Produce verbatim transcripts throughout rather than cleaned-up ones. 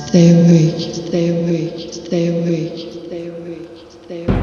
Stay awake, stay awake, stay awake, stay awake, stay awake.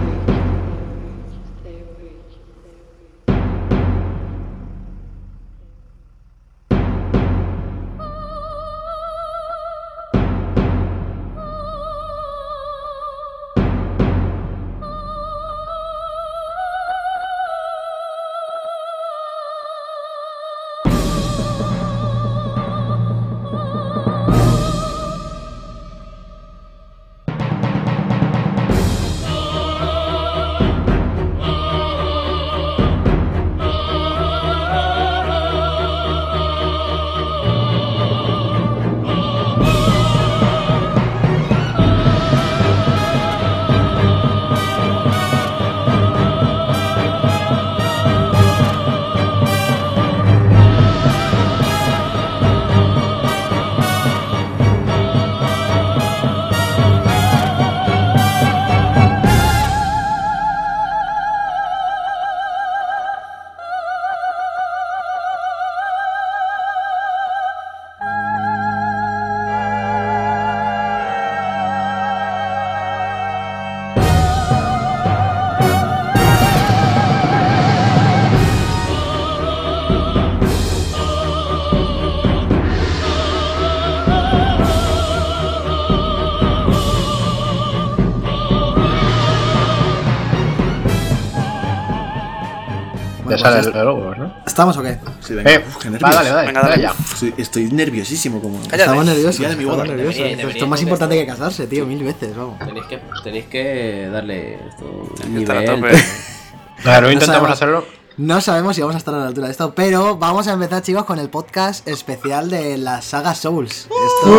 Ya sale el logo, ¿no? ¿Estamos o qué? Sí, venga. Eh, Uf, qué nervios. Va, dale, dale, venga, dale. ya. Estoy, estoy nerviosísimo como... Cállate. Estamos nerviosos. Ya de mi boda. Estamos nerviosos. Debería- Esto debería es más ser importante esto. que casarse, tío, mil veces, vamos. Tenéis que, tenéis que darle esto un Hay que estar a nivel. tope. Claro, No intentamos sabemos. hacerlo. No sabemos si vamos a estar a la altura de esto, pero vamos a empezar, chicos, con el podcast especial de la saga Souls.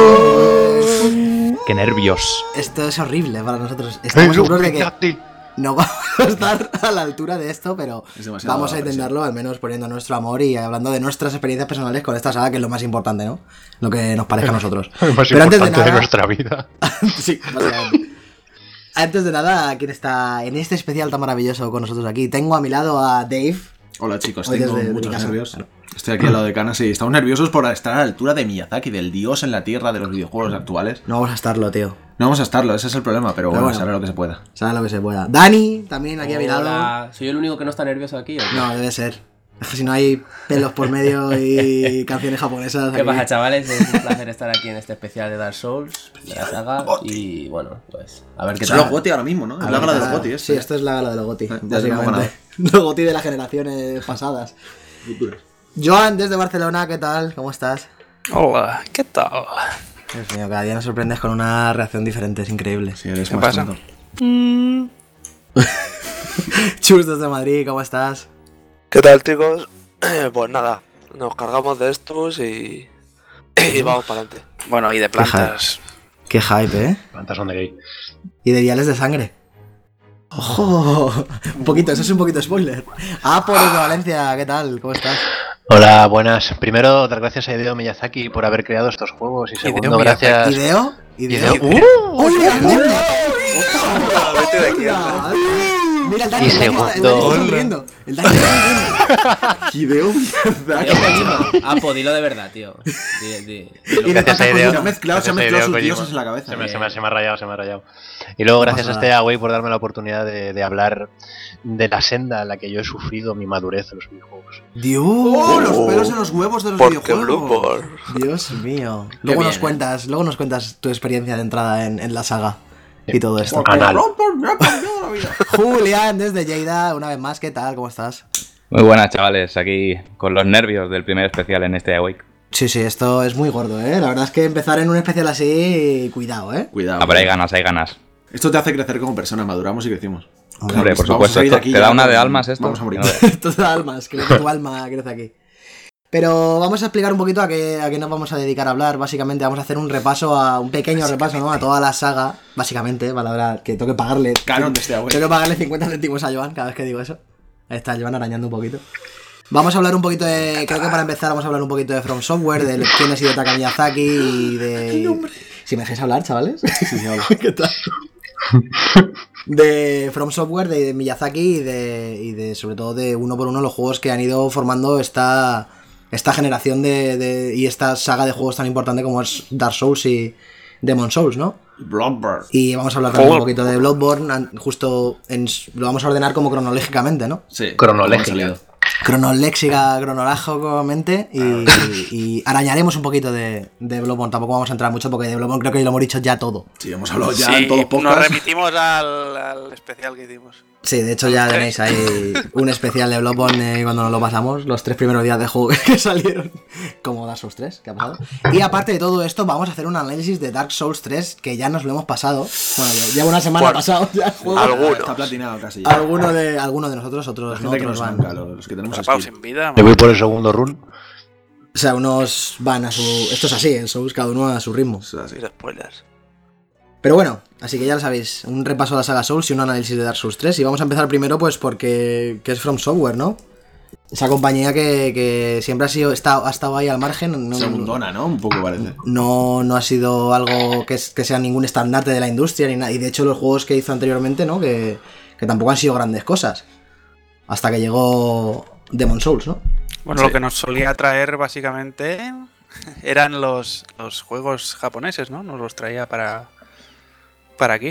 Esto es... ¡Qué nervios! Esto es horrible para nosotros. Estamos seguros de que Táctil. no vamos a estar a la altura de esto, pero Es demasiado vamos a presión. intentarlo, al menos poniendo nuestro amor y hablando de nuestras experiencias personales con esta saga, que es lo más importante, ¿no? Lo que nos parezca a nosotros. Lo más Pero antes de importante de, nada, nuestra vida. sí, básicamente. Antes de nada, ¿quién está en este especial tan maravilloso con nosotros aquí? Tengo a mi lado a Dave. Hola chicos, Hoy tengo desde- desde muchos casa. nervios. Estoy aquí al lado de Canas y estamos nerviosos por estar a la altura de Miyazaki, del dios en la tierra de los videojuegos actuales. No vamos a estarlo, tío. No vamos a estarlo, ese es el problema, pero, Pero bueno, bueno. se hará lo que se pueda. Sabe lo que se pueda. Dani, también aquí a mi lado. Hola. ¿Soy el único que no está nervioso aquí? ¿o qué? No, debe ser. Es que si no hay pelos por medio y canciones japonesas. ¿Qué aquí. pasa, chavales? Es un placer estar aquí en este especial de Dark Souls, de la saga. Y bueno, pues a ver qué Es los tal. Goti ahora mismo, ¿no? A Es la ver, gala de ah, los Goti, Sí, esto. esto es la gala de los Goti, Ya básicamente. tenemos Los Goti de las generaciones pasadas. Joan, desde Barcelona, ¿qué tal? ¿Cómo estás? Hola, ¿qué tal? Dios mío, cada día nos sorprendes con una reacción diferente, es increíble. Sí, eres ¿Qué más pasa? tonto. Chus, desde Madrid, ¿cómo estás? ¿Qué tal, chicos? Pues nada, nos cargamos de estos y, y vamos para adelante. Bueno, y de plantas. Qué hype, ¿eh? ¿Cuántas son de gay? Y de viales de sangre. ¡Ojo! Un poquito, eso es un poquito spoiler. Ah, por desde Valencia, ¿qué tal? ¿Cómo estás? Hola, buenas. Primero, dar gracias a Hideo Miyazaki por haber creado estos juegos. Y segundo, Hideo Miyazaki. gracias. ¿Ideo? ¿Ideo? Hideo- ¡Uh! ¡Oye, Vete de aquí, anda. Mira, el Dani, Y el Dani, el Dani segundo- está sonriendo. El Dani está sonriendo. Hideo Miyazaki. Ah, pues dilo de verdad, tío. Di- di- Y Gracias a Se Hideo. ha mezclado, se ha Gracias a mezclado Hideo sus Kojima. dioses en la cabeza. Se me, se, me, se me ha rayado, se me ha rayado. Y luego, No gracias pasa a este nada. Away por darme la oportunidad de, de hablar de la senda en la que yo he sufrido mi madurez en los videojuegos. Dios. ¡Oh, los pelos en los huevos de los Porque videojuegos! Bloodborne. Dios mío. Luego bien, nos eh. cuentas, luego nos cuentas tu experiencia de entrada en, en la saga y todo esto. Anal. Bloodborne me ha cambiado la vida. Julián, desde Lleida, una vez más, ¿qué tal? ¿Cómo estás? Muy buenas, chavales, aquí con los nervios del primer especial en este Awake. Sí, sí, esto es muy gordo, ¿eh? La verdad es que empezar en un especial así, cuidado, ¿eh? Cuidado. Ah, pero hay ganas, hay ganas. Esto te hace crecer como persona, maduramos y crecimos. Hombre, por Vamos a supuesto, salir esto de aquí te ya da una con- de almas esto. Vamos a morir. No, Esto te da almas, creo que tu alma crece aquí. Pero vamos a explicar un poquito a qué, a qué nos vamos a dedicar a hablar. Básicamente vamos a hacer un repaso, a un pequeño repaso, ¿no? A toda la saga, básicamente, palabra que tengo que pagarle. Canon de este Awake. Tengo que pagarle cincuenta céntimos a Joan cada vez que digo eso. Ahí está Joan arañando un poquito. Vamos a hablar un poquito de... Creo que para empezar vamos a hablar un poquito de From Software, de quién es Hidetaka Miyazaki y de... Si me dejáis hablar, chavales. Sí, sí, habla. ¿Qué tal? De From Software, de Miyazaki y de, y de sobre todo de uno por uno los juegos que han ido formando esta, esta generación de, de y esta saga de juegos tan importante como es Dark Souls y, Demon Souls, ¿no? Bloodborne. Y vamos a hablar también un poquito de Bloodborne, justo en, lo vamos a ordenar como cronológicamente, ¿no? Sí. Cronológica. Cronoléxica, cronológicamente y, y arañaremos un poquito de, de Bloodborne. Tampoco vamos a entrar mucho porque de Bloodborne creo que lo hemos dicho ya todo. Sí, hemos hablado ya Sí, en todos los nos podcasts. remitimos al, al especial que hicimos. Sí, de hecho ya tenéis ahí un especial de Bloodborne eh, cuando nos lo pasamos, los tres primeros días de juego que salieron, como Dark Souls tres, que ha pasado. Y aparte de todo esto, vamos a hacer un análisis de Dark Souls tres, que ya nos lo hemos pasado. Bueno, lleva una semana Bueno, pasado ya el juego. alguno. Está platinado casi ya. Alguno de, alguno de nosotros, La otros no, gente que otros nos van. manca, los que tenemos Atrapados skill. en vida. Me voy por el segundo run. O sea, unos van a su... Esto es así, el Souls cada uno a su ritmo. O sea, sí. Sin spoilers. Pero bueno, así que ya lo sabéis, un repaso a la saga Souls y un análisis de Dark Souls tres. Y vamos a empezar primero pues porque que es From Software, ¿no? Esa compañía que, que siempre ha sido está, ha estado ahí al margen. No, Segundona, ¿no? Un poco parece. no, no ha sido algo que, es- que sea ningún estandarte de la industria ni nada. Y de hecho los juegos que hizo anteriormente, ¿no? Que, que tampoco han sido grandes cosas. Hasta que llegó Demon Souls, ¿no? Bueno, Sí. lo que nos solía traer básicamente eran los, los juegos japoneses, ¿no? Nos los traía para, para aquí.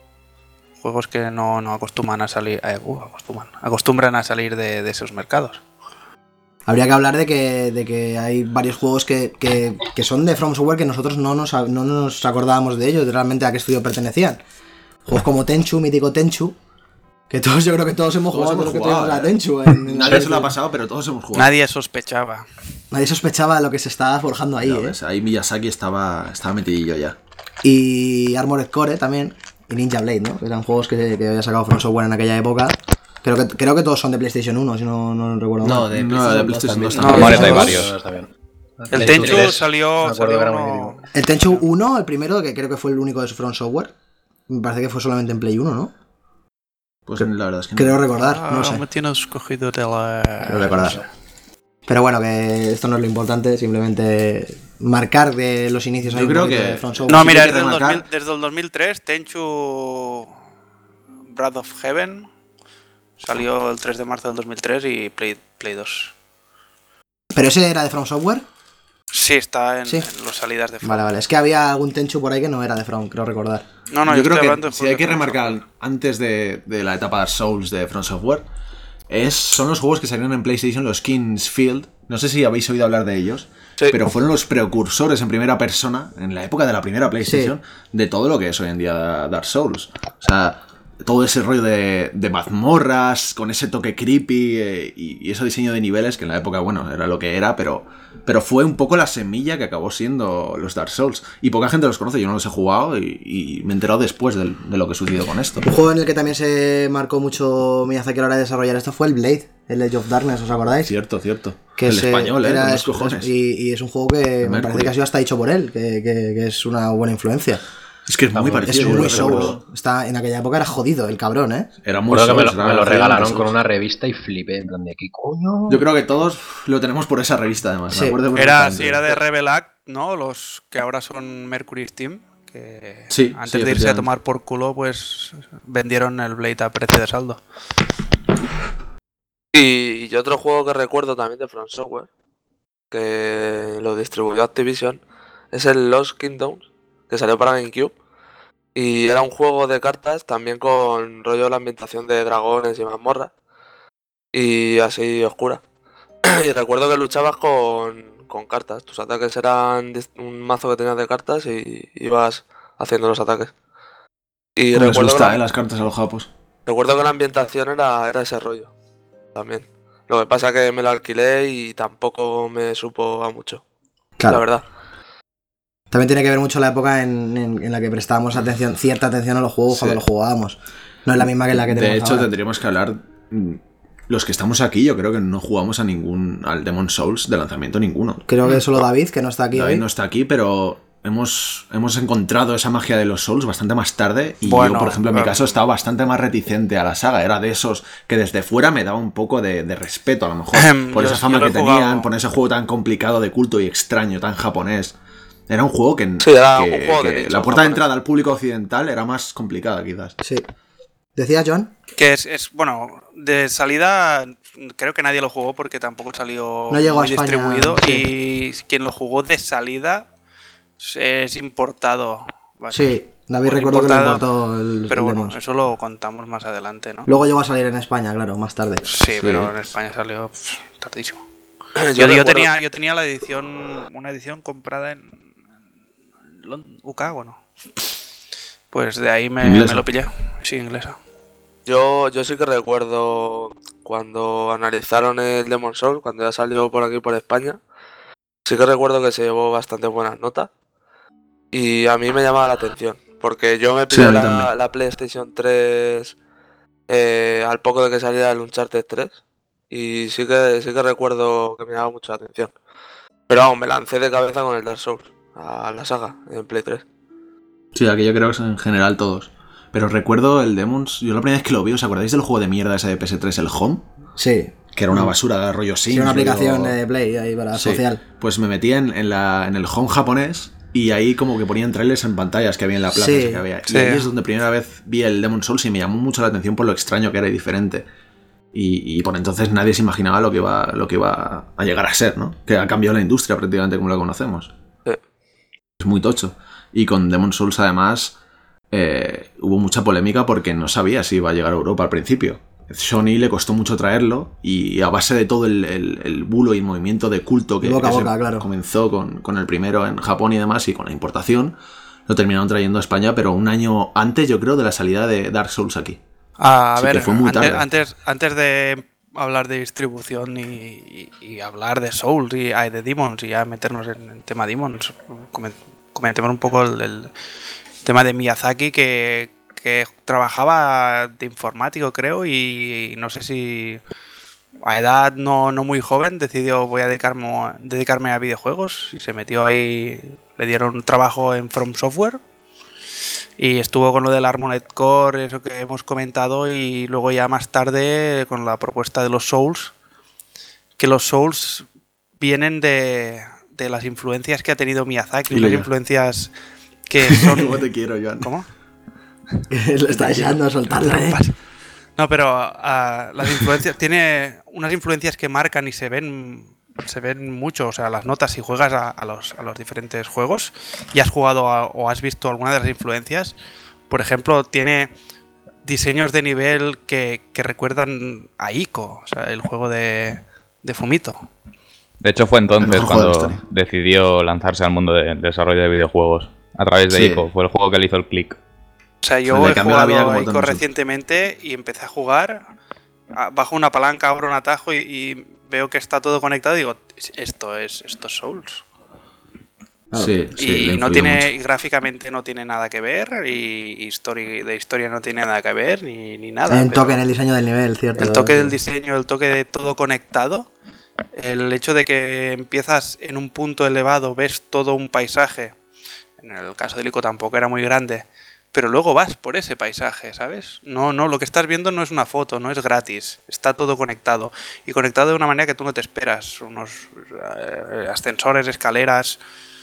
Juegos que no, no acostumbran a salir. Eh, uh, acostumbran, acostumbran a salir de, de esos mercados. Habría que hablar de que, de que hay varios juegos que, que, que son de From Software que nosotros no nos, no nos acordábamos de ellos, de realmente a qué estudio pertenecían. Juegos como Tenchu, mítico Tenchu, que todos, yo creo que todos hemos Todos jugado hemos todo lo que jugado, tuvimos la ¿eh? Tenchu. En, en la Nadie se lo ha Tenchu. pasado, pero todos hemos jugado. Nadie sospechaba. Nadie sospechaba de lo que se estaba forjando ahí, Ya ¿eh? ves, ahí Miyazaki estaba, estaba metidillo ya. Y Armored Core también, y Ninja Blade, ¿no? Eran juegos que, que había sacado From Software en aquella época. Creo que, creo que todos son de PlayStation uno, si no, no recuerdo No, mal. de No, de PlayStation PlayStation dos dos también. No, Moneta hay ¿dos? varios. Está bien. El Tenchu tres, salió, me acuerdo salió que era muy uno- mítico. El Tenchu uno, el primero, que creo que fue el único de From Software. Me parece que fue solamente en Play uno, ¿no? Pues la verdad es que no. Creo recordar, Ah, no sé. me tienes cogido de la... Creo recordar. Pero bueno, que esto no es lo importante, simplemente marcar de los inicios Yo ahí un creo poquito que- de From Software. No, Sí, mira, hay que desde el, remarcar- dos mil desde el dos mil tres, Tenchu Breath of Heaven salió el tres de marzo del dos mil tres y Play, Play dos. ¿Pero ese era de From Software? Sí, está en, Sí. en las salidas de From. Vale, vale. Es que había algún Tenchu por ahí que no era de From, creo recordar. No, no, yo creo estoy que hablando de si hay juegos que de From remarcar Software. antes de, de la etapa Dark Souls de From Software, es, son los juegos que salieron en PlayStation, los Kingsfield. No sé si habéis oído hablar de ellos, Sí. pero fueron los precursores en primera persona, en la época de la primera PlayStation, de todo lo que es hoy en día Dark Souls. O sea, todo ese rollo de, de mazmorras, con ese toque creepy eh, y, y ese diseño de niveles, que en la época, bueno, era lo que era, pero, pero fue un poco la semilla que acabó siendo los Dark Souls. Y poca gente los conoce, yo no los he jugado y, y me he enterado después del- de lo que sucedió con esto. Un juego en el que también se marcó mucho Miyazaki a la hora de desarrollar esto fue el Blade, el Age of Darkness, ¿os acordáis? Cierto, cierto. Que el se- español, ¿eh? era- Con los es- cojones. y, y es un juego que me Mercury. parece que ha sido hasta dicho por él, que, que- que es una buena influencia. Es que es muy Es parecido. Es yo muy lo recuerdo. Souls. Está, en aquella época era jodido el cabrón, ¿eh? Era muy Recuerdo que me Souls, lo, era me lo Souls. regalaron con una revista y flipé. En plan de, ¿qué coño? Yo creo que todos lo tenemos por esa revista, además. Sí. Me acuerdo Era, perfectamente. sí, era de Rebel Act, ¿no? Los que ahora son Mercury Steam. Que Sí, antes sí, de irse a efectivamente. tomar por culo, pues vendieron el Blade a precio de saldo. Y, y otro juego que recuerdo también de From Software, que lo distribuyó Activision, es el Lost Kingdoms, que salió para GameCube. Y era un juego de cartas también con rollo de la ambientación de dragones y mazmorras. Y así oscura. Y recuerdo que luchabas con, con cartas. Tus ataques eran dis- un mazo que tenías de cartas y ibas haciendo los ataques. Y Como les recuerdo que gusta, la- ¿eh? Las cartas a los japos. Recuerdo que la ambientación era, era ese rollo también. Lo que pasa es que me lo alquilé y tampoco me supo a mucho, Claro. la verdad. También tiene que ver mucho la época en, en- en la que prestábamos atención, cierta atención a los juegos Sí. cuando los jugábamos. No es la misma que la que tenemos De hecho, ahora. tendríamos que hablar. mm, Los que estamos aquí, yo creo que no jugamos a ningún. Al Demon Souls de lanzamiento ninguno. Creo que solo David, que no está aquí David hoy. no está aquí, pero hemos, hemos encontrado esa magia de los Souls bastante más tarde. Y Bueno, yo, por ejemplo, en mi eh, caso, estaba bastante más reticente a la saga. Era de esos que desde fuera me daba un poco de, de respeto, a lo mejor. Por Yo- esa fama yo lo que he jugado. tenían, por ese juego tan complicado de culto y extraño, tan japonés. Era un juego que, Sí, era que- un juego de que nicho, la puerta de japonés. entrada al público occidental era más complicada, quizás. Sí. ¿Decía John? Que es, es, bueno, de salida creo que nadie lo jugó porque tampoco salió No llegó a muy España, distribuido. sí. Y quien lo jugó de salida Es importado. Vale. Sí, David Pues recuerdo que lo importado, importó el, Pero el bueno, Demons. eso lo contamos más adelante, ¿no? Luego llegó a salir en España, claro, más tarde. Sí, pero en España salió pff, tardísimo. Yo Yo, yo recuerdo- tenía, yo tenía la edición, una edición comprada en Lon- U K, ¿o no? Pues de ahí me, ¿Inglesa? me lo pillé. Sí, inglesa. Yo, yo sí que recuerdo cuando analizaron el Demon's Souls, cuando ya salió por aquí por España. Sí que recuerdo que se llevó bastante buenas notas. Y a mí me llamaba la atención. Porque yo me Sí, pillé a mí la, también. la PlayStation tres eh, al poco de que saliera el Uncharted tres. Y sí que, sí que recuerdo que me llamaba mucho la atención. Pero vamos, me lancé de cabeza con el Dark Souls, a la saga, en Play tres. Sí, aquí yo creo que es en general todos. Pero recuerdo el Demons, yo la primera vez que lo vi, ¿os acordáis del juego de mierda ese de P S tres, el Home? Sí. Que era una basura, rollo Sims. Sí, una aplicación rollo- de Play ahí para Sí. social. Pues me metí en, en, la, en el Home japonés y ahí como que ponían trailers en pantallas que había en la plaza. Sí, esa que había. sí. Y ahí es donde primera vez vi el Demon's Souls y me llamó mucho la atención por lo extraño que era y diferente. Y, y por entonces nadie se imaginaba lo que iba, lo que iba a llegar a ser, ¿no? Que ha cambiado la industria prácticamente como la conocemos. Sí. Es muy tocho. Y con Demon's Souls además eh, hubo mucha polémica porque no sabía si iba a llegar a Europa al principio. Sony le costó mucho traerlo y a base de todo el, el, el bulo y el movimiento de culto que, Boca a que boca, se claro. comenzó con, con el primero en Japón y demás y con la importación, lo terminaron trayendo a España, pero un año antes yo creo de la salida de Dark Souls aquí. A Sí, que ver, fue muy antes, tarde. antes, antes de hablar de distribución y, y- y hablar de Souls y ay, de Demons y ya meternos en el tema Demons, comen- comentemos un poco el, el tema de Miyazaki que, que trabajaba de informático, creo, y no sé si a edad no, no muy joven decidió voy a dedicarme, dedicarme a videojuegos y se metió ahí, le dieron trabajo en From Software. Y estuvo con lo del Armored Core, eso que hemos comentado, y luego ya más tarde con la propuesta de los Souls, que los Souls vienen de, de las influencias que ha tenido Miyazaki, Y unas lo ya. influencias que son... ¿Cómo te quiero, Joan? ¿Cómo? Lo está deseando soltarlo, ¿eh? No, pero ah, las influencias... Tiene unas influencias que marcan y se ven... Se ven mucho, o sea, las notas si juegas a, a los, a los diferentes juegos y has jugado a- o has visto alguna de las influencias. Por ejemplo, tiene diseños de nivel que, que recuerdan a Ico, o sea, el juego de, de Fumito. De hecho, fue entonces mejor juego de la cuando historia. decidió lanzarse al mundo de desarrollo de videojuegos. A través de Sí. ICO. Fue el juego que le hizo el click. O sea, yo O sea, le he cambió la vida jugado como a Ico tantos otros. recientemente y empecé a jugar, a- bajo una palanca, abro un atajo y, y veo que está todo conectado y digo, esto es, esto es Souls. Sí, sí, le y no influyó tiene mucho. y gráficamente no tiene nada que ver y histori- de historia no tiene nada que ver ni, ni nada. En pero toque en el diseño del nivel, ¿cierto? el toque del diseño, el toque de todo conectado, el hecho de que empiezas en un punto elevado, ves todo un paisaje, en el caso del Ico tampoco era muy grande, pero luego vas por ese paisaje, ¿sabes? No, no, lo que estás viendo no es una foto, no es gratis, está todo conectado y conectado de una manera que tú no te esperas, unos eh, ascensores, escaleras,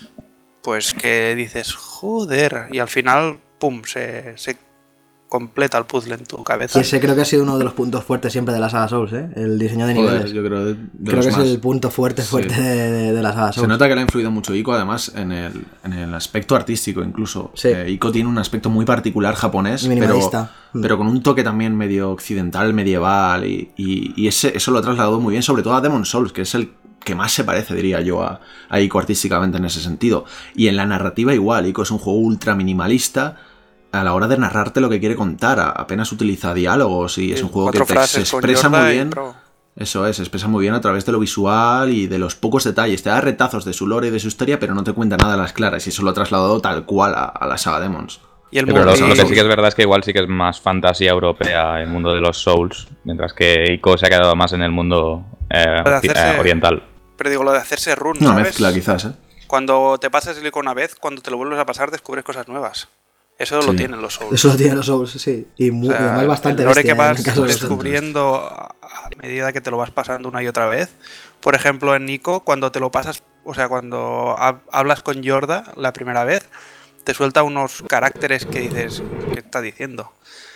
pues que dices, joder, y al final, pum, se, se completa el puzzle en tu cabeza. Y ese creo que ha sido uno de los puntos fuertes siempre de la saga Souls, ¿eh? El diseño de Joder, niveles. yo creo de, de Creo los que es más. el punto fuerte, Sí. fuerte de, de- de la saga Se Souls. nota que le ha influido mucho Ico, además, en el, en el aspecto artístico incluso. Sí. Eh, Ico tiene un aspecto muy particular japonés, pero, Minimalista. Mm. pero con un toque también medio occidental, medieval, y, y- y ese, eso lo ha trasladado muy bien, sobre todo a Demon's Souls, que es el que más se parece, diría yo, a, a Ico artísticamente en ese sentido. Y en la narrativa igual, Ico es un juego ultra minimalista a la hora de narrarte lo que quiere contar, a- apenas utiliza diálogos y es un juego que Cuatro te, se frases con expresa Yorda muy y bien. pro. Eso es, se expresa muy bien a través de lo visual y de los pocos detalles. Te da retazos de su lore y de su historia, pero no te cuenta nada a las claras. Y eso lo ha trasladado tal cual a, a la saga Demons. Y el Sí, pero lo, móvil- lo que sí que es verdad es que igual sí que es más fantasía europea el mundo de los Souls, mientras que Ico se ha quedado más en el mundo eh, Puede occi- hacerse- eh, oriental. Pero digo, lo de hacerse run, Una ¿sabes? mezcla quizás, ¿eh? Cuando te pasas el Ico una vez, cuando te lo vuelves a pasar, descubres cosas nuevas. Eso lo Sí. tienen los Souls. Eso lo tienen los Souls, sí. Y, mu- O sea, y además bastante el lore bestia, que ¿eh? En vas el caso de los Souls. descubriendo a a medida que te lo vas pasando una y otra vez. Por ejemplo, en Nico, cuando te lo pasas, o sea, cuando hab- hablas con Yorda la primera vez, te suelta unos caracteres que dices, ¿qué está diciendo?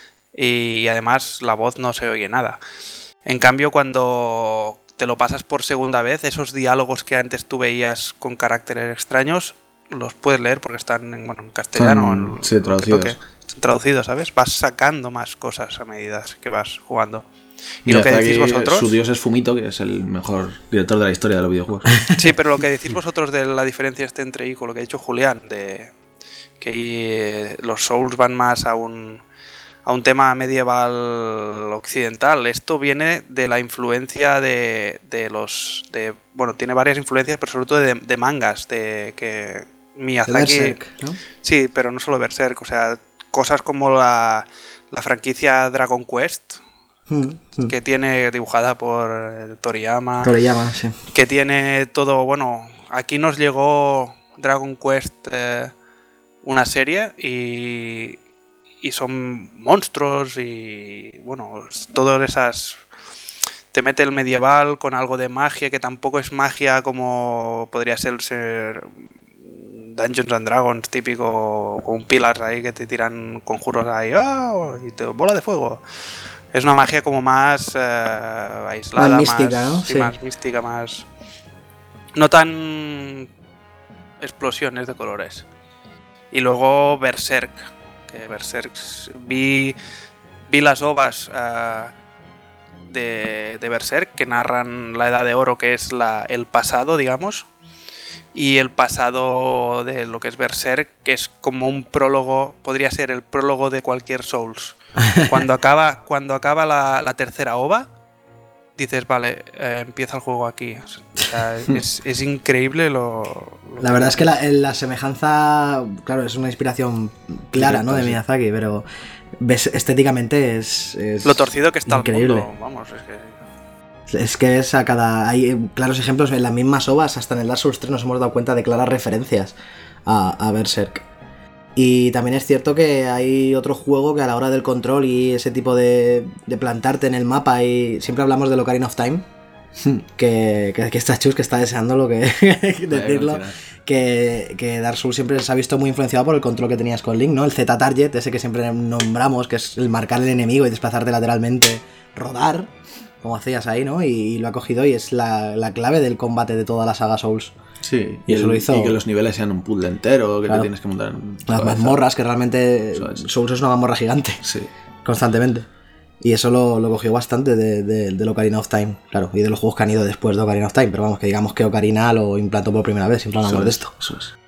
Y además la voz no se oye nada. En cambio, cuando te lo pasas por segunda vez, esos diálogos que antes tú veías con caracteres extraños, los puedes leer porque están en, bueno, en castellano. Están, en, sí, traducidos. Están traducidos, ¿sabes? Vas sacando más cosas a medida que vas jugando. Y Mira, lo que decís vosotros... Su dios es Fumito, que es el mejor director de la historia de los videojuegos. Sí, pero lo que decís vosotros de la diferencia este entre Ico, lo que ha dicho Julián, de que eh, los Souls van más a un, a un tema medieval occidental. Esto viene de la influencia de, de los... De, bueno, tiene varias influencias, pero sobre todo de, de mangas, de que Miyazaki... Berserk, ¿no? Sí, pero no solo Berserk, o sea, cosas como la, la franquicia Dragon Quest... Mm, mm. que tiene dibujada por eh, Toriyama, Toriyama, sí. que tiene todo, bueno, aquí nos llegó Dragon Quest eh, una serie y, y son monstruos y bueno, todas esas, te mete el medieval con algo de magia que tampoco es magia como podría ser, ser Dungeons and Dragons típico, con pilas ahí que te tiran conjuros ahí, ¡oh! Y te bola de fuego. Es una magia como más eh, aislada, más mística, más, ¿no? sí, Sí. más mística, más... No tan explosiones de colores. Y luego Berserk. Que Berserk vi, vi las ovas uh, de, de Berserk que narran la Edad de Oro, que es la, el pasado, digamos. Y el pasado de lo que es Berserk, que es como un prólogo, podría ser el prólogo de cualquier Souls. Cuando acaba, cuando acaba la, la tercera ova, dices, vale, eh, empieza el juego aquí. O sea, es, es increíble lo, lo La verdad es que la, la semejanza, claro, es una inspiración clara, Directa, ¿no? De sí. Miyazaki, pero ves, estéticamente es, es lo torcido que está increíble. el mundo. Vamos, es que... Es que es a cada... Hay claros ejemplos en las mismas ovas, hasta en el Dark Souls tres nos hemos dado cuenta de claras referencias a, a Berserk. Y también es cierto que hay otro juego que a la hora del control y ese tipo de, de plantarte en el mapa, y siempre hablamos del Ocarina of Time, que, que, que está Chus, que está deseando lo que decirlo, que, que Dark Souls siempre se ha visto muy influenciado por el control que tenías con Link, ¿no? El Z-Target, ese que siempre nombramos, que es el marcar el enemigo y desplazarte lateralmente, rodar, como hacías ahí, ¿no? Y, y lo ha cogido y es la, la clave del combate de toda la saga Souls. Sí, Y y, eso el- lo hizo- y que los niveles sean un puzzle entero, que Claro. te tienes que montar en Las cabeza. mazmorras, que realmente Eso es. Souls es una mazmorra gigante, Sí. constantemente. Y eso lo, lo cogió bastante de, de, del Ocarina of Time, claro, y de los juegos que han ido después de Ocarina of Time, pero vamos, que digamos que Ocarina lo implantó por primera vez, siempre hablamos Eso de es, esto. eso es.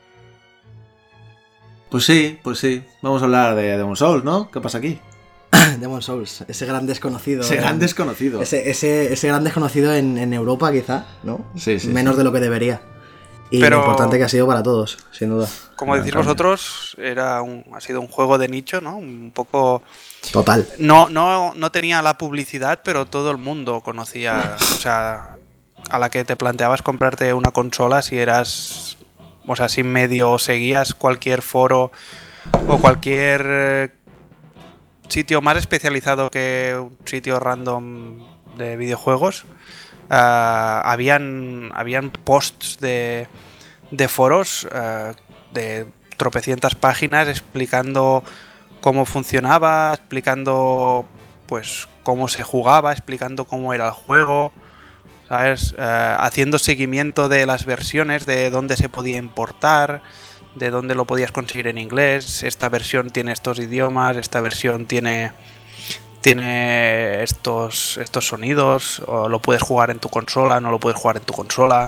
Pues sí, pues sí. Vamos a hablar de Demon Souls, ¿no? ¿Qué pasa aquí? Demon Souls, ese gran desconocido. Ese en- gran desconocido. Ese, ese, ese gran desconocido en, en Europa, quizá, ¿no? Sí, sí, Menos sí. de lo que debería. Y Pero- lo importante que ha sido para todos, sin duda. Como Gran decís cambio. vosotros, era un, ha sido un juego de nicho, ¿no? Un poco... Total. No, no, no tenía la publicidad, pero todo el mundo conocía, o sea, a la que te planteabas comprarte una consola si eras, o sea, si medio seguías cualquier foro o cualquier eh, sitio más especializado que un sitio random de videojuegos, ah, habían, habían posts de, de foros ah, de tropecientas páginas explicando cómo funcionaba, explicando pues cómo se jugaba, explicando cómo era el juego, ¿sabes? Eh, haciendo seguimiento de las versiones, de dónde se podía importar, de dónde lo podías conseguir en inglés. Esta versión tiene estos idiomas, esta versión tiene tiene estos estos sonidos, o lo puedes jugar en tu consola, no lo puedes jugar en tu consola.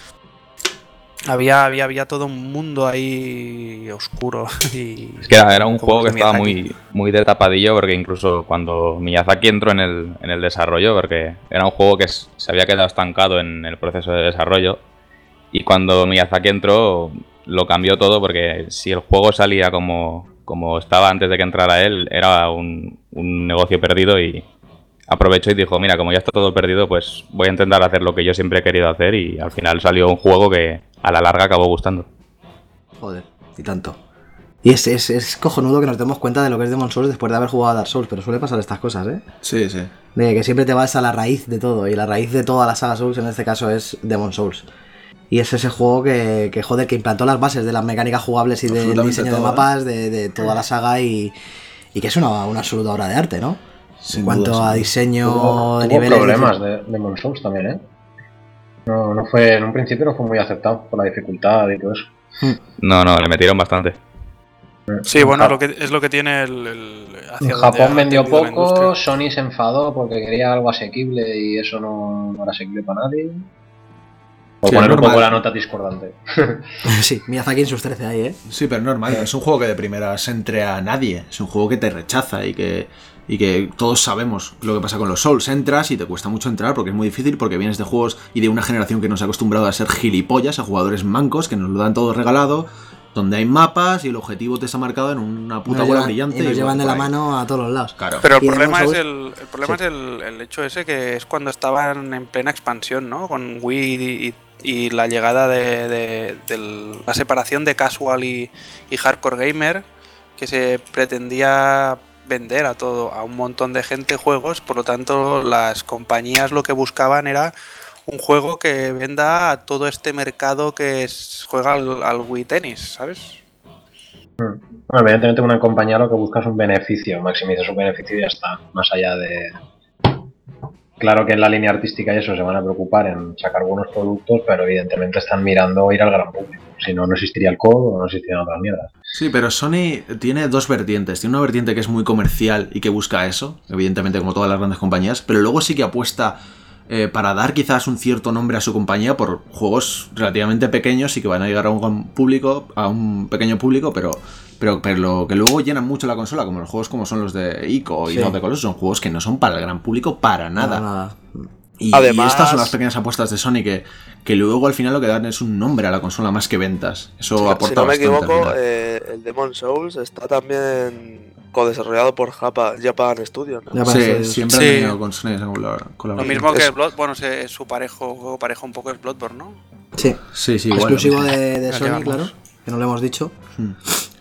Había, había, había todo un mundo ahí oscuro. Y Es que era, era un como juego que de estaba Miyazaki. muy, muy de tapadillo, porque incluso cuando Miyazaki entró en el, en el desarrollo, porque era un juego que s- se había quedado estancado en el proceso de desarrollo, y cuando Miyazaki entró lo cambió todo, porque si el juego salía como, como estaba antes de que entrara él, era un, un negocio perdido, y aprovechó y dijo, mira, como ya está todo perdido, pues voy a intentar hacer lo que yo siempre he querido hacer, y al final salió un juego que a la larga acabó gustando. Joder, y tanto. Y es, es, es cojonudo que nos demos cuenta de lo que es Demon Souls después de haber jugado a Dark Souls, pero suele pasar estas cosas, ¿eh? Sí, sí. De que siempre te vas a la raíz de todo, y la raíz de toda la saga Souls en este caso es Demon Souls. Y es ese juego que, que joder, que implantó las bases de las mecánicas jugables y del Absolutamente diseño de todo, ¿eh? mapas, de, de toda la saga, y, y que es una, una absoluta obra de arte, ¿no? Sin en cuanto duda, a sin diseño Tuvo, de tuvo niveles... problemas de, de Demon Souls también, ¿eh? No, no fue, en un principio no fue muy aceptado por la dificultad y todo eso. No, no, le metieron bastante. Sí, bueno, lo que, es lo que tiene el... el hacia En donde Japón ha vendió tendido la poco, industria. Sony se enfadó porque quería algo asequible y eso no, no era asequible para nadie. Por Sí, poner es un poco normal. la nota discordante. Sí, Miyazaki en sus trece ahí, ¿eh? Sí, pero es normal, no es un juego que de primeras entre a nadie, es un juego que te rechaza y que, y que todos sabemos lo que pasa con los Souls. Entras y te cuesta mucho entrar porque es muy difícil, porque vienes de juegos y de una generación que nos ha acostumbrado a ser gilipollas, a jugadores mancos que nos lo dan todo regalado, donde hay mapas y el objetivo te está marcado en una puta Nos bola llevan- brillante. y nos y llevan de por la ahí. mano a todos los lados. Claro. Pero el Y problema Demon's es, Souls- el, el, problema sí. es el, el hecho ese que es cuando estaban en plena expansión, ¿no? Con Wii y, y la llegada de, de, de la separación de casual y, y hardcore gamer, que se pretendía vender a todo, a un montón de gente juegos, por lo tanto las compañías lo que buscaban era un juego que venda a todo este mercado que es- juega al, al Wii Tennis, ¿sabes? Bueno, evidentemente una compañía lo que busca es un beneficio, maximiza su beneficio y ya está, más allá de... Claro que en la línea artística y eso se van a preocupar en sacar buenos productos, pero evidentemente están mirando ir al gran público. Si no, no existiría el codo o no existirían otras mierdas. Sí, pero Sony tiene dos vertientes. Tiene una vertiente que es muy comercial y que busca eso, evidentemente como todas las grandes compañías, pero luego sí que apuesta eh, para dar quizás un cierto nombre a su compañía por juegos relativamente pequeños y que van a llegar a un gran público, a un pequeño público, pero, pero, pero que luego llenan mucho la consola, como los juegos como son los de Ico y Sí. no de Colossus, son juegos que no son para el gran público para nada. Nada, nada. Y, Además- y estas son las pequeñas apuestas de Sony que, que luego al final lo que dan es un nombre a la consola más que ventas. Eso Si, aporta si no me bastante al equivoco, final. eh, el Demon's Souls está también co-desarrollado por Japa- Japan Studios, ¿no? Ya Sí, parece- siempre Sí. han tenido con Sony esa colabora- Lo colaboración. mismo que Es- Blood, bueno, se- su parejo, juego parejo un poco es Bloodborne, ¿no? Sí, Sí, sí, igual. exclusivo de, de Aquí Sony, vamos. claro, que no lo hemos dicho. Hmm.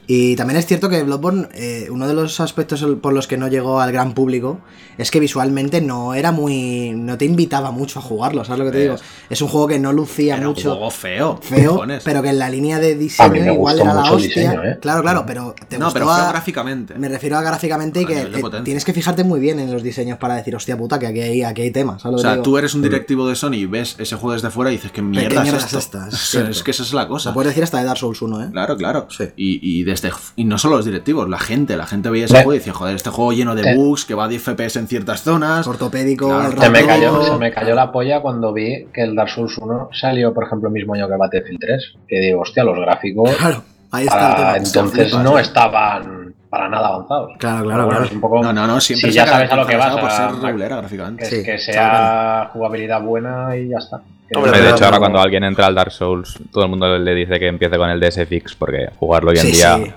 Y también es cierto que Bloodborne, eh, uno de los aspectos por los que no llegó al gran público es que visualmente no era muy... no te invitaba mucho a jugarlo, ¿sabes lo que te digo? Es- Es un juego que no lucía Era un mucho, juego feo. feo, cojones. pero que en la línea de A mí diseño me igual gustó era la mucho el hostia. diseño, ¿eh? Claro, claro, pero te No, gustó pero feo a- gráficamente. Me refiero a gráficamente y A que nivel de eh, potencia. tienes que fijarte muy bien en los diseños para decir, hostia puta, que aquí hay, aquí hay temas, ¿sabes lo O que sea, te digo? tú eres un directivo de Sony y ves ese juego desde fuera y dices, ¿qué mierda, mierda es es esto? esta? Es O sea, cierto. es que esa es la cosa. Lo puedes decir hasta de Dark Souls uno, ¿eh? Claro, claro. Sí. Y, y desde y no solo los directivos, la gente, la gente veía ese Le- juego y decía, joder, este juego lleno de Te- bugs, que va a diez F P S en ciertas zonas. Ortopédico, Claro, el Se me, rato- cayó, se me cayó la polla cuando vi que el Dark Souls uno salió, por ejemplo, el mismo año que Battlefield tres. Que digo, hostia, los gráficos Claro, ahí está para el tema. entonces Flipas, no ¿eh? estaban para nada avanzados. Claro, claro, Pero bueno, claro. es un poco... No, no, no, siempre Si se ya ha sabes a lo que vas, caracterizado por a- ser regulera gráficamente. Que, Sí, que está sea jugabilidad buena y ya está. Que Hombre, no- de pero- hecho, ahora cuando alguien entra al Dark Souls, todo el mundo le dice que empiece con el D S Fix, porque jugarlo hoy en Sí, día... sí.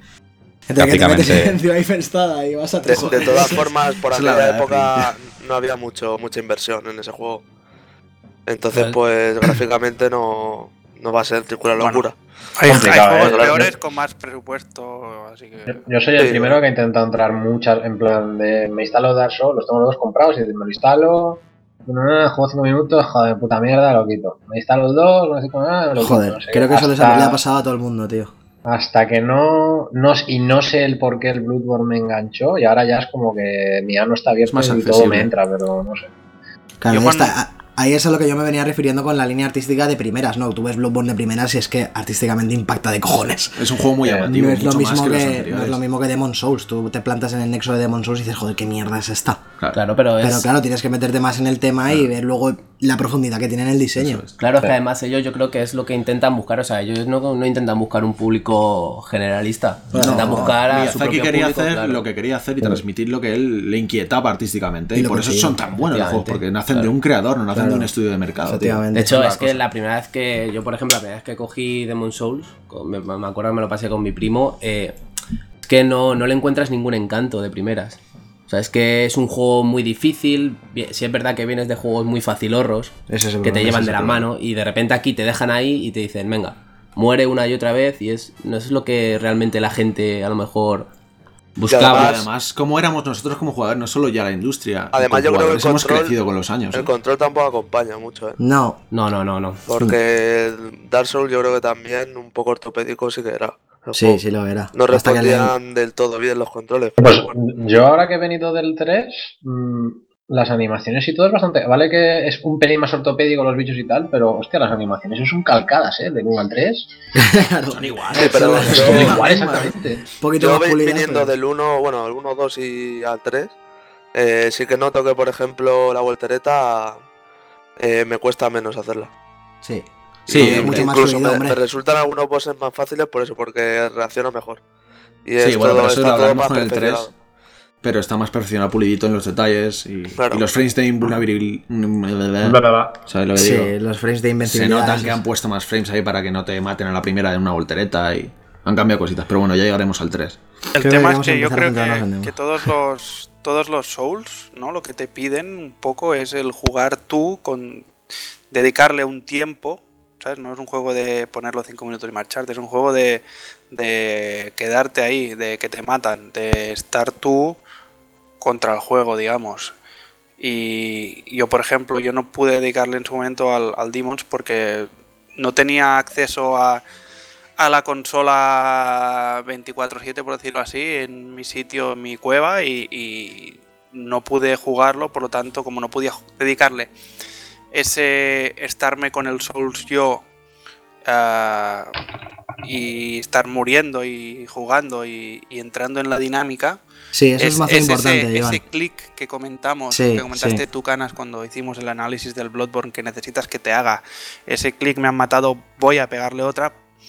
Entre que te metes Prácticamente- en Ciudad Infestada y vas a De, tres de todas formas, por Esa es la aquella verdad, época no había mucho mucha inversión en ese juego. Entonces, Vale. pues gráficamente no, no va a ser ninguna Bueno. locura. Hay, hay Complicado, juegos ¿eh? peores con más presupuesto, así Yo, que... yo soy el Sí. primero que ha intentado entrar muchas, en plan de me instalo Dark Souls, los tengo los dos comprados y me lo instalo, no, no, no, juego cinco minutos, joder, puta mierda, lo quito. Me instalo los dos, no sé cómo, ah, me lo quito, Joder, no sé creo qué. que eso les Hasta- ha- le ha pasado a todo el mundo, tío. Hasta que no, no, y no sé el por qué el Bloodborne me enganchó y ahora ya es como que mi ano está abierto más y todo accesible. me entra, pero no sé. Claro, Yo ahí, cuando- está- a- ahí es a lo que yo me venía refiriendo con la línea artística de primeras, ¿no? Tú ves Bloodborne de primeras y es que artísticamente impacta de cojones. Es un juego muy Eh, llamativo, No es, lo mucho más mismo que, los que, no anteriores. es lo mismo que Demon's Souls. Tú te plantas en el nexo de Demon's Souls y dices, joder, qué mierda es esta. Claro, pero es... Pero claro, tienes que meterte más en el tema y ver luego la profundidad que tiene en el diseño. Eso es. Claro, es que además ellos yo creo que es lo que intentan buscar, o sea, ellos no, no intentan buscar un público generalista, intentan buscar a su Miyazaki propio quería público, hacer claro. lo que quería hacer y transmitir lo que él le inquietaba artísticamente. Y Y, lo por eso consiguió, son tan buenos los juegos, efectivamente, porque nacen de claro. un creador, no nacen Claro. de un estudio de mercado. tío. Efectivamente. De hecho, Esa es la que cosa. la primera vez que yo, por ejemplo, la primera vez que cogí Demon's Souls, con- me, me acuerdo que me lo pasé con mi primo, eh, es que no, no le encuentras ningún encanto de primeras. O sea, es que es un juego muy difícil, bien- sí es verdad que vienes de juegos muy facilorros, Ese es el que te problema, llevan ese de es la el mano y de repente aquí te dejan ahí y te dicen, venga, muere una y otra vez y es no es lo que realmente la gente a lo mejor buscaba. Y además- además, como éramos nosotros como jugadores, no solo ya la industria. Además, como yo creo que el jugadores, hemos control- crecido con los años. El ¿eh? control tampoco acompaña mucho, ¿eh? No, No, no, no, no. Porque el Dark Souls yo creo que también un poco ortopédico sí que era. El sí, juego. sí lo era. No Hasta que le- respondían del todo bien los controles. Pues pero bueno. yo ahora que he venido del tres, mmm, las animaciones y todo es bastante... Vale que es un pelín más ortopédico los bichos y tal, pero hostia, las animaciones son calcadas, ¿eh? Del uno al tres. Claro. Son iguales. Sí, pero Son- yo- Son misma, iguales misma. exactamente. Un poquito Yo más vi- pulidas, viniendo pero- del uno, bueno, al uno, dos y al tres, eh, sí que noto que, por ejemplo, la voltereta eh, me cuesta menos hacerla. Sí. Sí, Y es mucho más incluso fluido, me, hombre. me resultan algunos bosses más fáciles por eso, porque reacciono mejor. Y es Sí, bueno, todo- pero eso está lo todo hablamos más con el tres. perfeccionado. Pero está más perfeccionado, pulidito en los detalles y, Claro. y los frames de invulnerabilidad. Eh. Bla, bla, bla. ¿Sabes lo que Sí, digo? los frames de Se invencibilidad. notan que han puesto más frames ahí para que no te maten a la primera de una voltereta y han cambiado cositas. Pero bueno, ya llegaremos al tres. El Creo que tema es vamos a que yo empezar a creo centrarnos en que, Nemo. que todos los todos los Souls, ¿no? Lo que te piden un poco es el jugar tú con dedicarle un tiempo, ¿sabes? No es un juego de ponerlo cinco minutos y marcharte, es un juego de, de quedarte ahí, de que te matan, de estar tú contra el juego, digamos. Y yo, por ejemplo, yo no pude dedicarle en su momento al, al Demons porque no tenía acceso a, a la consola veinticuatro siete, por decirlo así, en mi sitio, en mi cueva, y, y no pude jugarlo, por lo tanto, como no podía dedicarle ese estarme con el Souls yo uh, y estar muriendo y jugando y, y entrando en la dinámica. Sí, eso es, es más es importante, ese, Iván. ese clic que comentamos, Sí, que comentaste sí. tú, Canas, cuando hicimos el análisis del Bloodborne, que necesitas que te haga ese clic, me han matado, voy a pegarle otra.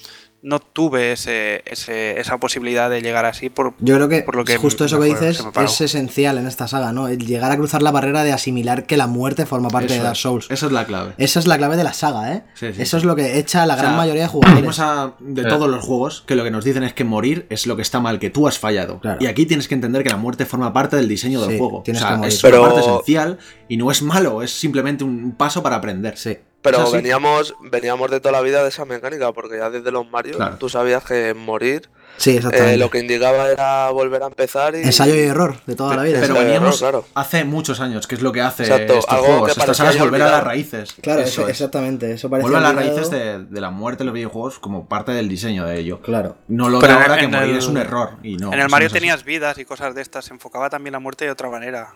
No tuve ese, ese, esa posibilidad de llegar así por, Yo creo que, por lo que justo eso me que fue- dices se me paró. es esencial en esta saga, ¿no? El llegar a cruzar la barrera de asimilar que la muerte forma parte Eso de Dark es. Souls. Esa es la clave. Esa es la clave de la saga, ¿eh? Sí, sí, Eso sí. es lo que echa a la O gran sea, mayoría de jugadores. Vamos a, de Eh. todos los juegos, que lo que nos dicen es que morir es lo que está mal, que tú has fallado. Claro. Y aquí tienes que entender que la muerte forma parte del diseño del Sí, juego. tienes o sea, que morir. es Pero- una parte esencial y no es malo, es simplemente un paso para aprender. Sí. Pero Es así. veníamos, veníamos de toda la vida de esa mecánica, porque ya desde los Mario Claro. tú sabías que morir Sí, exactamente. eh, lo que indicaba era volver a empezar y... Ensayo y error de toda la vida. Pero Eso es veníamos error, claro. hace muchos años, que es lo que hace Exacto, estos algo juegos. que Estas parecía sagas ya volver a las olvidado. raíces. Claro, eso eso, es. exactamente. Eso parece Vuelve a las olvidado. raíces de, de la muerte de los videojuegos como parte del diseño de ello. Claro. No lo Pero de en- ahora que en morir el- es un error. Y no, en el eso Mario no es así. tenías vidas y cosas de estas, se enfocaba también la muerte de otra manera.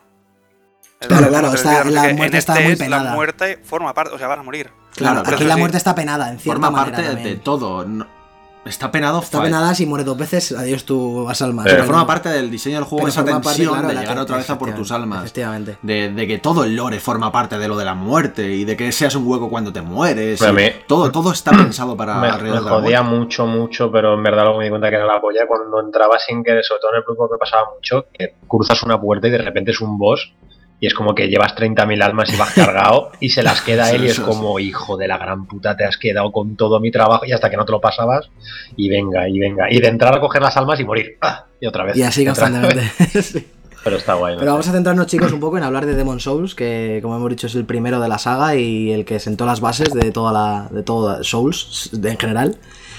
El Claro, Mario claro, como está- tres vidas, la no sé qué. muerte En está este muy es penada. La muerte forma parte, o sea, vas a morir. Claro, Pero aquí eso la sí. muerte está penada, en cierta Forma manera parte de, también. de todo. no- está penado, Está fa- penada, si muere dos veces, adiós tu vas alma. Pero pero forma parte del diseño del juego, Pero esa forma parte, tensión claro, de la llegar que- otra vez a por tus efectivamente, almas. Efectivamente. De, de que todo el lore forma parte de lo de la muerte y de que seas un hueco cuando te mueres. Bueno, y a mí- todo, todo está pensado para Me, me alrededor de la jodía muerte. mucho, mucho, pero en verdad luego me di cuenta que era la polla cuando entraba sin que, sobre todo en el grupo me pasaba mucho, que cruzas una puerta y de repente es un boss y es como que llevas treinta mil almas y vas cargado y se las queda Sí, él y es eso, como, hijo de la gran puta, te has quedado con todo mi trabajo y hasta que no te lo pasabas y venga, y venga. Y de entrar a coger las almas y morir. ¡Ah! Y otra vez. Y así Entrar. constantemente. Sí. Pero está guay. ¿no? Pero vamos a centrarnos, chicos, un poco en hablar de Demon's Souls, que como hemos dicho es el primero de la saga y el que sentó las bases de toda la de todo Souls de- en general.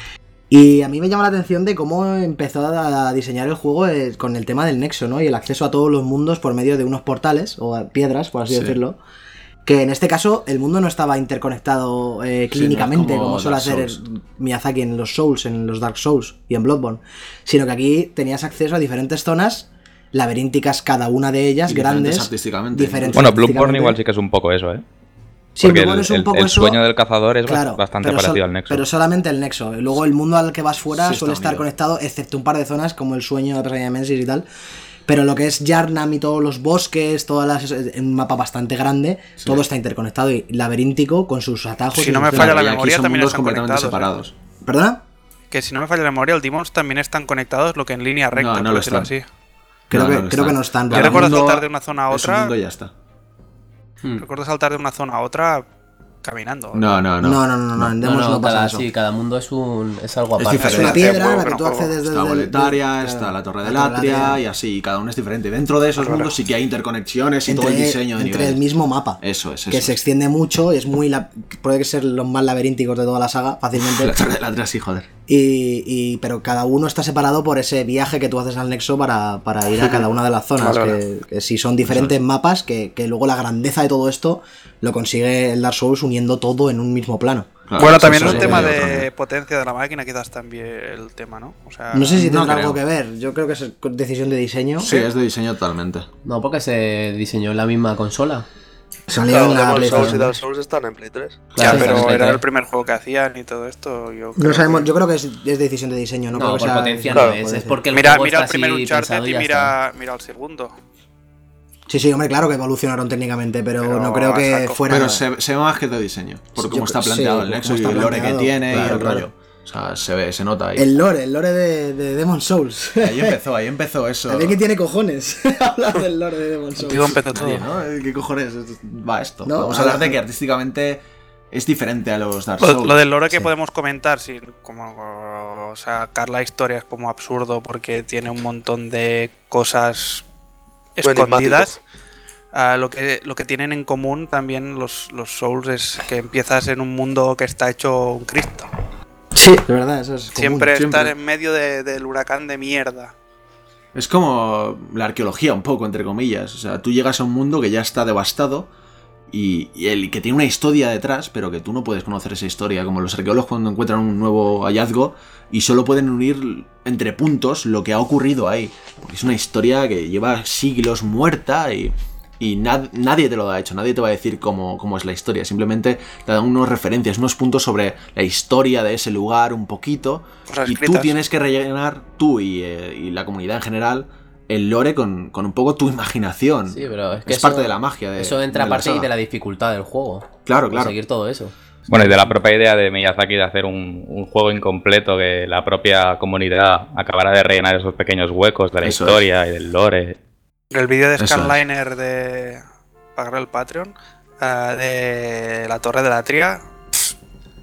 Y a mí me llama la atención de cómo empezó a diseñar el juego eh, con el tema del nexo, ¿no? Y el acceso a todos los mundos por medio de unos portales o a piedras, por así Sí. decirlo. Que en este caso el mundo no estaba interconectado eh, Sí, clínicamente, no es como como suele Dark hacer Souls. Miyazaki en los Souls, en los Dark Souls y en Bloodborne. Sino que aquí tenías acceso a diferentes zonas laberínticas, cada una de ellas, Y diferentes grandes. artísticamente. diferentes Bueno, artísticamente. Bloodborne igual sí que es un poco eso, ¿eh? Sí, Porque Bloodborne el, es un el- poco el eso, sueño del cazador es claro, bastante pero parecido sol- al Nexo. Pero solamente el nexo. Luego el mundo al que vas fuera Sí, está suele estar unido. conectado, excepto un par de zonas como el sueño de Pesadilla de Mensis y tal. Pero lo que es Yarnam y todos los bosques, todas las, en un mapa bastante grande, todo está interconectado y laberíntico con sus atajos. Si y no sus me falla zonas. la Y aquí memoria, son también mundos están completamente conectados, separados. ¿Perdona? Que si no me falla la memoria, el Demons también están conectados, lo que en línea recta, No, no por lo decirlo están. así. Creo, No, que, no lo creo que no están. Yo Cada recuerdo mundo saltar de una zona a es un otra. mundo y ya está. Hmm. Recuerdo saltar de una zona a otra caminando. No, no, no. No, no, no, no, en No, Demons no, no, pasa cada, eso. sí, cada mundo es un es algo Es aparte. Es una diferente. piedra a la Juego que que tú no juego. accedes desde Está el- Boletaria, claro, está la Torre de la Torre de Latria Latria. y así, cada uno es diferente. Dentro de esos Claro. mundos sí que hay interconexiones y todo el diseño de entre niveles. el mismo mapa. Eso es, eso Que es. se extiende mucho, es muy la- puede ser los más laberínticos de toda la saga, fácilmente. La Torre de Latria sí, joder. Y, y- pero cada uno está separado por ese viaje que tú haces al nexo para, para ir a cada una de las zonas. Vale, que, que si son diferentes mapas, que, que luego la grandeza de todo esto lo consigue el Dark Souls uniendo todo en un mismo plano. Claro, bueno, eso- también eso el sí, tema hay otro de nivel. potencia de la máquina, quizás también el tema, ¿no? O sea, No sé si no tendrá creo. algo que ver. Yo creo que es decisión de diseño. Sí, es de diseño totalmente. No, porque se diseñó en la misma consola. Salió Claro, en la Demon's Play Souls y cuatro. Dark Souls están en Play tres. ya, Claro, pero está en era Play el primer juego que hacían y todo esto. Yo No creo sabemos, que- yo creo que es, es decisión de diseño, no, No, creo que por sea- potencia Claro, no es, puede es ser. porque el Mira, juego mira el está primer así Uncharted pensado y ya está. mira, mira el segundo. Sí, sí, hombre, claro que evolucionaron técnicamente, pero, Pero no creo a que saco. fuera... Pero se, se ve más que de diseño, por Sí, cómo yo está creo- planteado sí, el por Nexus cómo y está el lore que planteado, tiene y claro, el claro. rollo. O sea, se ve, se nota ahí. El lore, el lore de, de Demon's Souls. Ahí empezó, ahí empezó eso. También que tiene cojones hablar del lore de Demon's Souls. Contigo empezó todo. Nadie, ¿no? Eh, ¿Qué cojones va esto? No, Vamos a a hablar la- de que artísticamente es diferente a los Dark Lo, Souls. lo del lore que Sí. podemos comentar sin como o sacar la historia es como absurdo porque tiene un montón de cosas Muy escondidas. Ah, lo que lo que tienen en común también los, los Souls es que empiezas en un mundo que está hecho un Cristo. Sí, de verdad, eso es común. Siempre, siempre. estás en medio de- del huracán de mierda. Es como la arqueología, un poco, entre comillas. O sea, tú llegas a un mundo que ya está devastado y, y el que tiene una historia detrás, pero que tú no puedes conocer esa historia. Como los arqueólogos cuando encuentran un nuevo hallazgo y solo pueden unir entre puntos lo que ha ocurrido ahí. Porque es una historia que lleva siglos muerta y, y nad- nadie te lo ha hecho. Nadie te va a decir cómo, cómo es la historia. Simplemente te dan unas referencias, unos puntos sobre la historia de ese lugar un poquito. Cosas Y tú escritas. tienes que rellenar, tú y, eh, y la comunidad en general, el lore con, con un poco tu imaginación. Sí, pero es que Es eso- parte de la magia de- Eso entra de la aparte saga. de la dificultad del juego. Claro, claro. Conseguir todo eso. Bueno, y de la propia idea de Miyazaki de hacer un, un juego incompleto que la propia comunidad acabará de rellenar esos pequeños huecos de la Eso historia y del lore. El vídeo de Eso es. Scanliner de pagar el Patreon ah, de la Torre de la Tria. pff,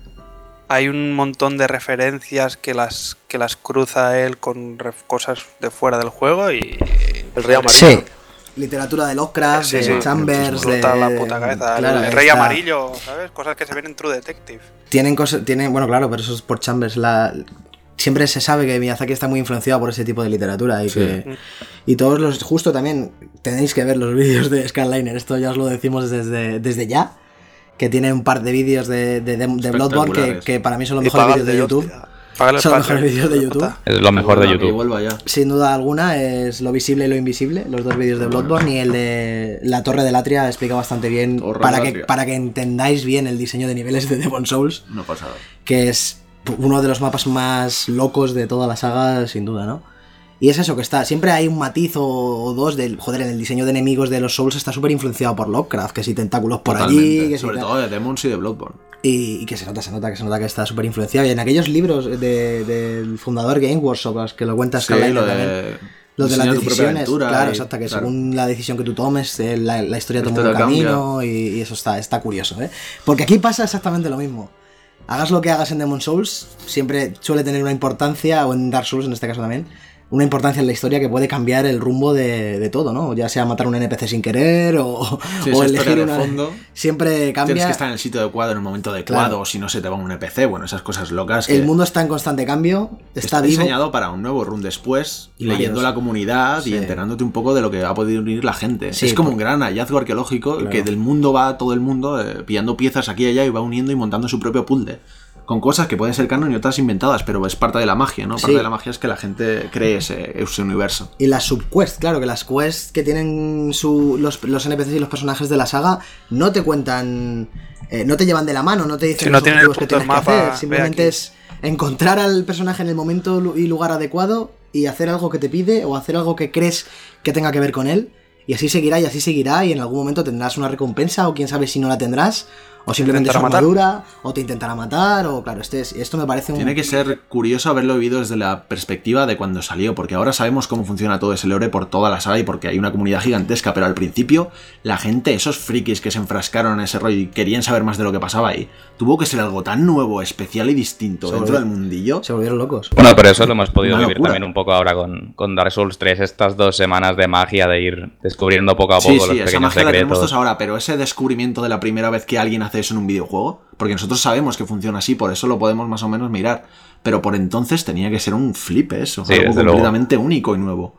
Hay un montón de referencias que las que las cruza él con ref- cosas de fuera del juego y El Rey Amarillo. Sí. Literatura de Lovecraft, Sí, de sí. Chambers, de... explota la puta cabeza. Claro, el Rey está- Amarillo, ¿sabes? Cosas que se ven en True Detective. Tienen cosas, tienen, bueno, claro, pero eso es por Chambers. La, siempre se sabe que Miyazaki está muy influenciado por ese tipo de literatura y Sí. que y todos los, justo también tenéis que ver los vídeos de Scanliner. Esto ya os lo decimos desde, desde ya, que tiene un par de vídeos de, de, de, de Bloodborne que, Espectaculares. que para mí son los Y mejores pagan vídeos de de YouTube. hostia. Págale el Son los Patreon, mejores vídeos de hijo YouTube. puta. Es lo mejor de Que YouTube. vuelva ya. Sin duda alguna es Lo Visible y Lo Invisible, los dos vídeos de Bloodborne, y el de La Torre de Latria explica bastante bien Torre para de que, Latria. para que entendáis bien el diseño de niveles de Demon's Souls, No pasa nada. que es uno de los mapas más locos de toda la saga, sin duda, ¿no? Y es eso, que está, siempre hay un matiz o, o dos del, joder, en el diseño de enemigos de los Souls está súper influenciado por Lovecraft, que si tentáculos por Totalmente. allí, que si Sobre tal. todo de Demons y de Bloodborne. Y, y que se nota, se nota, que se nota que está súper influenciado. Y en aquellos libros de- del fundador Game Workshop, que lo cuentas Sí, Scanliner lo también. de... Los de las diseña tu propia decisiones, aventura claro, y- exacto, que claro. según la decisión que tú tomes, eh, la, la historia La toma un historia camino y, y eso está, está curioso, ¿eh? Porque aquí pasa exactamente lo mismo. Hagas lo que hagas en Demon's Souls, siempre suele tener una importancia, o en Dark Souls en este caso también, una importancia en la historia que puede cambiar el rumbo de, de todo, ¿no? Ya sea matar a un N P C sin querer o, Sí, o esa historia elegir de una... fondo. Siempre cambia. Tienes que estar en el sitio adecuado en el momento adecuado, Claro. o si no se te va un N P C, bueno, esas cosas locas que El mundo está en constante cambio, está, está vivo. diseñado para un nuevo run después, Y leyendo varios. la comunidad Sí. y enterándote un poco de lo que ha podido unir la gente. Sí, es como por- un gran hallazgo arqueológico Claro. que del mundo va todo el mundo eh, pillando piezas aquí y allá y va uniendo y montando su propio puzzle. Con cosas que pueden ser canon y otras inventadas, pero es parte de la magia, ¿no? Parte Sí. de la magia es que la gente cree ese, ese universo. Y las subquests, claro, que las quests que tienen su, los, los N P Cs y los personajes de la saga no te cuentan, eh, no te llevan de la mano, no te dicen Si no los tienen el objetivos que punto del tienes que mapa, hacer, ve simplemente aquí. es encontrar al personaje en el momento lu- y lugar adecuado y hacer algo que te pide o hacer algo que crees que tenga que ver con él, y así seguirá y así seguirá, y en algún momento tendrás una recompensa, o quién sabe si no la tendrás, o simplemente su intentará matar. armadura, o te intentará matar, o claro, este es- esto me parece un... Tiene que ser curioso haberlo vivido desde la perspectiva de cuando salió, porque ahora sabemos cómo funciona todo ese lore por toda la saga y porque hay una comunidad gigantesca, pero al principio la gente, esos frikis que se enfrascaron en ese rollo y querían saber más de lo que pasaba ahí, tuvo que ser algo tan nuevo, especial y distinto Se dentro volvió- del mundillo. Se volvieron locos. Bueno, pero eso lo hemos podido Una vivir locura. también un poco ahora con, con Dark Souls tres, estas dos semanas de magia de ir descubriendo poco a poco Sí, los sí, esa pequeños magia la tenemos secretos. todos ahora, pero ese descubrimiento de la primera vez que alguien hace eso en un videojuego, porque nosotros sabemos que funciona así, por eso lo podemos más o menos mirar, pero por entonces tenía que ser un flip eso, Sí, algo desde luego. completamente único y nuevo.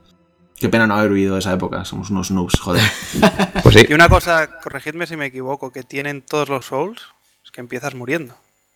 Qué pena no haber vivido esa época, somos unos noobs, joder. Pues sí, Y una cosa, corregidme si me equivoco, que tienen todos los Souls, es que empiezas muriendo.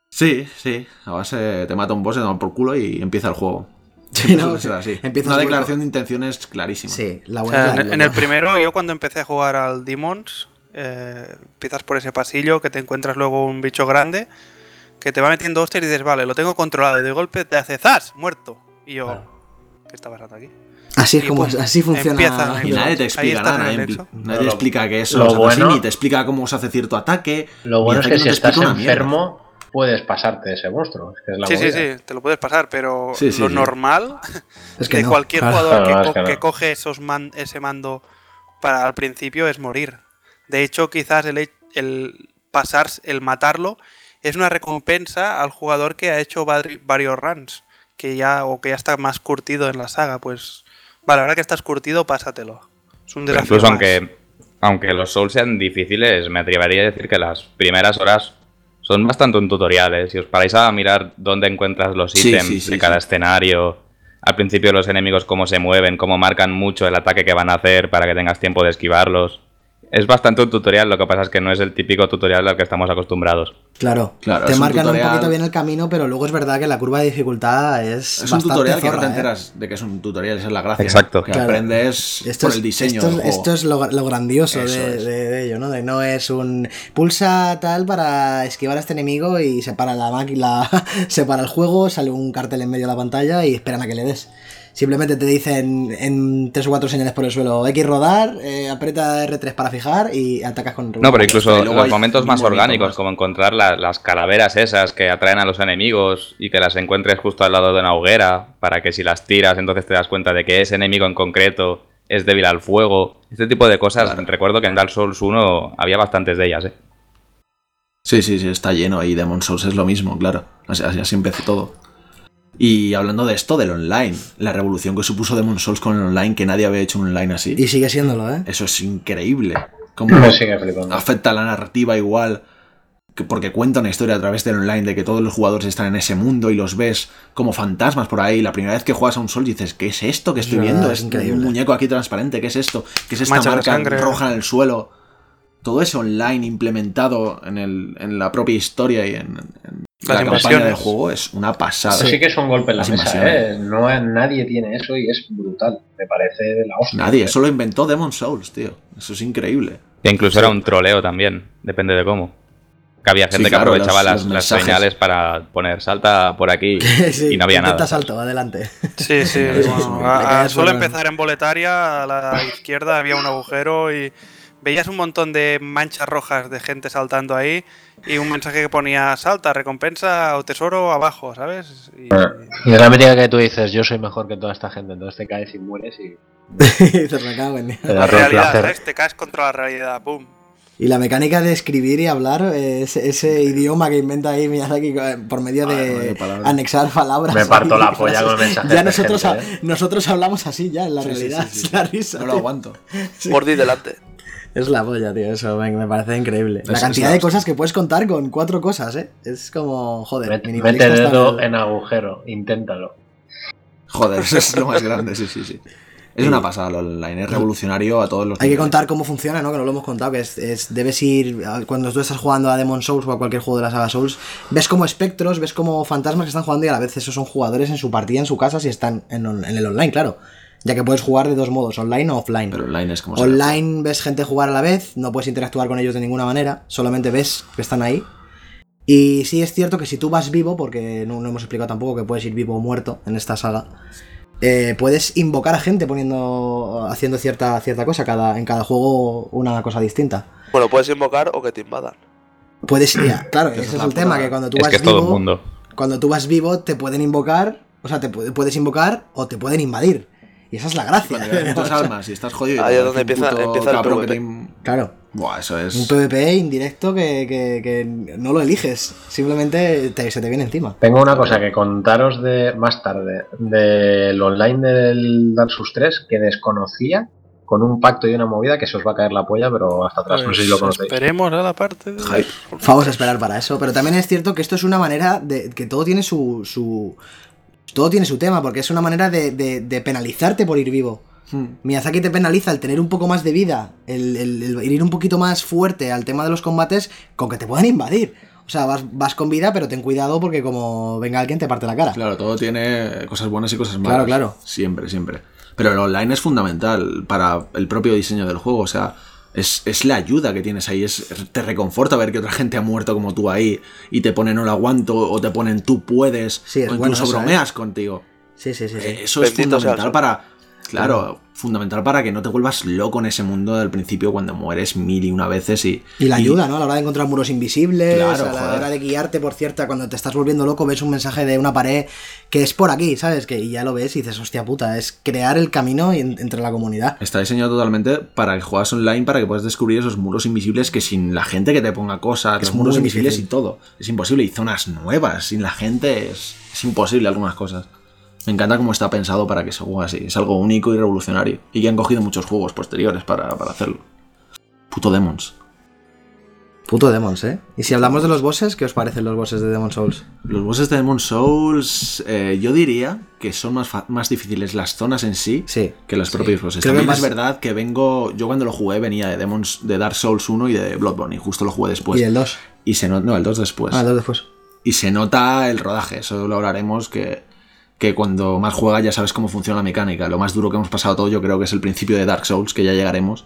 Sí, sí. A base te mata un boss, te toma por culo y empieza el juego. Sí, no, Suele ser así. empiezas Una muy- declaración de intenciones clarísima. Sí, la O buena sea, es la en, en el loca. primero, yo cuando empecé a jugar al Demons, eh, empiezas por ese pasillo que te encuentras luego un bicho grande que te va metiendo hostias y dices, vale, lo tengo controlado. Y de golpe te hace ¡zas! Muerto. Y yo, Claro. ¿qué está pasando aquí? Así es Y como pum, así funciona. empieza Y nadie te Ahí explica estás nada, en el nadie, nexo. nadie te Lo- explica que eso lo se hace así, bueno- ni te explica cómo se hace cierto ataque. Lo bueno es Miyazaki que no si te estás explica una mierda. enfermo, puedes pasarte ese monstruo. Es que es la Sí, sí, movida. sí, te lo puedes pasar, pero Sí, sí, lo sí. normal Es que de no, cualquier claro. jugador que, Claro, es co- que no. que coge esos man- ese mando para al principio es morir. De hecho, quizás el, he- el pasar, el matarlo, es una recompensa al jugador que ha hecho vari- varios runs, que ya o que ya está más curtido en la saga. Pues, vale, ahora que estás curtido, pásatelo. Es un Pero desafío incluso más. aunque, aunque los Souls sean difíciles, me atrevería a decir que las primeras horas son bastante un tutorial, ¿eh? Si os paráis a mirar dónde encuentras los Sí, ítems sí, sí, de cada sí. escenario, al principio los enemigos cómo se mueven, cómo marcan mucho el ataque que van a hacer para que tengas tiempo de esquivarlos. Es bastante un tutorial, lo que pasa es que no es el típico tutorial al que estamos acostumbrados. Claro, Claro, te es un marcan un, tutorial- poquito bien el camino, pero luego es verdad que la curva de dificultad es, Es un bastante tutorial que no zorra, te ¿eh? enteras de que es un tutorial, esa es la gracia. Exacto. Que Claro. aprendes Esto por es, el diseño esto, del es- juego. esto es lo, lo grandioso Eso de, es. de- de ello, ¿no? De no es un pulsa tal para esquivar a este enemigo y se para la máquina, se para el juego, sale un cartel en medio de la pantalla y esperan a que le des. Simplemente te dicen en tres o cuatro señales por el suelo, X rodar, eh, aprieta R tres para fijar y atacas con... No, pero incluso Y luego los hay momentos un más bonito orgánicos, más. como encontrar la- las calaveras esas que atraen a los enemigos y que las encuentres justo al lado de una hoguera, para que si las tiras entonces te das cuenta de que ese enemigo en concreto es débil al fuego. Este tipo de cosas, Claro. recuerdo que en Dark Souls uno había bastantes de ellas, ¿eh? Sí, sí, sí, está lleno. Y Demon's Souls es lo mismo, claro. Así, así, así empezó todo. Y hablando de esto, del online, la revolución que supuso Demon's Souls con el online, que nadie había hecho un online así. Y sigue siéndolo, ¿eh? Eso es increíble. Cómo Me sigue flipando. afecta la narrativa igual. que- Porque cuenta una historia a través del online de que todos los jugadores están en ese mundo y los ves como fantasmas por ahí. La primera vez que juegas a un Souls dices, ¿qué es esto que estoy Es viendo? verdad, Es es increíble. un muñeco aquí transparente, ¿qué es esto? ¿Qué es esta Manchas de marca sangre. roja en el suelo? Todo eso online implementado en, el, en la propia historia y en, en Las la campaña invasiones. del juego es una pasada. Eso sí que es un golpe en la Las mesa, invasiones. ¿eh? No, nadie tiene eso y es brutal. Me parece de la hostia. Nadie, eso lo inventó Demon's Souls, tío. Eso es increíble. Que incluso era un troleo también, depende de cómo. Que había gente Sí, que claro, aprovechaba los- las, los las mensajes. señales para poner salta por aquí Sí, y no había intenta nada. salto, adelante. Sí, sí. Sí, bueno, sí, sí. a- a- Le caes suele por- empezar en boletaria, a la izquierda había un agujero y veías un montón de manchas rojas de gente saltando ahí y un mensaje que ponía salta, recompensa o tesoro abajo, ¿sabes? Y, Y es la mítica que tú dices, yo soy mejor que toda esta gente, entonces te caes y mueres y Se me cago en Dios. te la da todo el realidad, placer. ¿sabes? Te caes contra la realidad, ¡pum! Y la mecánica de escribir y hablar, eh, ese, ese idioma que inventa ahí Miyazaki eh, por medio Madre de mía, palabras. anexar palabras. Me parto y la polla frases. con mensajes Ya de nosotros, gente, ha- nosotros hablamos así ya en la Sí, sí, realidad. sí, sí. Es la risa. No lo tío. aguanto. Sí. Por di delante. Es la polla, tío. Eso me, me parece increíble. La Es- cantidad es la de hostia. cosas que puedes contar con cuatro cosas, ¿eh? Es como, joder, Mete, minimalista mete hasta dedo el- en agujero, inténtalo. Joder, eso es lo más grande, sí, sí, sí. Es una pasada lo online, es revolucionario a todos los Hay que niveles. contar cómo funciona, ¿no? Que no lo hemos contado, que es, es- debes ir, cuando tú estás jugando a Demon's Souls o a cualquier juego de la saga Souls, ves como espectros, ves como fantasmas que están jugando y a la vez esos son jugadores en su partida, en su casa, si están en, on- en el online, claro. Ya que puedes jugar de dos modos, online o offline. Pero online es como se Online ves gente jugar a la vez, no puedes interactuar con ellos de ninguna manera, solamente ves que están ahí. Y sí es cierto que si tú vas vivo, porque no, no hemos explicado tampoco que puedes ir vivo o muerto en esta saga, eh, puedes invocar a gente poniendo, haciendo cierta, cierta cosa, cada, en cada juego una cosa distinta. Bueno, puedes invocar o que te invadan. Puedes, ya, claro, Esa ese es es la el tema, pura- que cuando tú Es vas que es vivo, todo el mundo. cuando tú vas vivo te pueden invocar, o sea, te pu- puedes invocar o te pueden invadir. Y esa es la gracia. Cuando llegas muchas almas y estás jodido. y Ahí te es donde aparece un empieza- puto empieza el cabrón que PvP. te im- Claro. Buah, eso es. Un PvP indirecto que, que- que no lo eliges, simplemente te- se te viene encima. Tengo una cosa que contaros de más tarde del online del Dark Souls tres que desconocía con un pacto y una movida que se os va a caer la polla, pero hasta atrás, no sé si lo Pues conocéis. esperemos a la parte de... Hype. Vamos a esperar para eso, pero también es cierto que esto es una manera de que todo tiene su, su todo tiene su tema, porque es una manera de, de- de penalizarte por ir vivo. Hmm. Miyazaki te penaliza el tener un poco más de vida, el, el- el ir un poquito más fuerte al tema de los combates con que te puedan invadir. O sea, vas, vas con vida, pero ten cuidado porque como venga alguien te parte la cara. Claro, todo tiene cosas buenas y cosas malas. Claro, claro. Siempre, siempre. Pero el online es fundamental para el propio diseño del juego. O sea, es, es la ayuda que tienes ahí. Es, te reconforta ver que otra gente ha muerto como tú ahí y te ponen no lo aguanto o te ponen tú puedes. Sí, es o bueno incluso eso, bromeas ¿eh? contigo. Sí, sí, sí. sí. Eh, Eso es Bendito sea fundamental eso. para... Claro, fundamental para que no te vuelvas loco en ese mundo del principio cuando mueres mil y una veces y... Y la ayuda, ¿no? A la hora de encontrar muros invisibles, Claro, a la joder. hora de guiarte por cierta, cuando te estás volviendo loco, ves un mensaje de una pared que es por aquí, ¿sabes? Que y ya lo ves y dices, hostia puta, es crear el camino en- entre la comunidad. Está diseñado totalmente para que juegues online, para que puedas descubrir esos muros invisibles que sin la gente que te ponga cosas, Es los muros muy invisibles difícil. y todo, es imposible. Y zonas nuevas, sin la gente es, es imposible algunas cosas. Me encanta cómo está pensado para que se juegue así. Es algo único y revolucionario. Y que han cogido muchos juegos posteriores para, para hacerlo. Puto Demons. Puto Demons, ¿eh? Y si hablamos de los bosses, ¿qué os parecen los bosses de Demon's Souls? Los bosses de Demon's Souls, eh, yo diría que son más, fa- más difíciles las zonas en sí, Sí. que los propios bosses. Creo que También más- es verdad que vengo, yo cuando lo jugué venía de Demons, de Dark Souls uno y de Bloodborne, y justo lo jugué después. y el dos. Y se nota, no, el dos después. Ah, el dos después. Y se nota el rodaje, eso lo hablaremos, que, que cuando más juegas ya sabes cómo funciona la mecánica. Lo más duro que hemos pasado todo yo creo que es el principio de Dark Souls, que ya llegaremos.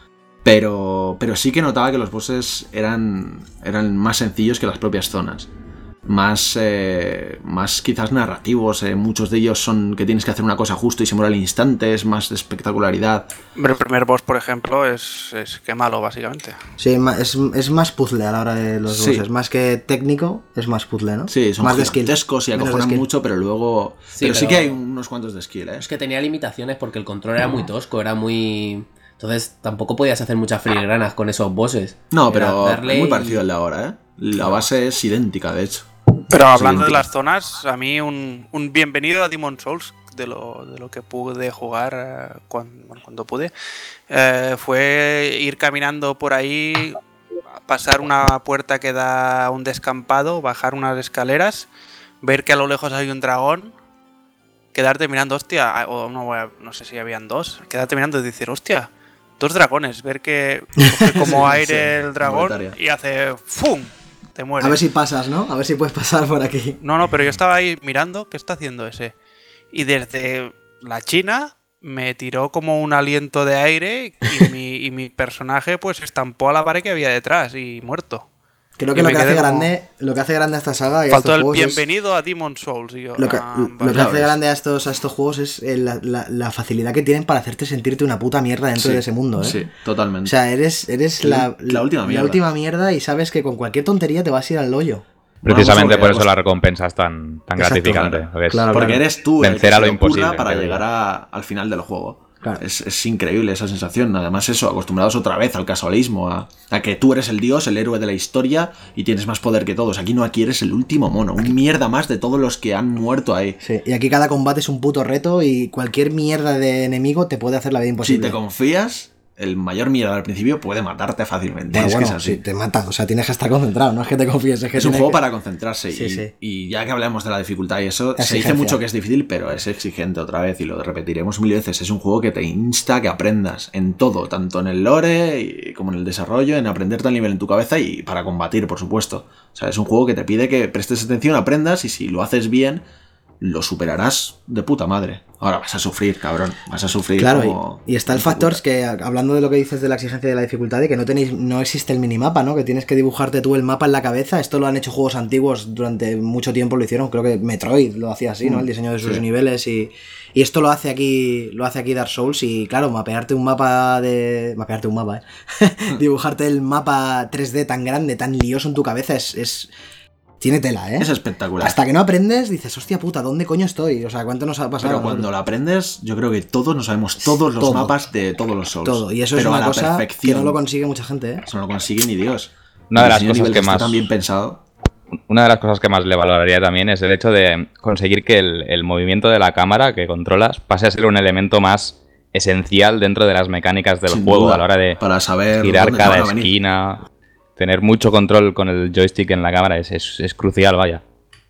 Pero, pero sí que notaba que los bosses eran, eran más sencillos que las propias zonas. Más, eh, más quizás narrativos, eh, muchos de ellos son que tienes que hacer una cosa justo y se muere al instante, es más de espectacularidad. Hombre, el primer boss, por ejemplo, es, es quémalo, básicamente. Sí, ma- es, es más puzzle a la hora de los Sí. bosses. Más que técnico, es más puzzle, ¿no? Sí, son más de skill. gigantescos y Menos de acojonan skill. mucho, pero luego... Sí, pero, sí pero- que hay unos cuantos de skill, ¿eh? Es que tenía limitaciones porque el control era muy tosco, era muy... Entonces tampoco podías hacer muchas filigranas con esos bosses. No, Era pero darle es muy y- parecido al de ahora, ¿eh? La base es idéntica, de hecho. Pero hablando Sí, de las zonas, a mí un, un bienvenido a Demon's Souls, de lo, de lo que pude jugar eh, cuando, bueno, cuando pude, eh, fue ir caminando por ahí, pasar una puerta que da a un descampado, bajar unas escaleras, ver que a lo lejos hay un dragón, quedarte mirando, hostia, o no, voy a- no sé si habían dos, quedarte mirando y decir, hostia, dos dragones, ver que coge como Sí, aire sí, el dragón monetaria. y hace ¡fum! Te mueres. A ver si pasas, ¿no? A ver si puedes pasar por aquí. No, no, pero yo estaba ahí mirando qué está haciendo ese. Y desde la China me tiró como un aliento de aire y mi, y mi personaje pues estampó a la pared que había detrás y muerto. Creo que Y lo me que hace quedé como- grande, lo que hace grande a esta saga y a Faltó estos el juegos es- bienvenido a Demon's Souls. Y yo, Lo que, ah, lo vale. que hace grande a estos, a estos juegos es eh, la, la- la facilidad que tienen para hacerte sentirte una puta mierda dentro Sí, de ese mundo, ¿eh? Sí, totalmente. O sea, eres, eres La- la, la última mierda. última mierda y sabes que con cualquier tontería te vas a ir al hoyo. Precisamente sobre por eso algo- la recompensa es tan, tan Exacto, gratificante. claro. porque es- Claro, Porque claro. eres tú el Vencer que a se lo le ocurra imposible, para creo. llegar a- al final del juego. Claro. Es, es increíble esa sensación. Además, eso, acostumbrados otra vez al casualismo, a, a que tú eres el dios, el héroe de la historia y tienes más poder que todos. Aquí no, aquí eres el último mono, un mierda más de todos los que han muerto ahí. Sí, y aquí cada combate es un puto reto y cualquier mierda de enemigo te puede hacer la vida Si imposible. te confías, el mayor mierda al principio puede matarte fácilmente. Bueno, es que bueno, es así. sí, te mata, o sea, tienes que estar concentrado, no es que te confíes, es que Es un tienes juego que- para concentrarse Sí, y, sí. y ya que hablamos de la dificultad y eso, se dice Exigencia. mucho que es difícil, pero es exigente otra vez y lo repetiremos mil veces. Es un juego que te insta a que aprendas en todo, tanto en el lore y como en el desarrollo, en aprender tal nivel en tu cabeza y para combatir, por supuesto. O sea, es un juego que te pide que prestes atención, aprendas y si lo haces bien, lo superarás de puta madre. Ahora vas a sufrir, cabrón, vas a sufrir. Claro, como- y, y está el como factor puta. que, hablando de lo que dices de la exigencia de la dificultad, de que no tenéis, no existe el minimapa, ¿no? Que tienes que dibujarte tú el mapa en la cabeza. Esto lo han hecho juegos antiguos durante mucho tiempo, lo hicieron. Creo que Metroid lo hacía así, ¿no? El diseño de sus Sí. niveles y, y esto lo hace aquí, lo hace aquí Dark Souls y claro, mapearte un mapa de, mapearte un mapa, ¿eh? Dibujarte el mapa tres D tan grande, tan lioso en tu cabeza es, es tiene tela, ¿eh? Es espectacular. Hasta que no aprendes, dices, hostia puta, ¿dónde coño estoy? O sea, ¿cuánto nos ha pasado? Pero a cuando nosotros? lo aprendes, yo creo que todos nos sabemos todos los Todo. mapas de todos los Souls. Todo, y eso Pero es a una la cosa que perfección. no lo consigue mucha gente, ¿eh? Eso no lo consigue ni Dios. Una de El las diseño a cosas nivel que está más- tan bien pensado. Una de las cosas que más le valoraría también es el hecho de conseguir que el, el movimiento de la cámara que controlas pase a ser un elemento más esencial dentro de las mecánicas del Sin juego duda, a la hora de para saber girar dónde te cada van a venir. esquina. Tener mucho control con el joystick en la cámara es, es, es crucial, vaya.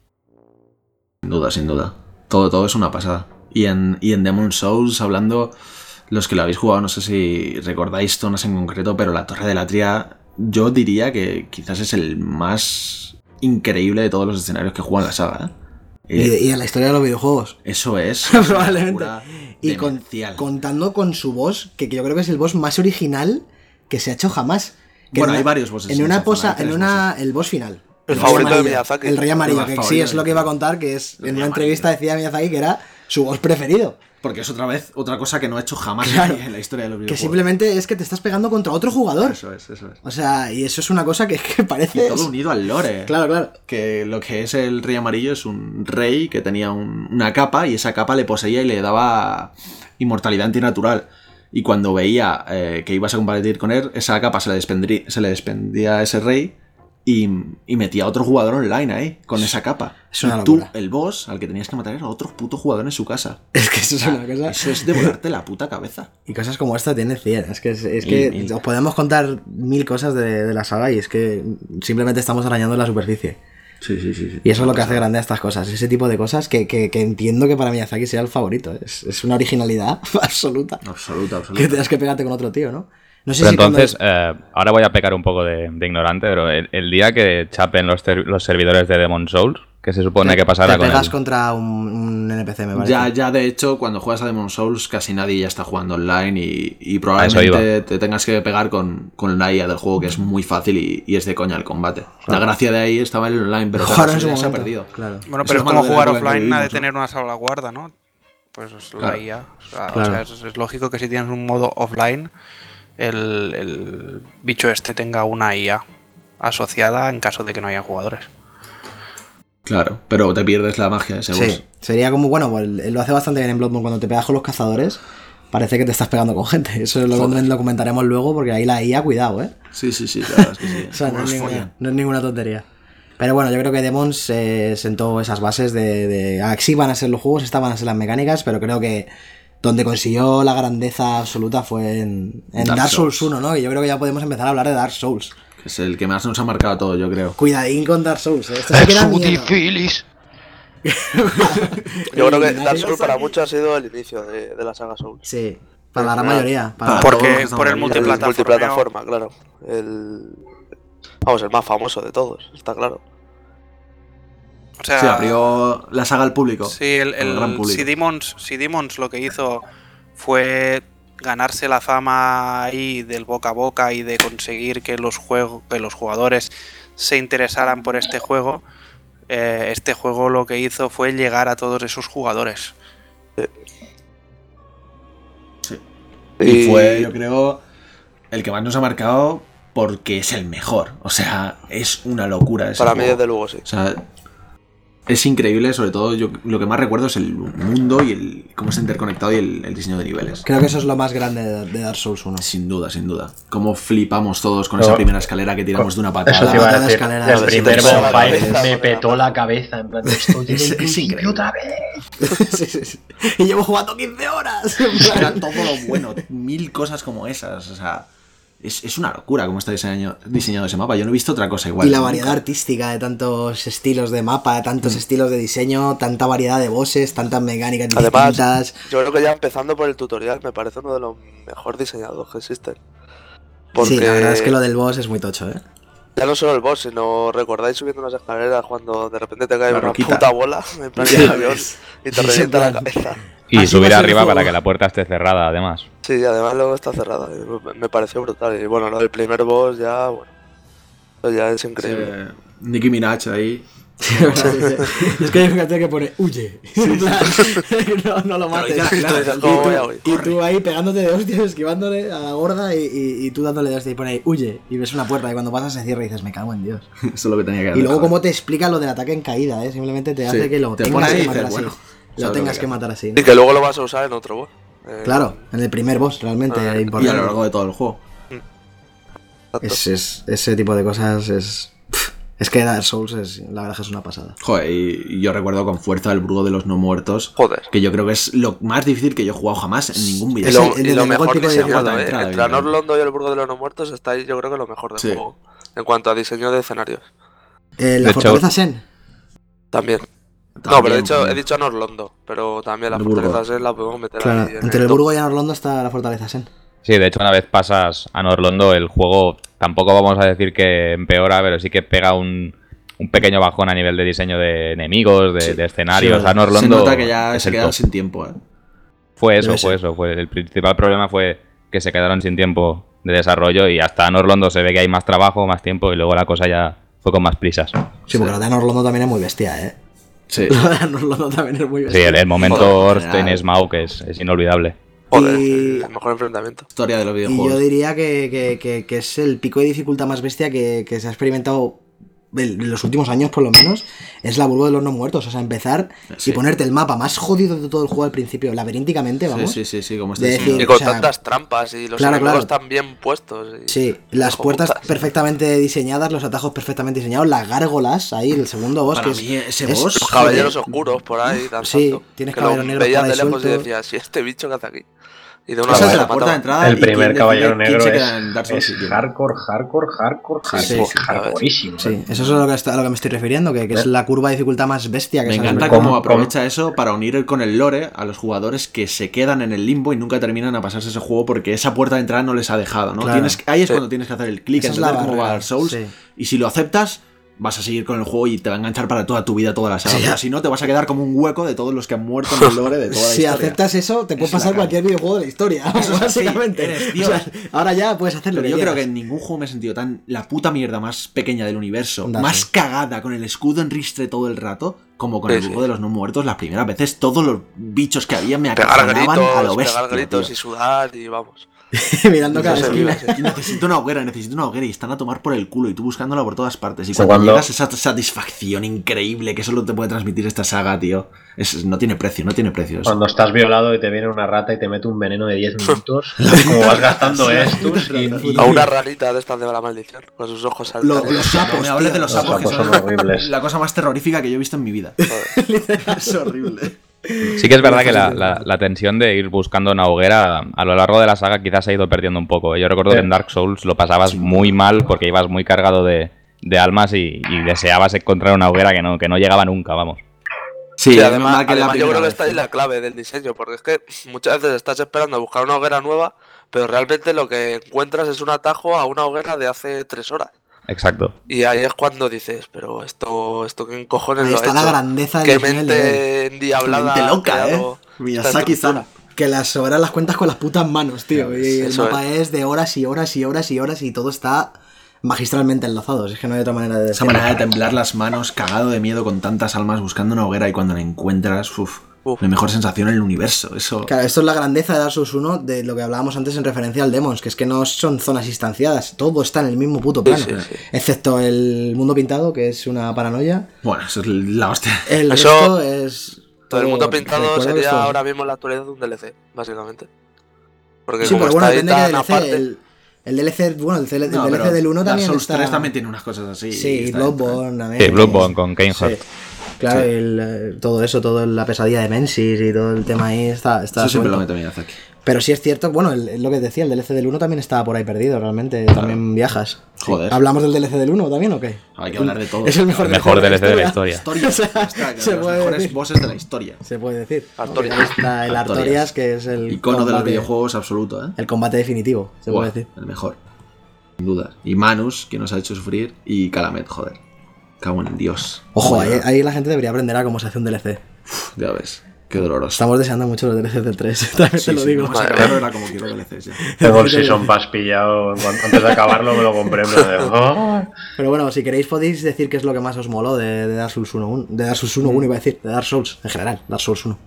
Sin duda, sin duda. Todo, todo es una pasada. Y en, y en Demon's Souls, hablando, los que lo habéis jugado, no sé si recordáis zonas en concreto, pero la Torre de la Tria, yo diría que quizás es el más increíble de todos los escenarios que juega en la saga, ¿eh? Y, y en la historia de los videojuegos. Eso es. Probablemente. Y con, contando con su boss, que, que yo creo que es el boss más original que se ha hecho jamás. Que Bueno, una, hay varios bosses. En una esa posa, zona, hay en tres una. bosses. El boss final. El rey favorito de amarillo, Miyazaki. El rey amarillo, El que sí, favorito es de lo que iba a Miyazaki. contar, que es El en rey una entrevista amarillo. decía Miyazaki que era su boss preferido. Porque es otra vez otra cosa que no ha hecho jamás Claro. en la historia de los Que videojuegos. simplemente es que te estás pegando contra otro jugador. Eso es, eso es. O sea, y eso es una cosa que, que Y parece. todo unido al lore. Claro, claro. Que lo que es el rey amarillo es un rey que tenía un- una capa y esa capa le poseía y le daba inmortalidad antinatural. Y cuando veía eh, que ibas a combatir con él, esa capa se le, desprendrí- se le desprendía a ese rey y, y metía a otro jugador online ahí, con esa capa. Es una y tú, locura. el boss, al que tenías que matar era otro puto jugador en su casa. Es que eso es una cosa. Eso es de volarte la puta cabeza. Y cosas como esta tiene cien. Es que, es, es que Mil, mil. os podemos contar mil cosas de, de la saga y es que simplemente estamos arañando la superficie. Sí, sí, sí. sí. Y eso es lo que hace grande a estas cosas. Ese tipo de cosas que, que, que entiendo que para Miyazaki sea el favorito. Es, es una originalidad absoluta. Absoluta, Que absoluta. tengas que pegarte con otro tío, ¿no? No sé Pero si cuando- entonces, eh, ahora voy a pecar un poco de, de ignorante, pero el, el día que chapen los, ter- los servidores de Demon Souls, que se supone que pasará te con pegas el... contra un, un N P C, me parece. Ya, ya de hecho, cuando juegas a Demon Souls, casi nadie ya está jugando online y, y eso probablemente te tengas que pegar con, con la I A del juego, que es muy fácil y, y es de coña el combate. La gracia de ahí estaba en el online, pero Jugar claro, en eso su ya se ha momento, perdido. claro. Bueno, Eso pero es es como malo de la jugar época en que offline, ha de vivimos, ¿no? tener una salvaguarda, ¿no? Pues es la Claro. I A. O sea, Claro. o sea, es, es lógico que si tienes un modo offline, el, el bicho este tenga una I A asociada en caso de que no haya jugadores. Claro, pero te pierdes la magia de ese boss. Sí, sería como, bueno, pues, él lo hace bastante bien en Bloodborne cuando te pegas con los cazadores. Parece que te estás pegando con gente. Eso lo, Joder. lo comentaremos luego porque ahí la I A, cuidado, ¿eh? Sí, sí, sí, la verdad es que sí. O sea, no Unos es, ninguna, follan. no es ninguna tontería. Pero bueno, yo creo que Demons eh, sentó esas bases de, de... Ah, sí van a ser los juegos, estas van a ser las mecánicas, pero creo que donde consiguió la grandeza absoluta fue en, en Dark, Dark Souls. Souls uno, ¿no? Y yo creo que ya podemos empezar a hablar de Dark Souls. Que es el que más nos ha marcado todo, yo creo. Cuidadín con Dark Souls, ¿eh? Esto sí que da miedo. Yo creo que Dark Souls para muchos ha sido el inicio de, de la saga Souls. Sí, para la gran mayoría. Para... Para todos los Porque que estamos por el ahí. multiplataforma. El multiplataforma, claro. El... Vamos, el más famoso de todos, está claro. O sea, Sí, abrió la saga al público. sí, el, al el- gran público. si, Demons, si Demons lo que hizo fue ganarse la fama ahí del boca a boca y de conseguir que los, juegos, que los jugadores se interesaran por este juego, eh, este juego lo que hizo fue llegar a todos esos jugadores. Y fue, yo creo, el que más nos ha marcado porque es el mejor. O sea, es una locura ese Para mí, juego. desde luego, sí. O sea, es increíble, sobre todo yo lo que más recuerdo es el mundo y el cómo está interconectado y el, el diseño de niveles. Creo que eso es lo más grande de, de Dark Souls uno. Sin duda, sin duda. Cómo flipamos todos con No. esa primera escalera que tiramos de una patada. Eso te iba a Patada de decir. escalera, El sí, primer sí, sí, bonfire sí, sí, me sí, petó la cabeza. En plan, esto tiene Es- el es principio increíble. otra vez. Sí, sí, sí. Y llevo jugando quince horas. Era todo lo bueno, mil cosas como esas. O sea, es, es una locura cómo está diseñado, diseñado ese mapa. Yo no he visto otra cosa igual. Y la nunca. variedad artística de tantos estilos de mapa, de tantos estilos de diseño, tanta variedad de bosses, tantas mecánicas Además, distintas. yo creo que ya empezando por el tutorial, me parece uno de los mejor diseñados que existen. Porque Sí, la verdad es que lo del boss es muy tocho, ¿eh? ya no solo el boss, sino recordáis subiendo unas escaleras cuando de repente te cae La una roquita. puta bola en plan Sí, de avión es- y te es revienta en la plan- cabeza. Y Así va subir a ser el arriba juego. para que la puerta esté cerrada, además. Sí, y además luego está cerrada. y Me pareció brutal. Y bueno, lo del primer boss ya, bueno, eso ya es increíble. Eh, Nicki Minaj ahí. Es que fíjate que pone huye. En plan, no, no lo mates. ya, claro, dices, Y ¿cómo tú- voy a huir? y tú ahí pegándote de hostias, esquivándole a la gorda y, y- y tú dándole de hostias y pone ahí huye. Y ves una puerta y cuando pasas se cierra y dices, me cago en Dios. Eso es lo que tenía que hacer. Y luego joder. cómo te explica lo del ataque en caída, ¿eh? Simplemente te hace Sí, que lo te tengas pone ahí que y matar dices, así. bueno, Lo sabes lo tengas que que haces. matar así. Y ¿no? que luego lo vas a usar en otro boss. Eh, Claro, en el primer boss realmente Ah, y a Y a importante. lo largo de todo el juego. exacto. Es, es- ese tipo de cosas es... Es que Dark Souls es, la verdad que es una pasada. Joder, y y yo recuerdo con fuerza el Burgo de los No Muertos. Joder. Que yo creo que es lo más difícil que yo he jugado jamás en ningún Y Es lo, el- videojuego. el y lo del mejor golpe de diseñado, la ¿eh? entrada, Entre evidentemente. Anorlondo y el Burgo de los No Muertos está ahí, yo creo que lo mejor del Sí. juego. En cuanto a diseño de escenarios. Eh, la De hecho- Fortaleza Sen. También. No, También, pero de hecho también. he dicho Anorlondo. Pero también la El Burgo. fortaleza Sen la podemos meter Claro, ahí. en entre el top. Burgo y Anorlondo está la Fortaleza Sen. Sí, de hecho, una vez pasas a Norlondo, el juego tampoco vamos a decir que empeora, pero sí que pega un, un pequeño bajón a nivel de diseño de enemigos, de, Sí, de escenarios. sí, Anor se Londo nota que ya es se el quedan top. sin tiempo, ¿eh? Fue eso, Debe fue ser. eso. Fue el principal problema fue que se quedaron sin tiempo de desarrollo y hasta Anor Londo se ve que hay más trabajo, más tiempo y luego la cosa ya fue con más prisas. Sí, porque lo de Anor Londo también es muy bestia, ¿eh? Sí. Lo de Anor Londo también es muy Sí, bestia. el, el momento Joder, Ornstein general. Smaug es, es inolvidable. Joder, Y- el mejor enfrentamiento. Historia de los Y videojuegos. yo diría que, que- que- que es el pico de dificultad más bestia que, que se ha experimentado en en los últimos años, por lo menos. Es la burbuja de los no muertos. O sea, empezar Sí. y ponerte el mapa más jodido de todo el juego al principio, laberínticamente, vamos. Sí, sí, sí, sí, como De está decir- Y diseñado. con o sea, tantas trampas y los claro, enemigos claro. están bien puestos. y- Sí, las hijo puertas putas. perfectamente diseñadas, los atajos perfectamente diseñados, las gárgolas, ahí, el segundo boss. Para que mí, es, ese es- boss, Los caballeros joder. oscuros por ahí danzando. Sí, tienes que lo caballeros negros veías por ahí de lejos y sueltos. decías, ¿y este bicho que hace aquí? Y de una Esa vez es lo la puerta de mataba. entrada. El y quién primer decide caballero quién negro se es, queda en Dark Souls es siguiente. hardcore, hardcore, hardcore, Sí, hardcore. sí, sí. Hardcoreísimo. Sí, ¿eh? eso es a lo que, está- a lo que me estoy refiriendo, que, que es la curva de dificultad más bestia que Me se ha encanta experimentado. cómo ¿Cómo? aprovecha eso para unir con el lore a los jugadores que se quedan en el limbo y nunca terminan a pasarse ese juego porque esa puerta de entrada no les ha dejado, ¿no? Claro. Tienes, ahí es Sí. cuando tienes que hacer el clic, Esa es la entender cómo va barrera, Dark Souls sí. y si lo aceptas vas a seguir con el juego y te va a enganchar para toda tu vida, toda la saga. Sí. Pero si no, te vas a quedar como un hueco de todos los que han muerto en el lore de toda la Si historia. aceptas eso, te puede Es la pasar caña. cualquier videojuego de la historia. Eso es así, básicamente. eres Dios. O sea, ahora ya puedes hacer lo Pero que yo creo que quieras. en ningún juego me he sentido tan la puta mierda más pequeña del universo, Dark más Souls. cagada con el escudo en ristre todo el rato, como con Sí, el grupo sí. de los no muertos. Las primeras veces todos los bichos que había me Pegar acojonaban gritos, a lo bestia, pegar gritos tío. y sudar y vamos. Mirando cada No se esquina. vive, sí. Y necesito una hoguera, necesito una hoguera y están a tomar por el culo y tú buscándola por todas partes. Y O sea, cuando, cuando- llegas esa satisfacción increíble que solo te puede transmitir esta saga, tío, es, no tiene precio, no tiene precio. Eso. Cuando estás violado y te viene una rata y te mete un veneno de diez minutos, como vas gastando estos y, y- A una ranita de estas de la maldición, con sus ojos Lo- saltados. los sapos, No me hables tío. de los Los sapos, que sapos son son horribles. la cosa más terrorífica que yo he visto en mi vida. Es horrible. Sí que es verdad que la, la- la tensión de ir buscando una hoguera a lo largo de la saga quizás se ha ido perdiendo un poco. Yo recuerdo Sí. que en Dark Souls lo pasabas muy mal porque ibas muy cargado de, de almas y, y deseabas encontrar una hoguera que no, que no llegaba nunca, vamos. Sí, Sí, es además, normal que la además yo primera creo que vez, está ahí ¿no? la clave del diseño, porque es que muchas veces estás esperando a buscar una hoguera nueva, pero realmente lo que encuentras es un atajo a una hoguera de hace tres horas. Exacto. Y ahí es cuando dices, pero esto, esto qué cojones Ahí lo ha está la hecho? grandeza del Qué diseño del mente endiablada. Mente ha loca, creado ¿eh? esta Miyazaki-san. estructura. Que las horas las cuentas con las putas manos, tío. Y el Eso mapa es de horas y horas y horas y horas y todo está magistralmente enlazado. Es que no hay otra manera de Esa decirlo. manera de temblar las manos, cagado de miedo con tantas almas buscando una hoguera y cuando la encuentras, uff, Uf. la mejor sensación en el universo. Eso. Claro, esto es la grandeza de Dark Souls uno de lo que hablábamos antes en referencia al Demons, que es que no son zonas instanciadas, todo está en el mismo puto plano. Sí, sí, sí. Excepto el mundo pintado, que es una paranoia. Bueno, eso es la hostia. El Eso- resto es. Todo el mundo pintado recuerdo que sería esto- ahora mismo en la actualidad un D L C, básicamente. Porque Sí, como pero bueno, está ahí depende de tan qué D L C. aparte, El, el D L C, bueno, el, C L el No, D L C pero del uno Dark también Souls está. tres también tiene unas cosas así. Sí, está dentro, ¿eh? Bloodborne también. Sí, Bloodborne con Kane Claro, Sí. el, eh, todo eso, toda la pesadilla de Mensis y todo el tema ahí está, está Eso siempre lo suelto. mete Miyazaki. Pero sí es cierto, bueno, el- es lo que decía, el D L C del uno también estaba por ahí perdido, realmente, también viajas. Joder. ¿Hablamos del D L C del uno también o qué? Hay que hablar de todo. Es el mejor, El mejor D L C de la historia. Historia. O sea, Está, se los puede mejores decir. bosses de la historia. Se puede decir. Artorias. Ahí está el Artorias. Artorias, que es el Icono de los combate- videojuegos absoluto, ¿eh? El combate definitivo, se Buah, puede decir. el mejor. Sin duda. Y Manus, que nos ha hecho sufrir, y Calamet, joder. Cago en Dios. Ojo, Joder. ahí, ahí la gente debería aprender a cómo se hace un D L C. Uf, ya ves. Qué doloroso. Estamos deseando mucho los D L C del tres, también Sí, te lo sí, digo. vamos a acabarlo, era como quiero D L Cs ya. Tengo el Season Pass pillado. en cuanto- Antes de acabarlo me lo compré. Me lo dejo. ¡Ah! Pero bueno, si queréis podéis decir qué es lo que más os moló de, de Dark Souls uno, un- de Dark Souls uno, uno iba a decir, de Dark Souls en general, Dark Souls uno.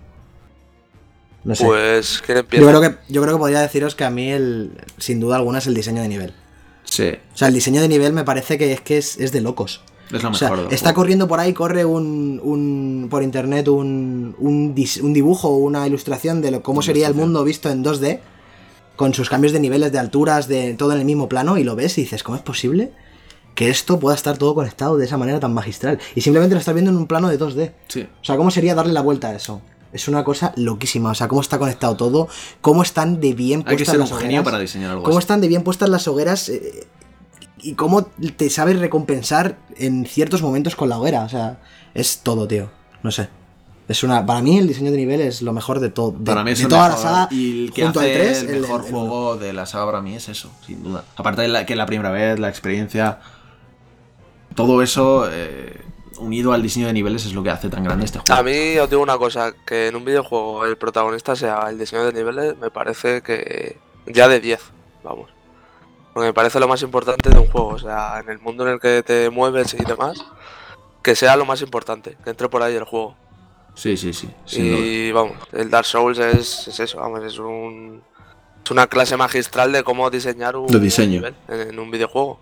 No sé. pues, ¿quién yo empieza? creo que yo creo que podría deciros que a mí el sin duda alguna es el diseño de nivel. Sí, O sea, el diseño de nivel me parece que es que es, es de locos. es lo O mejor sea, del está juego. corriendo por ahí, corre un, un por internet un, un, dis- un dibujo o una ilustración de lo, cómo Una sería el ilustración. mundo visto en dos D, con sus cambios de niveles, de alturas, de todo en el mismo plano, y lo ves y dices, ¿cómo es posible que esto pueda estar todo conectado de esa manera tan magistral? Y simplemente lo estás viendo en un plano de dos D. Sí. O sea, ¿cómo sería darle la vuelta a eso? Es una cosa loquísima, o sea, cómo está conectado todo, cómo están de bien Hay que puestas ser las un genio hogueras, para diseñar algo cómo así. están de bien puestas las hogueras eh, y cómo te sabes recompensar en ciertos momentos con la hoguera, o sea, es todo, tío, no sé. Es una, para mí el diseño de nivel es lo mejor de todo, de, Para mí es de el toda mejor, la saga, y el que junto hace al tres, el mejor juego de la saga para mí es eso, sin duda. Aparte de la, que la primera vez, la experiencia... todo eso eh, unido al diseño de niveles es lo que hace tan grande este juego. A mí os digo una cosa, que en un videojuego el protagonista sea el diseño de niveles, me parece que ya de diez, vamos. Porque me parece lo más importante de un juego, o sea, en el mundo en el que te mueves y demás, que sea lo más importante, que entre por ahí el juego. Sí, sí, sí. Y vamos, el Dark Souls es, es eso, vamos, es un es una clase magistral de cómo diseñar un, de diseño. un nivel en, en un videojuego.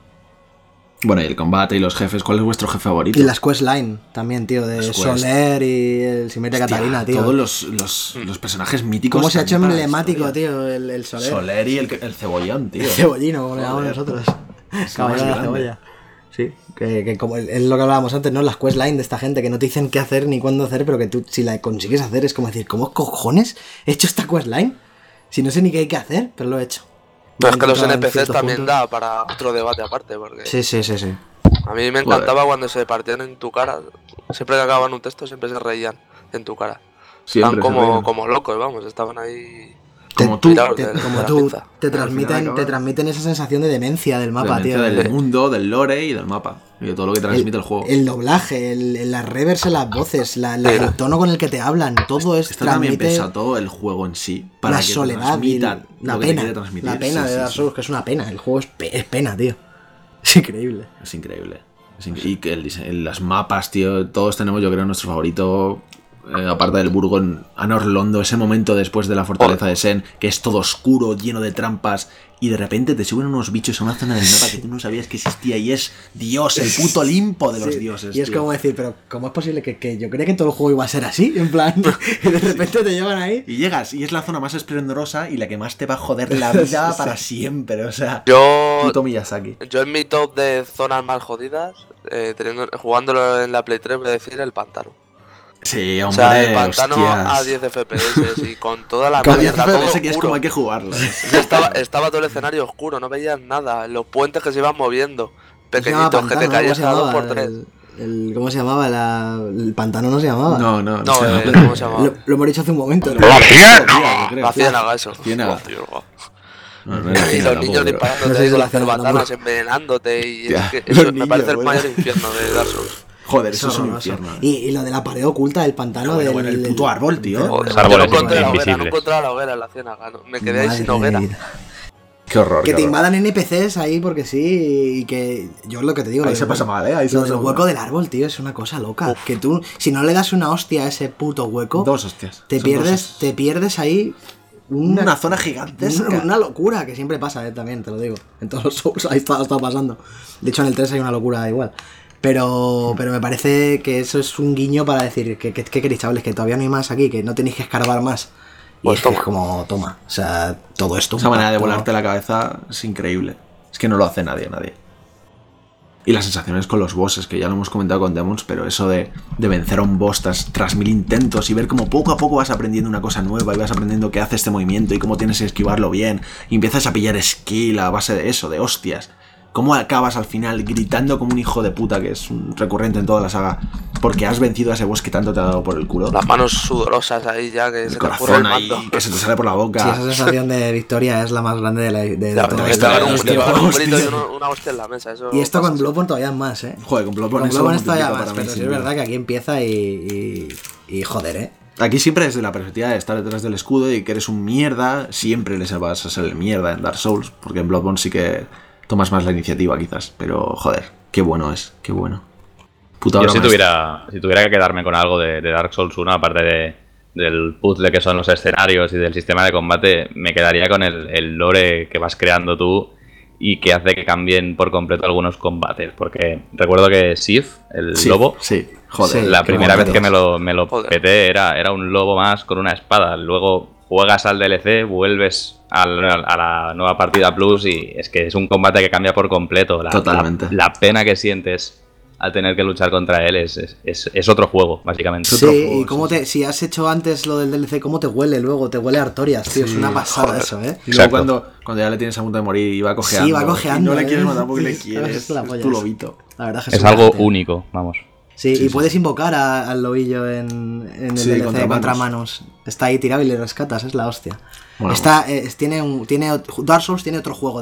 Bueno, y el combate y los jefes, ¿cuál es vuestro jefe favorito? Y las questline también, tío, de Las quest. Soler y el Simete Catalina, tío. Todos los, los, los personajes míticos. ¿Cómo se ha hecho también para la emblemático, historia. tío, el, el Soler? Soler y el, el cebollón, tío. El cebollino, como le llamamos Joder. nosotros. Es Caballero de más la grande. cebolla. Sí, que, que como es lo que hablábamos antes, ¿no? Las questline de esta gente que no te dicen qué hacer ni cuándo hacer, pero que tú, si la consigues hacer, es como decir, ¿cómo cojones he hecho esta questline? Si no sé ni qué hay que hacer, pero lo he hecho. Pero es que los Encontrado en N P Cs ciertos también puntos. da para otro debate aparte, porque Sí, sí, sí, sí. a mí me encantaba cuando se partían en tu cara, siempre que acababan un texto siempre se reían en tu cara. Siempre Estaban se como, reían. como locos, vamos, estaban ahí... Como tú. tirados Te, de- de como la tú, pinza. te Al final transmiten, acaba- te transmiten esa sensación de demencia del mapa, Demencia tío. del El- mundo, del lore y del mapa. Y de todo lo que transmite el, juego. El doblaje, el, el- las revers en las voces, la, la- Sí. el tono con el que te hablan, todo es Está también transmite pensado el juego en sí. Para la que te soledad y transmita el- la lo que te pena. quiere transmitir. La pena Sí, de sí, Dark sí. Souls, que es una pena. El juego es, pe- es pena, tío. Es increíble. Es increíble. Es incre- y que el dise- las mapas, tío, todos tenemos, yo creo, nuestro favorito. Eh, aparte del Burgon, Anor Londo, ese momento después de la fortaleza de Sen, que es todo oscuro, lleno de trampas, y de repente te suben unos bichos a una zona del mapa que tú no sabías que existía, y es Dios, el puto Olimpo de los Sí, dioses. Y es tío. como decir, pero ¿cómo es posible que, que yo creía que todo el juego iba a ser así? En plan, y de repente te llevan ahí. Y llegas, y es la zona más esplendorosa y la que más te va a joder la vida Sí. para siempre, o sea, Yo, puto Miyazaki. yo en mi top de zonas más jodidas, eh, teniendo, jugándolo en la Play tres, voy a decir el pantano. Sí, O hombre, sea, el pantano hostias. a diez F P S y con toda la Con mierda, todo F P S que es oscuro. como hay que jugarlo. Ya estaba, estaba todo el escenario oscuro, no veías nada, los puentes que se iban moviendo, ¿Cómo se llamaba pequeñitos, que te pantano? ¿Cómo caías se cada dos llamaba? por tres. El, el- ¿Cómo se llamaba? La- el pantano no se llamaba. No, no, no. No, sé. eh, ¿cómo se llamaba? Lo, lo hemos dicho hace un momento. ¿no? Tío, yo creo. La ciénaga, eso. Ciénaga. Hostia, guau. No, no era Y ciénaga los niños tampoco, pero- disparándote No sé ahí si con la las ciénaga cerbatanas, tampoco. envenenándote y Ya, es que los eso me niños, parece el bueno. mayor infierno de Dark Souls. Joder, eso es un horroroso. infierno. Y, y lo de la pared oculta del pantano Bueno, del bueno, el puto árbol, tío. pero- Joder, Los yo no árboles encontré la hoguera, no invisibles. encontré la hoguera en la ciénaga, no, me quedé ahí Madre sin hoguera. de vida. Qué horror. Que qué te horror. invadan N P Cs ahí porque sí y que yo lo que te digo Ahí lo se del- pasa mal, ¿eh? Ahí se lo pasa del mal. hueco del árbol, tío, es una cosa loca. Que tú, si no le das una hostia a ese puto hueco, Dos hostias. te Son pierdes, dos. te pierdes ahí una, Una zona gigantesca. una, una locura, que siempre pasa, eh, también, te lo digo. En todos los Souls ahí está, está pasando. De hecho, en el tres hay una locura igual. Pero, pero me parece que eso es un guiño para decir que, que, que queréis, chavales, que todavía no hay más aquí, que no tenéis que escarbar más. Y Pues es que toma. es como, toma, o sea, todo esto. Esa manera de volarte la cabeza es increíble. Es que no lo hace nadie, nadie. Y las sensaciones con los bosses, que ya lo hemos comentado con Demons, pero eso de, de vencer a un boss tras, tras mil intentos y ver cómo poco a poco vas aprendiendo una cosa nueva y vas aprendiendo qué hace este movimiento y cómo tienes que esquivarlo bien. Y empiezas a pillar skill a base de eso, de hostias. Cómo acabas al final gritando como un hijo de puta, que es un recurrente en toda la saga, porque has vencido a ese boss que tanto te ha dado por el culo. Las manos sudorosas ahí ya, que El se te escurre corazón el ahí, mando. que se te sale por la Sí, boca. esa sensación de victoria es la más grande de, la, de, de Ya, todo pero esto. le pegaron un- hostia, le pegaron un hostia. grito y uno- una hostia en la mesa. Eso Y esto pasa con siempre. Bloodborne todavía más, ¿eh? Joder, con Bloodborne Con eso lo Bloodborne todavía multiplica más, para mí, pero sí sin es duda. verdad que aquí empieza y, y, y joder, ¿eh? Aquí siempre desde la perspectiva de estar detrás del escudo y que eres un mierda, siempre les vas a ser el mierda en Dark Souls, porque en Bloodborne sí que tomas más la iniciativa quizás, pero joder, qué bueno es, qué bueno. Puta Yo obra si maestra. tuviera, si tuviera que quedarme con algo de, de Dark Souls uno, aparte de, del puzzle que son los escenarios y del sistema de combate, me quedaría con el, el lore que vas creando tú y que hace que cambien por completo algunos combates. Porque recuerdo que Sif, el Sí, lobo, Sí, joder. Sí, la qué primera vez bonito. que me lo, me lo Joder. peté era, era un lobo más con una espada. Luego juegas al D L C, vuelves al- a la nueva partida plus y es que es un combate que cambia por completo. La, Totalmente. La, la pena que sientes al tener que luchar contra él es, es, es- es otro juego, básicamente. otro Sí, juego, y cómo sí, te, si has hecho antes lo del D L C, ¿cómo te huele luego? Te huele a Artorias, tío, es Sí, una pasada joder. eso, ¿eh? Y luego Exacto. cuando, cuando ya le tienes a punto de morir y va cojeando. Sí, va cojeando, Y no le ¿eh? quieres matar porque le Sí, quieres. es la Es polla tu eso. lobito. La verdad que Es una algo hostia. único, vamos. Sí, Sí, y sí. puedes invocar a- al lobillo en, en el Sí, D L C contra contra, manos. manos. Está ahí tirado y le rescatas, es la hostia. Mola Está, eh, tiene un, tiene, Dark Souls tiene otro juego debajo.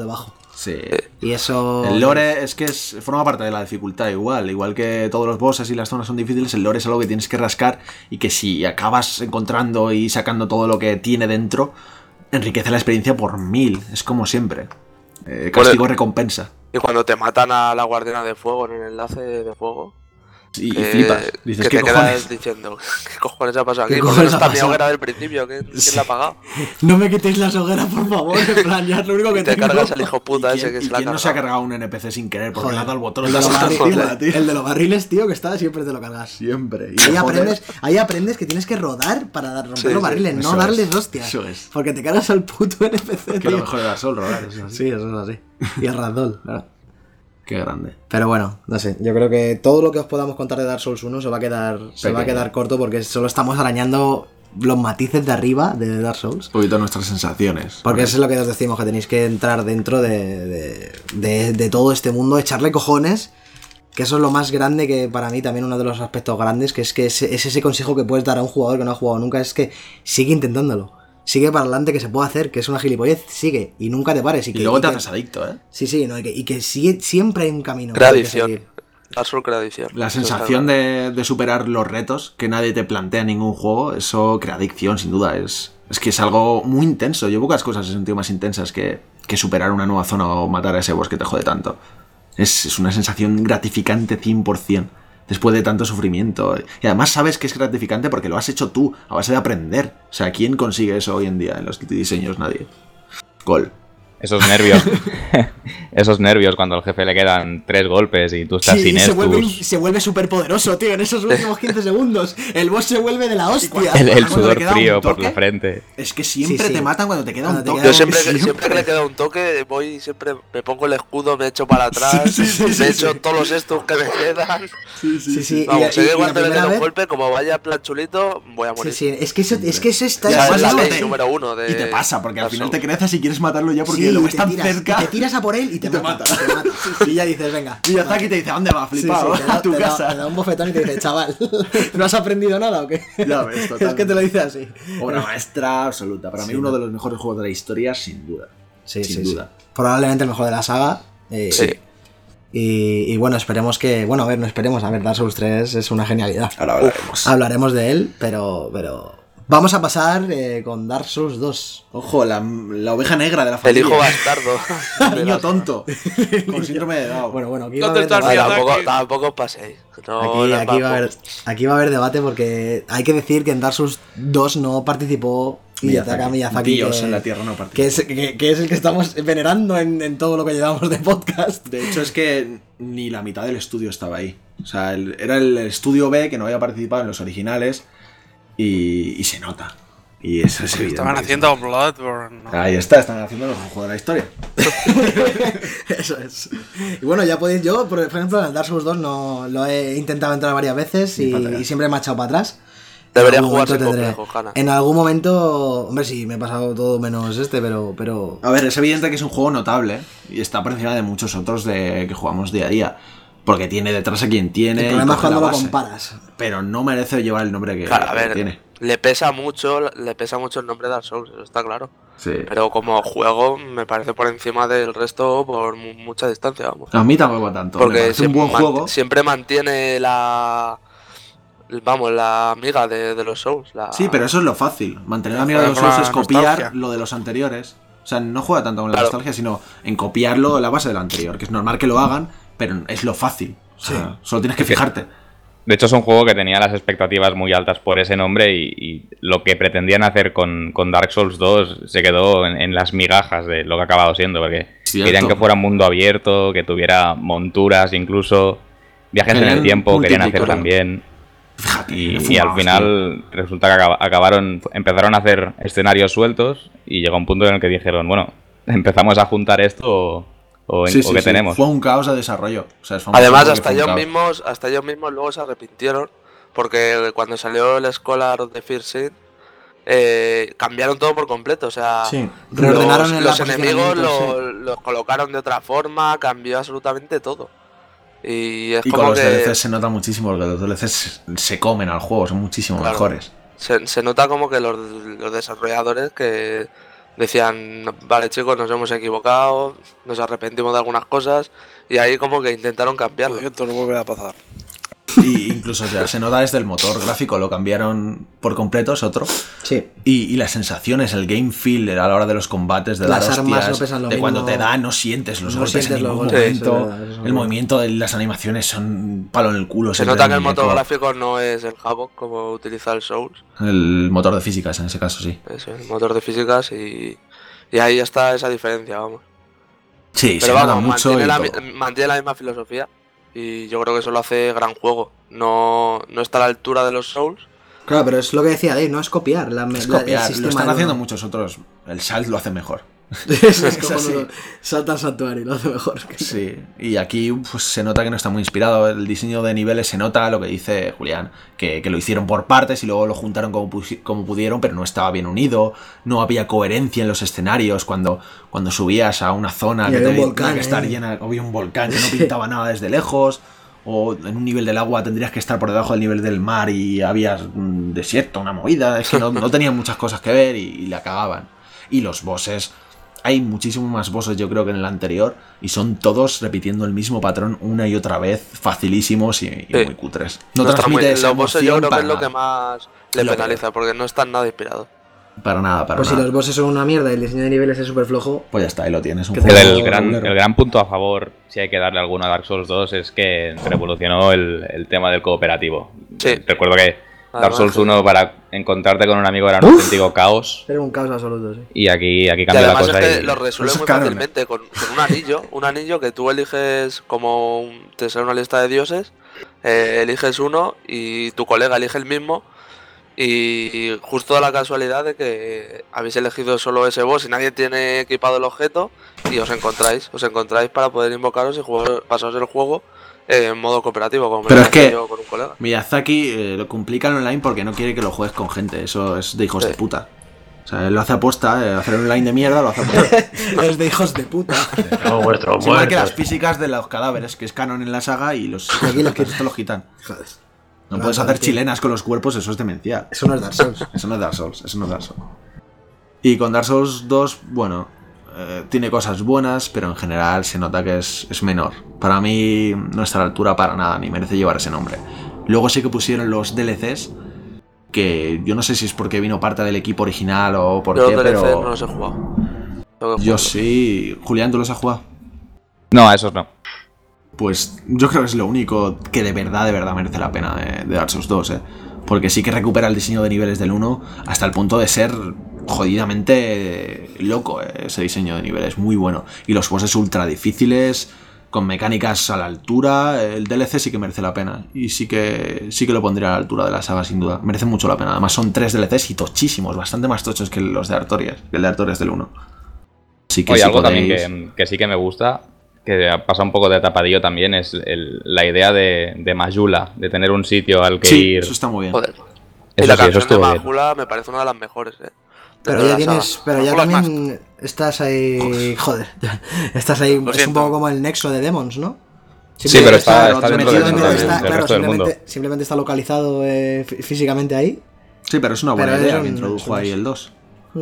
Sí. Y eso... El lore es que es, forma parte de la dificultad igual. Igual que todos los bosses y las zonas son difíciles, el lore es algo que tienes que rascar y que si acabas encontrando y sacando todo lo que tiene dentro, enriquece la experiencia por mil. Es como siempre. Eh, castigo recompensa. Y cuando te matan a la guardiana de fuego en el enlace de fuego... Y, que, y flipas. Dices, que ¿qué te cojones? quedas diciendo, ¿qué cojones ha pasado aquí? ¿Qué ¿Por qué no cojones ha está mi pasado? hoguera del principio? ¿Quién, ¿quién Sí. la ha pagado? No me quitéis las hogueras, por favor. En plan, ya es lo único que Y te tengo. cargas al hijo puta ¿Y ese quién, que y se la ha quién no se ha cargado? cargado un N P C sin querer porque Joder. le ha dado el botón? El de de, la los barri- salvación, tío. el de los barriles, tío, que está siempre te lo cargas. Siempre. Y Ahí joder, aprendes, ahí aprendes que tienes que rodar para dar- romper Sí, los sí, barriles, no eso darles es, hostias. eso es. Porque te cargas al puto N P C, Que tío. lo mejor de Dark Souls, rodar, eso es así. Sí, eso es así. Y el ragdoll, claro. Qué grande. Pero bueno, no sé, yo creo que todo lo que os podamos contar de Dark Souls uno se va a quedar, se va a Pequeño. quedar corto porque solo estamos arañando los matices de arriba de Dark Souls. Un poquito nuestras sensaciones. Porque eso es lo que os decimos, que tenéis que entrar dentro de, de, de- de todo este mundo, echarle cojones, que eso es lo más grande, que para mí también uno de los aspectos grandes, que es que es, es ese consejo que puedes dar a un jugador que no ha jugado nunca, es que sigue intentándolo. Sigue para adelante, que se puede hacer, que es una gilipollez, sigue y nunca te pares. Y, Y que, luego y te que- haces adicto, ¿eh? Sí, sí, no, y, que, y que sigue, siempre hay un camino. Crea que hay que adicción. seguir. Dark Souls crea adicción. La Eso está sensación claro. de, de superar los retos que nadie te plantea en ningún juego, eso crea adicción, sin duda. Es, es que es algo muy intenso. Yo pocas cosas he sentido más intensas que, que superar una nueva zona o matar a ese boss que te jode tanto. Es, es una sensación gratificante cien por ciento. Después de tanto sufrimiento. Y además sabes que es gratificante porque lo has hecho tú, a base de aprender. O sea, ¿quién consigue eso hoy en día en los diseños? Nadie. Gol. Esos nervios. Esos nervios cuando al jefe le quedan tres golpes y tú estás Sí, sin y se estus. vuelve, se vuelve súper poderoso, tío, en esos últimos quince segundos. El boss se vuelve de la hostia. El, el Cuando le sudor queda un frío por toque, la frente. Es que siempre Sí, sí. te matan cuando te queda Cuando un te toque. queda Yo siempre, que- Siempre. siempre que le queda un toque, voy siempre me pongo el escudo, me echo para atrás, Sí, sí, sí, me sí, echo sí. todos los estos que me quedan. Sí, sí. Vamos, y, sé y- que y cuando la le primera queda un vez... golpe, como vaya plan chulito, voy a Sí, morir. sí, es que eso, es que eso está... Ya además es la eso ley te- número uno de... Y te pasa, porque al Dark final te Souls. creces y quieres matarlo ya porque Sí, lo y ves te tan tiras, cerca. y te tiras a por él y te, Y te mata. mata. te mata. Y ya dices, venga. Miyazaki te dice, ¿a dónde vas, Sí, sí, flipado? te da- a tu te da- casa. te da un bofetón y te dice, chaval, ¿no has aprendido nada o qué? Ya ves, Es que totalmente. te lo dice así. Obra maestra absoluta. Para mí, Sí, uno no. de los mejores juegos de la historia, sin duda. Sí, sin sí, sí. duda. Probablemente el mejor de la saga. eh, Sí. Y, y bueno, esperemos que... Bueno, a ver, no esperemos. A ver, Dark Souls tres es una genialidad. Ahora hablaremos. Hablaremos de él, pero... pero... Vamos a pasar eh, con Dark Souls dos. Ojo, la, la oveja negra de la El familia. hijo bastardo. Niño tonto. Con síndrome de Down. Bueno, bueno, aquí va a ¿Dónde haber está el debate. Vale, Miyazaki? tampoco, tampoco os paséis. No, Aquí, no, aquí, va a haber, tampoco. aquí va a haber debate porque hay que decir que en Dark Souls dos no participó Hidetaka Miyazaki, Dios que, en la tierra no participa. que, es, que, que es el que estamos venerando en, en todo lo que llevamos de podcast. De hecho, es que ni la mitad del estudio estaba ahí. O sea, el- era el estudio B que no había participado en los originales y, y se nota. Y eso es evidente. Estaban haciendo Bloodborne. ¿no? Ahí está, están haciendo los juegos de la historia. Eso es. Y bueno, ya podéis, yo, por ejemplo, en el Dark Souls dos no, lo he intentado entrar varias veces y, Ni para atrás. y siempre me ha echado para atrás. Debería En algún jugarse momento con tendré- complejo, Hanna. En algún momento, hombre, sí, me he pasado todo menos este, pero... pero... A ver, es evidente que es un juego notable y está por encima de muchos otros de que jugamos día a día. Porque tiene detrás a quien tiene. El y problema es coge la cuando lo base. comparas. Pero no merece llevar el nombre que, Claro, a que ver, tiene. le pesa mucho, le pesa mucho el nombre de Dark Souls, eso está claro. Sí. Pero como juego me parece por encima del resto por mu- mucha distancia, vamos. A mí tampoco tanto. me Porque parece un siempre, buen man- juego. siempre mantiene la... Vamos, la amiga de, de los Souls. La... Sí, pero eso es lo fácil. Mantener la Juega amiga de los con la Souls es copiar nostalgia. lo de los anteriores. O sea, no juega tanto con la Claro. nostalgia, sino en copiarlo de la base del anterior. Que es normal que lo hagan, pero es lo fácil. O sea, solo tienes que fijarte. De hecho, es un juego que tenía las expectativas muy altas por ese nombre y, y lo que pretendían hacer con, con Dark Souls dos se quedó en, en las migajas de lo que ha acabado siendo, porque Cierto. querían que fuera un mundo abierto, que tuviera monturas incluso, viajes en Querían el tiempo, querían hacer multiplicarlo. también. Fíjate. Y, fumaos, y al tío. final resulta que acaba- acabaron, empezaron a hacer escenarios sueltos y llegó un punto en el que dijeron, bueno, empezamos a juntar esto o, o, en- Sí, o sí, qué sí. tenemos. Fue un caos de desarrollo. O sea, es famoso Además, porque hasta fue un ellos caos. mismos, hasta ellos mismos luego se arrepintieron. Porque cuando salió el Scholar of the First Sin, eh, cambiaron todo por completo. O sea, Sí, reordenaron los, el los enemigos posicionamiento, lo- los colocaron de otra forma, cambió absolutamente todo. Y es Y con como los que D L Cs se nota muchísimo porque los D L Cs se- se comen al juego, son muchísimo Claro. mejores. se, se nota como que los, los desarrolladores que decían, vale chicos, nos hemos equivocado, nos arrepentimos de algunas cosas, y ahí como que intentaron cambiarlo. Esto no vuelve a pasar. Y incluso ya se nota desde el motor gráfico, lo cambiaron por completo, es otro. Sí. Y, y las sensaciones, el game feel a la hora de los combates, de Las dar armas hostias, no pesan lo de mismo. cuando te da, no sientes los No golpes sientes en los ningún golpes, momento. eso es verdad, eso es El verdad. movimiento de las animaciones son palo en el culo. Se siempre nota del que el motor muñeco. gráfico no es el Havoc como utiliza el Souls, El motor de físicas, en ese caso, sí. es el motor de físicas, y, y ahí está esa diferencia, vamos. Sí, Pero se nota vamos, mucho mantiene y la, todo. mi- mantiene la misma filosofía, y yo creo que eso lo hace gran juego. No, no está a la altura de los Souls. Claro, pero es lo que decía Dave, no es copiar. La, Es la- copiar, el lo sistema están del haciendo uno. muchos otros. El Salt lo hace mejor. es, es Es como así. lo- salta al santuario, lo hace mejor. Sí, y aquí pues, se nota que no está muy inspirado. El diseño de niveles se nota, lo que dice Julián, que, que lo hicieron por partes y luego lo juntaron como, pusi- como pudieron, pero no estaba bien unido. No había coherencia en los escenarios. Cuando, cuando subías a una zona Y que había un tenía volcán, que estar ¿eh? llena, había un volcán que no pintaba nada desde lejos. O en un nivel del agua tendrías que estar por debajo del nivel del mar y había un desierto, una movida. Es que no, no tenían muchas cosas que ver y, y la cagaban. Y los bosses, hay muchísimos más bosses yo creo que en el anterior y son todos repitiendo el mismo patrón una y otra vez, facilísimos y, y Sí. muy cutres. No, No está muy- transmite esa los bosses yo emoción creo que para es lo nada. que más le Es lo penaliza, porque no están nada inspirados. Para nada, para Pues si nada. los bosses son una mierda y el diseño de niveles es súper flojo. Pues ya está, ahí lo tienes. Un Que juego El, el gran, regulero. el gran punto a favor, si hay que darle alguno a Dark Souls dos, es que revolucionó el, el tema del cooperativo. Sí. Recuerdo que Dark Además, Souls sí. uno para encontrarte con un amigo era un Uf. auténtico caos. Era un caos absoluto, sí. Y aquí, aquí Y cambia la además cosa. es que y- lo resuelve Eso es muy canon, fácilmente con, con un anillo, un anillo que tú eliges como un- te sale una lista de dioses, eh, eliges uno y tu colega elige el mismo, y justo da la casualidad de que habéis elegido solo ese boss y nadie tiene equipado el objeto y os encontráis, os encontráis para poder invocaros y jugar, pasaros el juego eh, en modo cooperativo, como me Pero lo es que- hice yo con un colega. Miyazaki eh, lo complica en online porque no quiere que lo juegues con gente. Eso es de hijos Sí. de puta. O sea, él lo hace aposta, eh, hacer un online de mierda lo hace aposta. Es de hijos de puta. No, vuestros Es igual que las muertos. físicas de los cadáveres, que es canon en la saga y los aquí los que esto los quitan. Joder. No No, puedes no, hacer tío. chilenas con los cuerpos, eso es demencial. Eso no es Dark Souls. Eso no es Dark Souls, eso no es Dark Souls. Y con Dark Souls dos, bueno, eh, tiene cosas buenas, pero en general se nota que es, es menor. Para mí no está a la altura para nada, ni merece llevar ese nombre. Luego sí que pusieron los D L Cs, que yo no sé si es porque vino parte del equipo original o por Yo qué, los D L C pero no los he jugado. Tengo que yo jugarlos. sí. Julián, ¿tú los has jugado? No, a esos no. Pues yo creo que es lo único que de verdad, de verdad merece la pena de, de Dark Souls dos, ¿eh? Porque sí que recupera el diseño de niveles del uno hasta el punto de ser jodidamente loco, ¿eh? Ese diseño de niveles, muy bueno. Y los bosses ultra difíciles, con mecánicas a la altura, el D L C sí que merece la pena. Y sí que sí que lo pondría a la altura de la saga, sin duda. Merece mucho la pena. Además son tres D L Cs y tochísimos, bastante más tochos que los de Artorias, que el de Artorias del uno. Así que Oye, si algo podéis- también que, que sí que me gusta, que pasa un poco de tapadillo también, es el- la idea de, de Majula, de tener un sitio al que Sí, ir. eso está muy bien. Joder. Eso y la sí, eso canción de estuvo bien. Majula me parece una de las mejores, eh. Pero Dentro ya de la tienes. saga. Pero ya Majora's Mask. también estás ahí. Joder. ya, Estás ahí. Es un siento. poco como el nexo de Demons, ¿no? Sí, pero está, Claro, está dentro del, simplemente del- está- del claro, resto del mundo. simplemente, simplemente está localizado eh, fí- físicamente ahí. Sí, pero es una buena Pero idea es que un- introdujo es un- ahí el dos. Mm.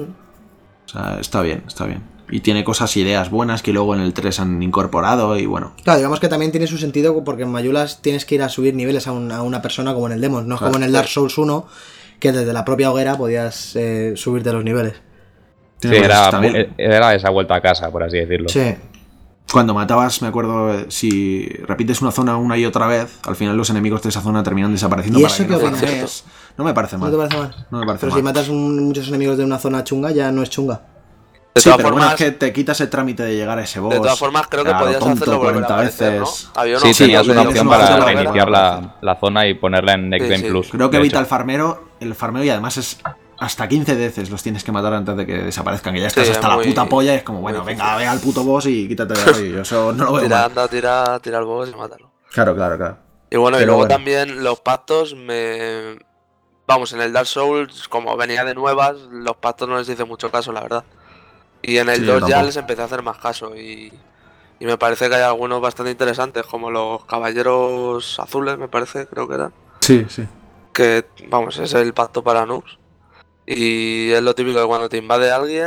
O sea, está bien, está bien. Y tiene cosas, ideas buenas que luego en el tres han incorporado y bueno. Claro, digamos que también tiene su sentido porque en Mayulas tienes que ir a subir niveles a, un- a una persona como en el Demons, no es Claro. como en el Dark Souls uno, que desde la propia hoguera podías eh, subirte los niveles. Sí, Tiene cosas era, también. era esa vuelta a casa, por así decirlo. Sí. Cuando matabas, me acuerdo, eh, si repites una zona una y otra vez, al final los enemigos de esa zona terminan desapareciendo ¿Y para eso que no qué opinas? farmees. No me parece ¿No mal. te parece mal? No me parece Pero mal. si matas un- muchos enemigos de una zona chunga, ya no es chunga. De Sí, todas pero bueno, formas, es que te quitas el trámite de llegar a ese boss. de todas formas creo que claro, podías tonto, hacerlo volver a cuarenta aparecer, veces. ¿no? Había una Sí, opción tenías de una que opción no para fuera reiniciar volver. la, la zona y ponerla en Next Sí, Game sí. Plus. Creo que de evita hecho. el farmero, el farmeo y además es hasta quince veces los tienes que matar antes de que desaparezcan, que ya estás Sí, hasta muy- la puta polla y es como, bueno, muy venga, difícil. ve al puto boss y quítate de ahí. Yo eso no lo veo Tira, mal. anda, tira, tira el boss y mátalo. Claro, claro, claro. Y bueno, y Pero luego bueno. también los pactos me... Vamos, en el Dark Souls, como venía de nuevas, los pactos no les hice mucho caso, la verdad. Y en el Sí, yo dos ya tampoco. les empecé a hacer más caso y... Y me parece que hay algunos bastante interesantes, como los caballeros azules, me parece, creo que eran. Sí, sí. Que, vamos, es el pacto para noobs. Y es lo típico de cuando te invade alguien,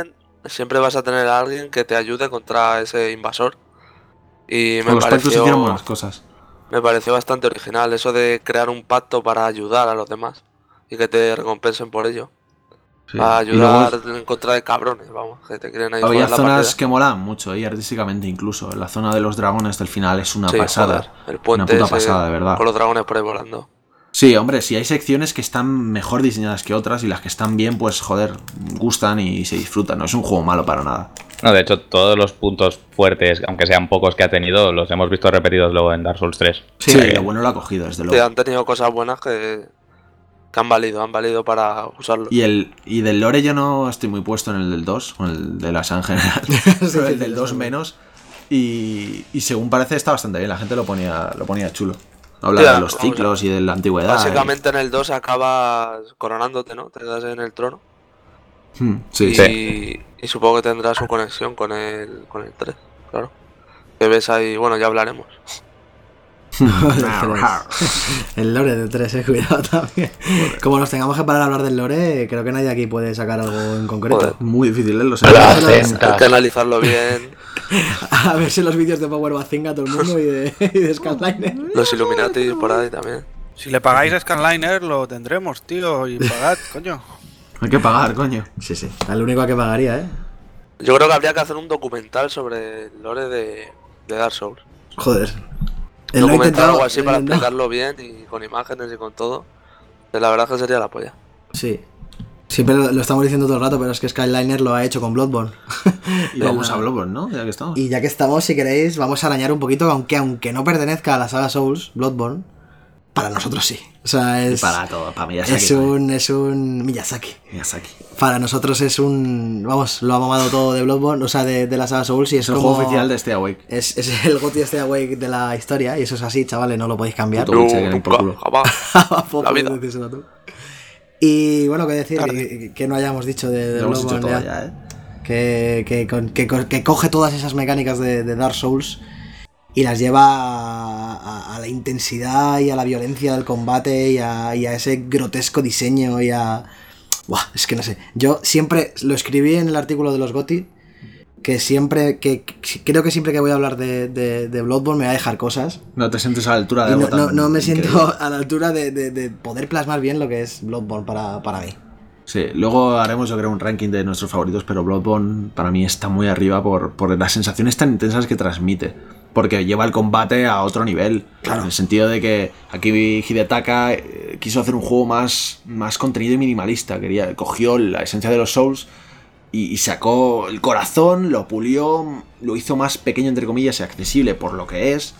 siempre vas a tener a alguien que te ayude contra ese invasor. Y me Con los pactos pareció, hicieron buenas cosas. me pareció bastante original eso de crear un pacto para ayudar a los demás y que te recompensen por ello. Sí. Para Y luego ayudar en contra de cabrones, vamos, que te quieren ahí había joder la zonas partida. que molaban mucho, y artísticamente incluso. La zona de los dragones del final es una Sí, pasada. joder, el puente una puta ese pasada, de verdad. con los dragones por ahí volando. Sí, hombre, sí hay secciones que están mejor diseñadas que otras, y las que están bien, pues joder, gustan y se disfrutan. No es un juego malo para nada. No, de hecho, todos los puntos fuertes, aunque sean pocos que ha tenido, los hemos visto repetidos luego en Dark Souls tres. Sí, O sea que- lo bueno lo ha cogido, desde Sí, luego. han tenido cosas buenas que, que han valido, han valido para usarlo. Y el y del lore yo no estoy muy puesto en el del dos, o en el de la S A en general, pero el del dos menos. Y, y según parece está bastante bien, la gente lo ponía, lo ponía chulo. Habla Sí, de los vamos, ciclos y de la antigüedad. Básicamente en el dos acabas coronándote, ¿no? Te quedas en el trono. y- Hmm, sí, y, sí. y supongo que tendrá su conexión con el, con el tres, claro. Que ves ahí, bueno, ya hablaremos. El lore de tres, eh, cuidado también. Como nos tengamos que parar a hablar del lore, creo que nadie aquí puede sacar algo en concreto. Joder. Muy difícil, ¿eh? Lo sé. La Hay centa. que analizarlo bien. A ver si los vídeos de Power Bazinga todo el mundo y de, y de Scanliner. Los Illuminati por ahí también. Si le pagáis a Scanliner, lo tendremos, tío. Y pagad, coño. Hay que pagar, coño. Sí, sí. Al único a que pagaría, ¿eh? Yo creo que habría que hacer un documental sobre el lore de, de Dark Souls. Joder. Un Él lo ha documental intentado. algo así él para lo ha intentado. explicarlo bien y con imágenes y con todo. Que la verdad es que sería la polla. Sí. Siempre lo, lo estamos diciendo todo el rato, pero es que Skyliner lo ha hecho con Bloodborne. Y vamos a Bloodborne, ¿no? Ya que estamos. Y ya que estamos, si queréis, vamos a arañar un poquito, aunque aunque no pertenezca a la saga Souls, Bloodborne, para nosotros sí. O sea, Y es, para todo, para Miyazaki. es un es un Miyazaki. Miyazaki. Para nosotros es un, vamos, lo ha mamado todo de Bloodborne, o sea, de, de la saga Souls y es, Es el como, juego oficial de Stay Awake. es, es el GOTY Stay Awake de la historia, y eso es así, chavales, no lo podéis cambiar. Puto Witcher, que no hay por culo. jamás. Poco La vida. decírselo tú. Y bueno, qué decir, Tarde. que, que no hayamos dicho de, de Lo hemos dicho Bloodborne todo ya. ya, ¿eh? que, que, con- que, co- que coge todas esas mecánicas de, de Dark Souls y las lleva a, a- a la intensidad y a la violencia del combate y a, y a ese grotesco diseño y a... Buah, es que no sé. Yo siempre lo escribí en el artículo de los GOTY, que siempre, que, que creo que siempre que voy a hablar de, de, de Bloodborne me va a dejar cosas. No te sientes a la altura de Y no, algo no, tan no me siento increíble. a la altura de, de- de poder plasmar bien lo que es Bloodborne para, para mí. Sí, luego haremos yo creo un ranking de nuestros favoritos, pero Bloodborne para mí está muy arriba por, por las sensaciones tan intensas que transmite. Porque lleva el combate a otro nivel. Claro. En el sentido de que aquí Hidetaka eh, quiso hacer un juego más, más contenido y minimalista. Quería, cogió la esencia de los Souls y, y sacó el corazón, lo pulió, lo hizo más pequeño entre comillas y accesible por lo que es.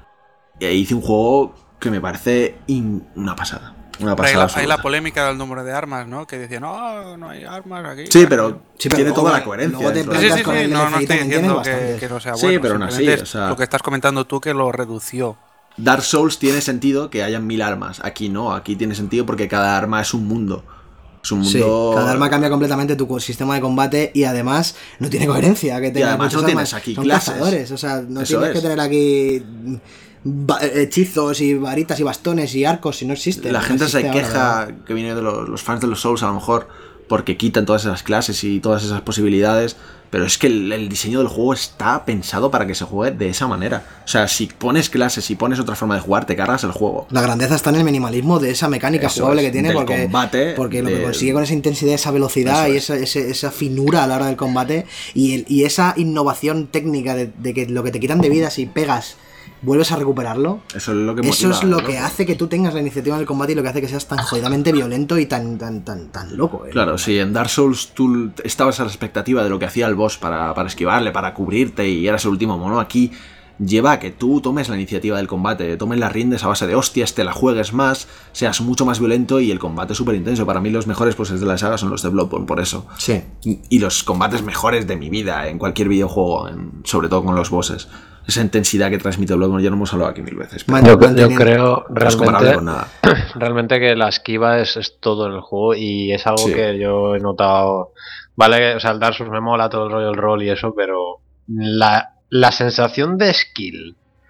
Y ahí hice un juego que me parece in- una pasada. Una Hay pasada la, hay absoluta. la polémica del número de armas, ¿no? Que decían, no, no hay armas aquí. Sí, pero Sí, pero tiene luego- toda la coherencia. luego te dentro de Sí, la- sí, sí, con el sí, no, no D L C estoy también diciendo tienes que, bastantes. que no sea Sí, bueno. pero aún así, simplemente o es sea- lo que estás comentando tú que lo redució. Dark Souls tiene sentido que hayan mil armas. Aquí no, aquí tiene sentido porque cada arma es un mundo. Es un Sí, mundo. cada arma cambia completamente tu sistema de combate y además no tiene coherencia. Que tengas además muchas no tienes armas. aquí Son clases. cazadores, o sea, no Eso tienes es. que tener aquí ba- hechizos y varitas y bastones y arcos si no existen. La No gente se existe ahora, queja, que viene de los, los fans de los Souls a lo mejor, porque quitan todas esas clases y todas esas posibilidades. Pero es que el, el diseño del juego está pensado para que se juegue de esa manera. O sea, si pones clases, si pones otra forma de jugar, te cargas el juego. La grandeza está en el minimalismo de esa mecánica Eso jugable es, que tiene, del porque, combate, porque lo que del- consigue con esa intensidad, esa velocidad Eso y es. esa, ese- esa finura a la hora del combate y, el- y esa innovación técnica de, de que lo que te quitan de vida si pegas, vuelves a recuperarlo. Eso es lo que Eso motiva es lo al que loco. hace que tú tengas la iniciativa en el combate y lo que hace que seas tan jodidamente violento y tan tan tan tan loco. ¿eh? Claro, si en Dark Souls tú estabas a la expectativa de lo que hacía el boss para, para esquivarle, para cubrirte y eras el último mono, aquí lleva a que tú tomes la iniciativa del combate, tomes las riendas a base de hostias, te la juegues más, seas mucho más violento y el combate es súper intenso. Para mí los mejores bosses de la saga son los de Bloodborne, por eso. Sí. Y, y los combates mejores de mi vida en cualquier videojuego, en- sobre todo con los bosses. Esa intensidad que transmite Bloodborne ya lo hemos hablado aquí mil veces. Pero Man- Yo, yo manteniendo- creo no es comparable realmente, con nada. realmente que la esquiva es, es todo en el juego y es algo Sí. que yo he notado. Vale, o sea, el Dark Souls me mola todo el rollo del rol y eso, pero la, la sensación de skill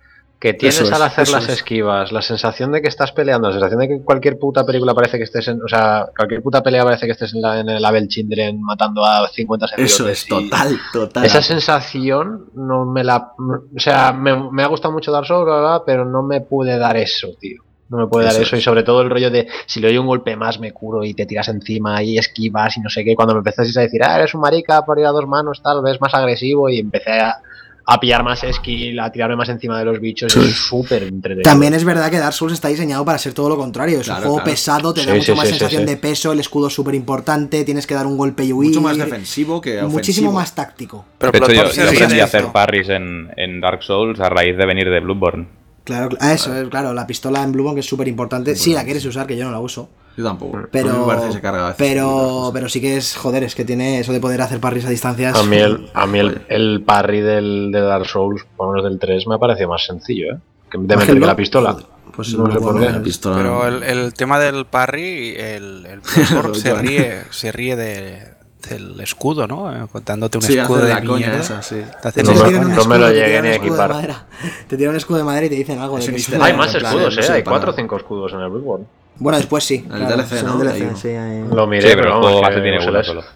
que tienes Eso es, al hacer eso las es. esquivas, la sensación de que estás peleando, la sensación de que cualquier puta película parece que estés en, o sea, cualquier puta pelea parece que estés en, la, en el Abel Children matando a cincuenta servidores. Eso es y total, total. Esa sensación no me la, o sea, me, me ha gustado mucho Dark Souls, bla, bla, bla, pero no me puede dar eso, tío. No me puede Eso dar eso es. y sobre todo el rollo de si le doy un golpe más me curo y te tiras encima y esquivas y no sé qué. Cuando me empezasteis a decir, ah, eres un marica por ir a dos manos, tal vez más agresivo y empecé a, a pillar más skill, a tirarme más encima de los bichos, Sí. es súper entretenido. También es verdad que Dark Souls está diseñado para ser todo lo contrario. Es Claro, un juego claro. pesado, te da Sí, mucho sí, más sí, sensación sí, sí. de peso, el escudo es súper importante, tienes que dar un golpe y huir. Mucho más defensivo que ofensivo. Muchísimo más táctico. Pero De hecho, yo, Bloodborne se yo ríe aprendí de a hacer esto. parries en, en Dark Souls a raíz de venir de Bloodborne. Claro, cl- ah, eso es, claro, la pistola en Bloodborne que es súper importante. Sí, la quieres usar, que yo no la uso. Yo tampoco. A mí Pero, me parece que se carga a veces. pero, pero sí que es, joder, es que tiene eso de poder hacer parries a distancias. A mí el, a mí el, el parry del, de Dark Souls, por lo menos del tres, me ha parecido más sencillo, ¿eh? Que de Más meter que que la el- pistola. Pues No sé por Bloodborne qué. es- Pistola. Pero el, el tema del parry, el, el Bloodborne se ríe, se ríe de, del escudo, ¿no? Eh, Dándote un Sí, escudo hace de la coña mierda. esa, sí. Te hace De No hecho, me- te tiran un no me lo escudo, te llegué tiran ni un a escudo de equipar. madera. Te tiran un escudo de madera y te dicen algo de Ese que mister es- Hay en más plan, escudos, no ¿eh? sirve Hay para cuatro o nada. cinco escudos en el Bloodborne. Bueno, después sí. El claro, D L C, en ¿no? el Hay D L C, uno. sí, hay- Lo miré, Sí, pero el vamos, juego que base tiene no se uno les- solo.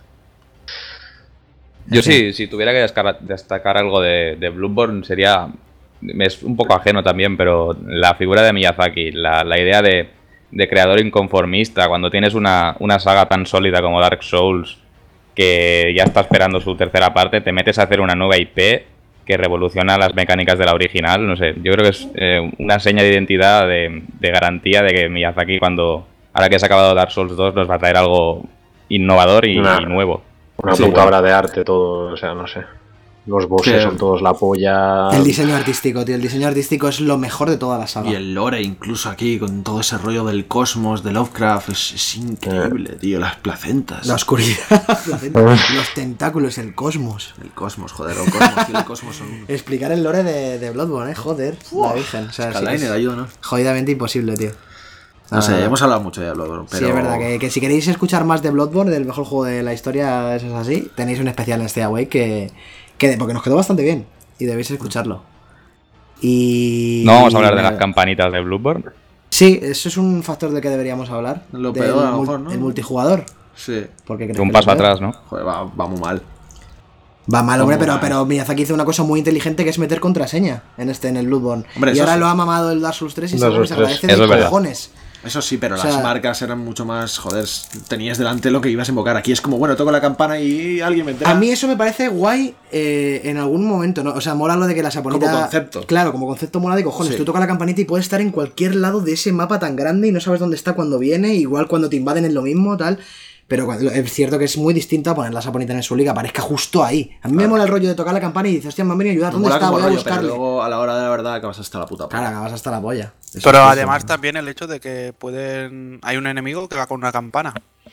Yo sí, si tuviera que descar- destacar algo de, de Bloodborne sería... Me es un poco ajeno también, pero la figura de Miyazaki, la, la idea de, de creador inconformista, cuando tienes una, una saga tan sólida como Dark Souls, que ya está esperando su tercera parte, te metes a hacer una nueva I P que revoluciona las mecánicas de la original, no sé, yo creo que es eh, una seña de identidad, de, de garantía de que Miyazaki cuando, ahora que se ha acabado Dark Souls dos, nos va a traer algo innovador y, Nah. y nuevo. Una Sí, puta bueno. obra de arte, todo, o sea, no sé. Los bosses Que- son todos la polla. El diseño artístico, tío. El diseño artístico es lo mejor de toda la saga. Y el lore, incluso aquí, con todo ese rollo del cosmos, de Lovecraft, es, es increíble, tío. Las placentas. La oscuridad, la gente- los tentáculos, el cosmos. El cosmos, joder, el cosmos y el cosmos son un... Explicar el lore de, de Bloodborne, eh, joder. La virgen. O sea, sí, Skyliner, es ayúdanos. jodidamente imposible, tío. No sé, Ah, hemos hablado mucho de Bloodborne, pero... Sí, es verdad, que, que si queréis escuchar más de Bloodborne, del mejor juego de la historia, eso es así, tenéis un especial en Stay Awake que, que porque nos quedó bastante bien y debéis escucharlo. Y... No vamos a hablar de las campanitas de Bloodborne. Sí, eso es un factor del que deberíamos hablar. Lo del peor, a lo mul- mejor, ¿no? El multijugador. Sí. Porque crees Un que paso lo peor? atrás, ¿no? Joder, va, va muy mal. Va mal, hombre, Va muy pero, mal. pero Miyazaki hizo una cosa muy inteligente que es meter contraseña en este, en el Bloodborne. Hombre, y eso ahora sí. lo ha mamado el Dark Souls tres y Dark seguro que se Souls agradece tres. Eso es de verdad. cojones. Eso sí, pero O las sea- marcas eran mucho más... Joder, tenías delante lo que ibas a invocar. Aquí es como, bueno, toco la campana y alguien me entera. A mí eso me parece guay eh, en algún momento, ¿no? O sea, mola lo de que la saponita... Como concepto. Claro, como concepto mola de cojones. Sí. Tú tocas la campanita y puedes estar en cualquier lado de ese mapa tan grande y no sabes dónde está cuando viene. Igual cuando te invaden es lo mismo, tal. Pero cuando- es cierto que es muy distinto a poner la saponita en el suelo y que aparezca justo ahí. A mí me mola el rollo de tocar la campana y dices, hostia, me han venido a ayudar. ¿Dónde Mola está? como Voy a rollo, pero buscarle. luego a la hora de la verdad acabas hasta la puta. Claro, acabas hasta la polla. Eso Pero es justo. además también el hecho de que pueden... Hay un enemigo que va con una campana.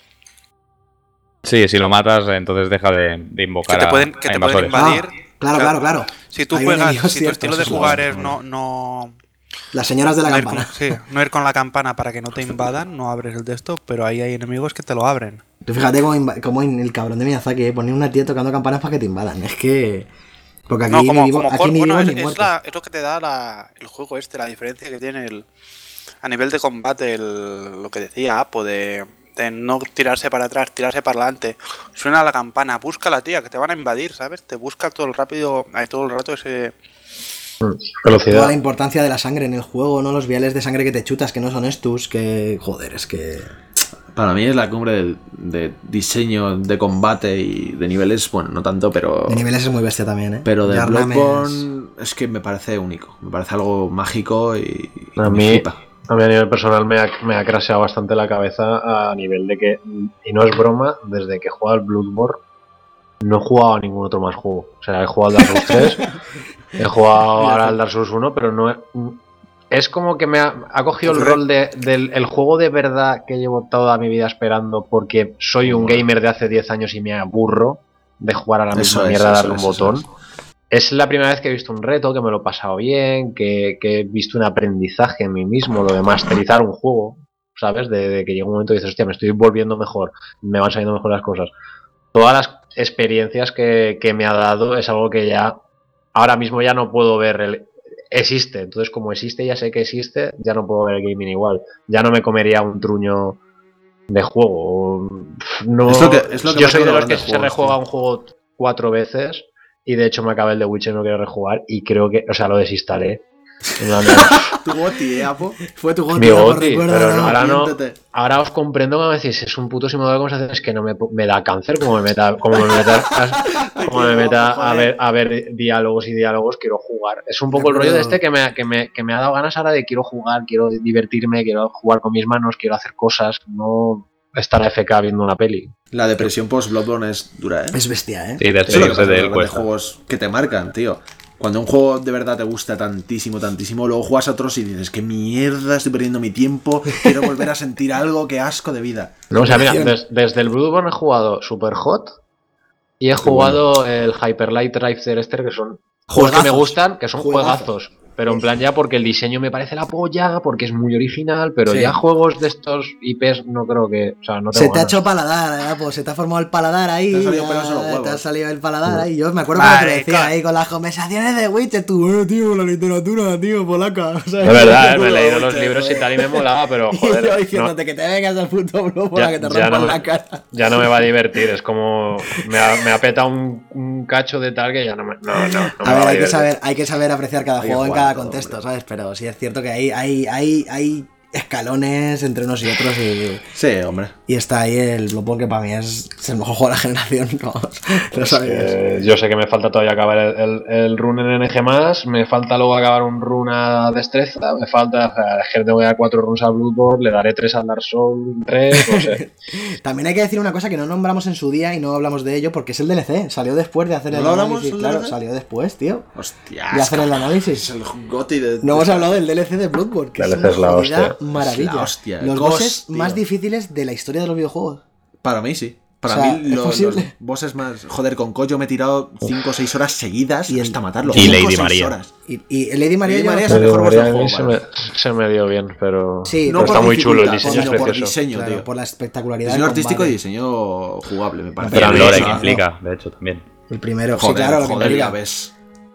Sí, si lo matas, entonces deja de, de Que invocar te a- pueden, que a te pueden invasores. invadir. Ah, claro, claro, claro. Si tú Hay juegas, enemigos si tu ciertos, estilo de eso es jugar verdad. es no, no, Las señoras de la no ir con, campana. sí, no ir con la campana para que no te invadan, no abres el de esto, pero ahí hay enemigos que te lo abren. Tú fíjate cómo, inva- cómo en el cabrón de Miyazaki, eh, poner una tía tocando campanas para que te invadan. Es que... Porque aquí No, como, ni vivo, como aquí cor- ni bueno, vivos es, ni es muertos. la- es lo que te da la- el juego este, la diferencia que tiene el, a nivel de combate, el- lo que decía Apo, de, de no tirarse para atrás, tirarse para adelante. Suena la campana, busca a la tía, que te van a invadir, ¿sabes? Te busca todo el rápido, hay todo el rato ese... Toda Velocidad. la importancia de la sangre en el juego, ¿no? Los viales de sangre que te chutas, que no son estos, que... Joder, es que... Para mí es la cumbre de, de diseño de combate y de niveles, bueno, no tanto, pero... De niveles es muy bestia también, ¿eh? Pero de Yarnam es- Bloodborne es... que me parece único. Me parece algo mágico y... y A me mí, flipa. a mí a nivel personal me ha, me ha craseado bastante la cabeza a nivel de que, y no es broma, desde que he jugado al Bloodborne no he jugado a ningún otro más juego. O sea, he jugado al Dark Souls tres, he jugado ahora al Dark Souls uno, pero no he- es como que me ha, ha cogido el rol de, del el juego de verdad que llevo toda mi vida esperando porque soy un gamer de hace diez años y me aburro de jugar a la Eso misma es, mierda, eso darle un es, eso botón. es. Es la primera vez que he visto un reto, que me lo he pasado bien, que, que he visto un aprendizaje en mí mismo, lo de masterizar un juego, ¿sabes? De, de que llega un momento y dices, hostia, me estoy volviendo mejor, me van saliendo mejor las cosas. Todas las experiencias que, que me ha dado es algo que ya, ahora mismo ya no puedo ver el, existe. Entonces, como existe, ya sé que existe, ya no puedo ver el gaming igual. Ya no me comería un truño de juego. No, Es lo que- es lo que yo me soy de acuerdo los que de se juegos, rejuega tío. un juego cuatro veces y de hecho me acabé el de Witcher y no quiero rejugar y creo que, o sea, lo desinstalé. En plan de, Tu goti, ¿eh, Apo? Fue tu goti, mi Apo, goti, recuerda, pero ¿no? no, ahora no. Arrepiéntete. Ahora os comprendo cuando me decís, es un puto simulador de conversaciones que no me, me da cáncer, como me meta, como me meta, como me meta a ver, a ver diálogos y diálogos, quiero jugar. Es un poco el rollo de este que me, que, me, que me ha dado ganas ahora de quiero jugar, quiero divertirme, quiero jugar con mis manos, quiero hacer cosas, no estar a F K viendo una peli. La depresión post-Bloodborne es dura, ¿eh? Es bestia, ¿eh? Sí, Eso es lo que despedirse pasa de con él los cuesta. juegos que te marcan, tío. Cuando un juego de verdad te gusta tantísimo, tantísimo, luego juegas a otros y dices, qué mierda, estoy perdiendo mi tiempo, quiero volver a sentir algo, qué asco de vida. No, o sea, mira, des- desde el Bloodborne he jugado Super Hot y he jugado el Hyper Light Drifter este, que son juegos que me Juegazos. gustan, que son Juegazos. juegazos. Pero en plan ya porque el diseño me parece la polla, porque es muy original, pero Sí. ya juegos de estos I Pes no creo que... O sea, no tengo Se te ha ganas. hecho paladar, ¿eh? Pues se te ha formado el paladar ahí. Te han salido ya, pelos en los huevos. te ha salido el paladar ahí. Yo me acuerdo cuando te lo decía Maricón. ahí con las conversaciones de Witcher. Tú, bueno, tío, la literatura, tío, polaca. O sea, De verdad, eh, me he Joder, leído los joder. libros y tal y me molaba, pero Y yo joder, diciéndote no, que te vengas al puto blog para Ya- que te ya rompan no- la cara. ya no me va a divertir. Es como... Me ha, me ha petado un, un cacho de tal que ya no me... No, no, no me A va ver, hay que divertir. saber, hay que saber apreciar cada Hay que juego en jugar cada todo, contexto, hombre. ¿sabes? Pero sí es cierto que hay, hay, hay, hay escalones entre unos y otros y, Sí, hombre. y está ahí el Bloodborne que para mí es, es el mejor juego de la generación. Vamos, lo Es sabes. que yo sé que me falta todavía acabar el, el, el run en N G más, me falta luego acabar un run a destreza, me falta, o sea, es que le tengo que dar cuatro runs a Bloodborne, le daré tres al Dark Souls, tres, no sé. También hay que decir una cosa que no nombramos en su día y no hablamos de ello porque es el D L C. Salió después de hacer ¿No el lo hablamos, análisis. el Claro, D L C? salió después, tío. Hostia. De hacer el análisis. Es el goti de... No hemos hablado del D L C de Bloodborne, que D L C es es la una jodida hostia. maravilla. Es la hostia. Los Ghost, bosses tío. más difíciles de la historia de los videojuegos. Para mí sí. Para O sea, mí ¿es lo- los, posible? bosses más... Joder, con Koyo me he tirado cinco o seis horas seguidas Y el- hasta matarlo. Y cinco o Lady seis María. horas. Y, y el Lady María, Lady yo- María es el Pero mejor boss del a mí juego, se, para me, se me dio bien, pero, Sí, pero no está por muy chulo, el dificultad, diseño es sino por precioso. diseño, claro, tío. por la espectacularidad Diseño del artístico y combate. diseño jugable, me parece. Pero a el mí lore eso- que implica, de hecho, también. El primero, sí, Joder, claro, lo que joder, implica. ya ves.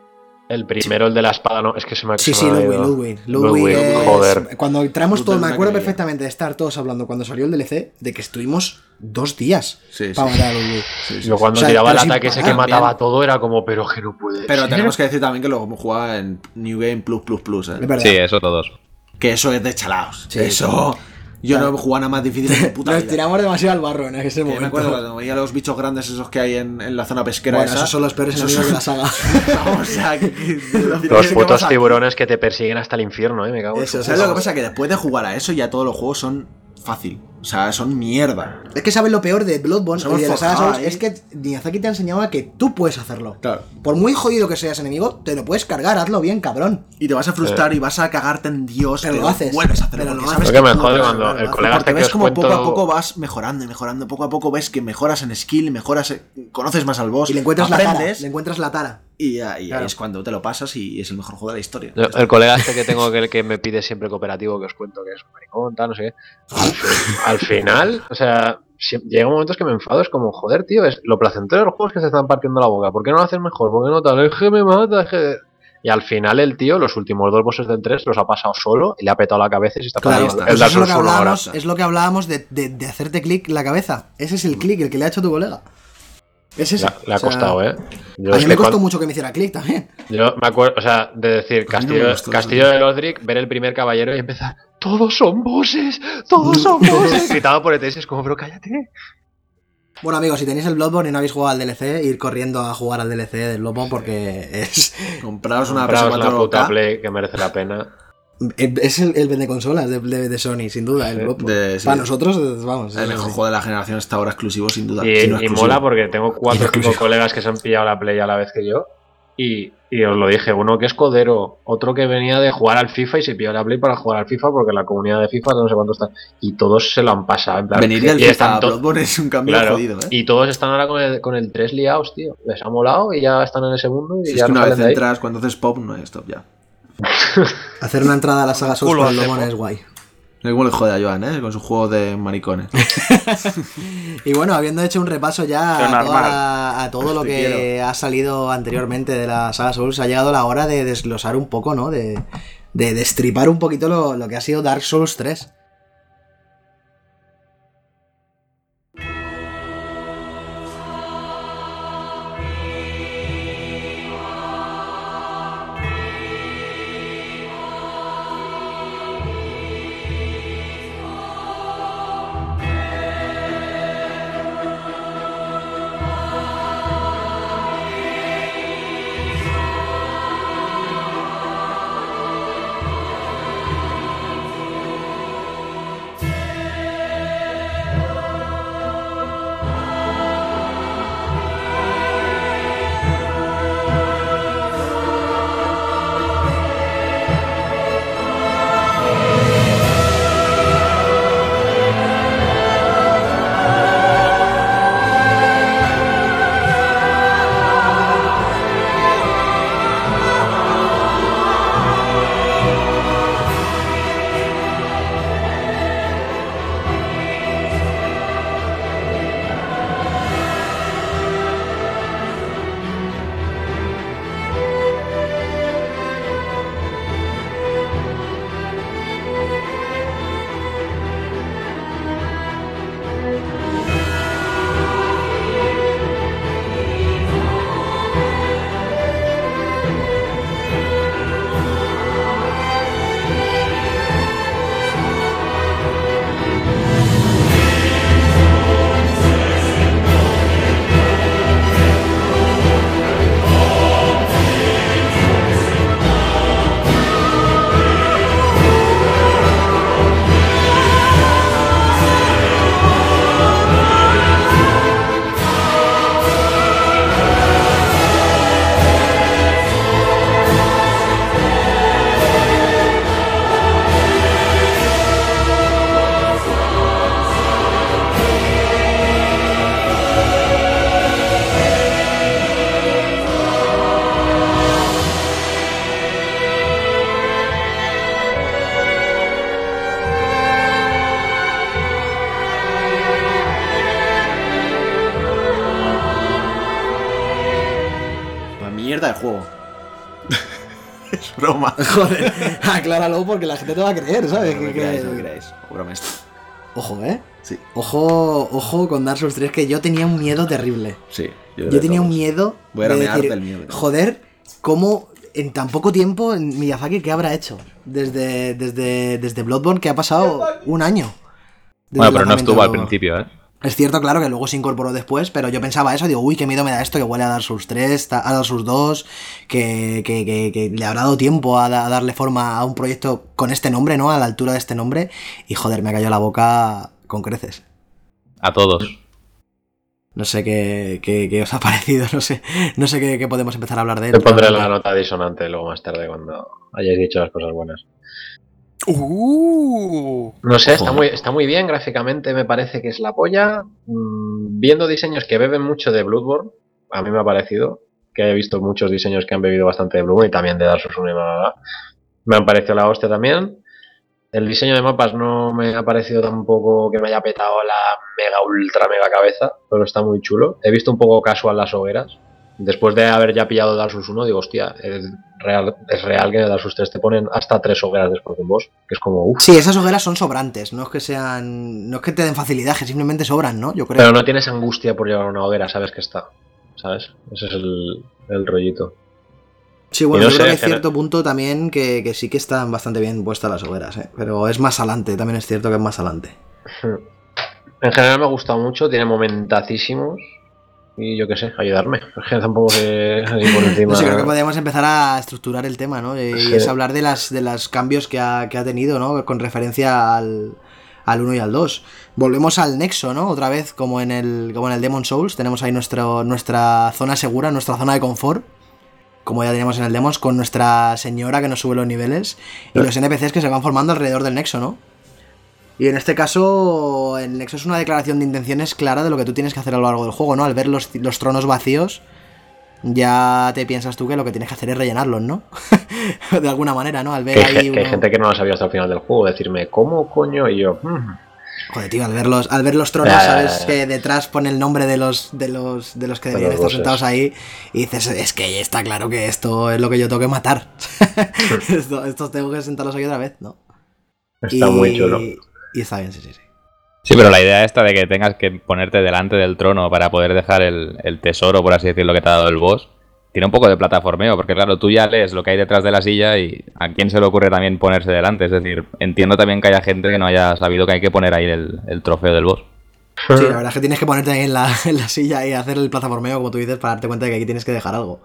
El primero, el de la espada, no, es que se me ha Sí, se sí, me ha Ludwig, ido. Ludwig. Ludwig Ludwig, es- joder. Cuando entramos todos, Ludwig me es acuerdo una maravilla. perfectamente de estar todos hablando cuando salió el D L C, de que estuvimos dos días Sí, sí. para matar a Ludwig. Sí, sí, Yo sí. cuando O sea, tiraba el pero sin ataque ese que parar, mataba bien. todo era como, pero que no puede Pero ser. tenemos que decir también que lo hemos jugado en New Game Plus Plus Plus, ¿eh? Es verdad. Sí, eso todos. Que eso es de chalaos. Sí, eso... Yo Claro. no he jugado nada más difícil en mi puta Nos vida. tiramos demasiado al barro en ese Que me momento. acuerdo cuando veía los bichos grandes esos que hay en, en la zona pesquera Bueno, esa. esos son los peores Esos enemigos de la son- saga. Vamos, o sea, que- que- Los ¿qué putos pasa aquí? tiburones que te persiguen hasta el infierno, eh, me cago en Eso, su ¿Sabes puta lo que pasa? Que después de jugar a eso ya todos los juegos son fácil. O sea, son mierda. Es que sabes lo peor de Bloodborne Somos y de la saga forjados Souls, ahí. es que Miyazaki te ha enseñado a que tú puedes hacerlo. Claro. Por muy jodido que seas enemigo, te lo puedes cargar, hazlo bien, cabrón. Y te vas a frustrar y vas a cagarte en Dios. Pero lo haces, Vuelves a hacerlo. pero porque lo sabes haces. Lo que me tú lo jode puedes cuando lograr, el ¿no? colega Porque este que ves os como cuento... poco a poco vas mejorando y mejorando. Poco a poco ves que mejoras en skill, mejoras, en- conoces más al boss. Y le encuentras la tara, aprendes, le encuentras la tara. y, ya- y ahí Claro. es cuando te lo pasas y es el mejor juego de la historia. Yo- el colega este que tengo que el que me pide siempre cooperativo, que os cuento que es un maricón, tal, no sé qué. Al, fi- al final, o sea, si- llega momentos que me enfado, es como, joder, tío, es lo placentero de los juegos que se están partiendo la boca. ¿Por qué no lo haces mejor? ¿Por qué no tal? Es que me mata, es que... Y al final el tío, los últimos dos bosses del tres los ha pasado solo y le ha petado la cabeza y se está Claro, pasando está. el pues Dark eso es lo que Souls uno ahora. hablábamos, es lo que hablábamos de, de- de hacerte clic la cabeza. Ese es el clic, el que le ha hecho tu colega. Es ese. Le ha- le ha O sea, costado, ¿eh? Yo A es mí que me costó cuan- mucho que me hiciera clic también. Yo me acuerdo, o sea, de decir A mí no me Castillo, gustó Castillo eso. de Lothric, ver el primer caballero y empezar, todos son bosses, todos son bosses. Gritaba por E T S, es como, pero cállate. Bueno, amigos, si tenéis el Bloodborne y no habéis jugado al D L C, ir corriendo a jugar al D L C del Bloodborne porque es, Compraos una Compraos una P S cuatro puta K Play que merece la pena. es el, el vende consolas de, de, de Sony, sin duda. El Sí, Bloodborne. de- sí. Para nosotros, vamos. el es mejor así. juego de la generación hasta ahora exclusivo, sin duda. Y, Si no y exclusivo. mola porque tengo cuatro o cinco Exclusivo. colegas que se han pillado la Play a la vez que yo. Y, y os lo dije, uno que es codero, otro que venía de jugar al FIFA y se pilló la Play para jugar al FIFA porque la comunidad de FIFA no sé cuánto está. Y todos se lo han pasado. En plan, Venir del y FIFA están a to- Bloodborne es un cambio Claro, jodido, ¿eh? y todos están ahora con el, con el tres liados, tío. Les ha molado y ya están en ese mundo y Si es ya que no una salen vez de ahí. entras, cuando haces pop, no hay stop ya. Hacer una entrada a la saga Souls Culo con el hace Bloodborne po- es guay. Mira cómo le jode a Joan, ¿eh? Con sus juegos de maricones. Y bueno, habiendo hecho un repaso ya Qué a, normal. toda- a todo Pues lo te que quiero. ha salido anteriormente de la saga Souls, ha llegado la hora de desglosar un poco, ¿no? De, de destripar un poquito lo, lo que ha sido Dark Souls tres. Una mierda de juego. Es broma. Joder, acláralo porque la gente te va a creer, ¿sabes? No me Que- que- creáis, no me creáis. Broma esto. Ojo, ¿eh? Sí, Ojo, ojo con Dark Souls tres, que yo tenía un miedo terrible. sí. Yo tenía un miedo Voy a de ramear decir, del miedo. joder, cómo en tan poco tiempo Miyazaki, ¿qué habrá hecho? Desde, desde, desde Bloodborne, que ha pasado un año. desde Bueno, el pero no lanzamiento. estuvo al principio, ¿eh? Es cierto, claro, que luego se incorporó después, pero yo pensaba eso, digo, uy, qué miedo me da esto, que huele a Dark Souls tres, ta- a Dark Souls dos, que, que, que, que le habrá dado tiempo a, da- a darle forma a un proyecto con este nombre, ¿no? A la altura de este nombre, y joder, me cayó la boca con creces. A todos. No sé qué, qué, qué os ha parecido, no sé, no sé qué, qué podemos empezar a hablar de él. Te pondré la realmente. nota disonante luego más tarde cuando hayáis dicho las cosas buenas. Uh, No sé, está Joder. muy, está muy bien gráficamente, me parece que es la polla. Mm, viendo diseños que beben mucho de Bloodborne, a mí me ha parecido que he visto muchos diseños que han bebido bastante de Bloodborne y también de Dark Souls uno y bla, bla, bla. Me han parecido la hostia también. El diseño de mapas no me ha parecido tampoco que me haya petado la mega ultra mega cabeza, pero está muy chulo. He visto un poco casual las hogueras. Después de haber ya pillado Dark Souls uno, digo, hostia, es real, es real que en Dark Souls tres te ponen hasta tres hogueras después de un boss, que es como uff. Sí, esas hogueras son sobrantes, no es que sean, no es que te den facilidad, que simplemente sobran, ¿no? Yo creo. Pero no tienes angustia por llevar una hoguera, sabes que está, ¿sabes? Ese es el, el rollito. Sí, bueno, Y no yo sé, creo que hay gener- cierto punto también que, que sí que están bastante bien puestas las hogueras, ¿eh? Pero es más adelante, también es cierto que es más adelante. En general me ha gustado mucho, tiene momentacísimos y yo qué sé, ayudarme. Es que tampoco sé así por encima. No sé, creo que podríamos empezar a estructurar el tema, ¿no? Y Sí. es hablar de las de los cambios que ha, que ha tenido, ¿no? Con referencia al, al uno y al dos. Volvemos al nexo, ¿no? Otra vez, como en el, como en el Demon Souls, tenemos ahí nuestro, nuestra zona segura, nuestra zona de confort, como ya teníamos en el Demos, con nuestra señora que nos sube los niveles y los N P Cs que se van formando alrededor del nexo, ¿no? Y en este caso, el nexo es una declaración de intenciones clara de lo que tú tienes que hacer a lo largo del juego, ¿no? Al ver los, los tronos vacíos, ya te piensas tú que lo que tienes que hacer es rellenarlos, ¿no? De alguna manera, ¿no? Al ver Que, ahí hay, que uno... hay gente que no lo sabía hasta el final del juego, decirme, ¿cómo coño? Y yo, hmm. Joder, tío, al ver los, al ver los tronos, Ya, sabes ya, ya. que detrás pone el nombre de los de los de los que De deberían los estar bosses. sentados ahí y dices, es que está claro que esto es lo que yo tengo que matar. Esto- estos tengo que sentarlos aquí otra vez, ¿no? Está y, muy chulo. Y está bien, sí, sí, sí. Sí, pero la idea esta de que tengas que ponerte delante del trono para poder dejar el, el tesoro, por así decirlo, que te ha dado el boss, tiene un poco de plataformeo, porque claro, tú ya lees lo que hay detrás de la silla y a quién se le ocurre también ponerse delante. Es decir, entiendo también que haya gente que no haya sabido que hay que poner ahí el, el trofeo del boss. Sí, la verdad es que tienes que ponerte ahí en la, en la silla y hacer el plataformeo, como tú dices, para darte cuenta de que aquí tienes que dejar algo.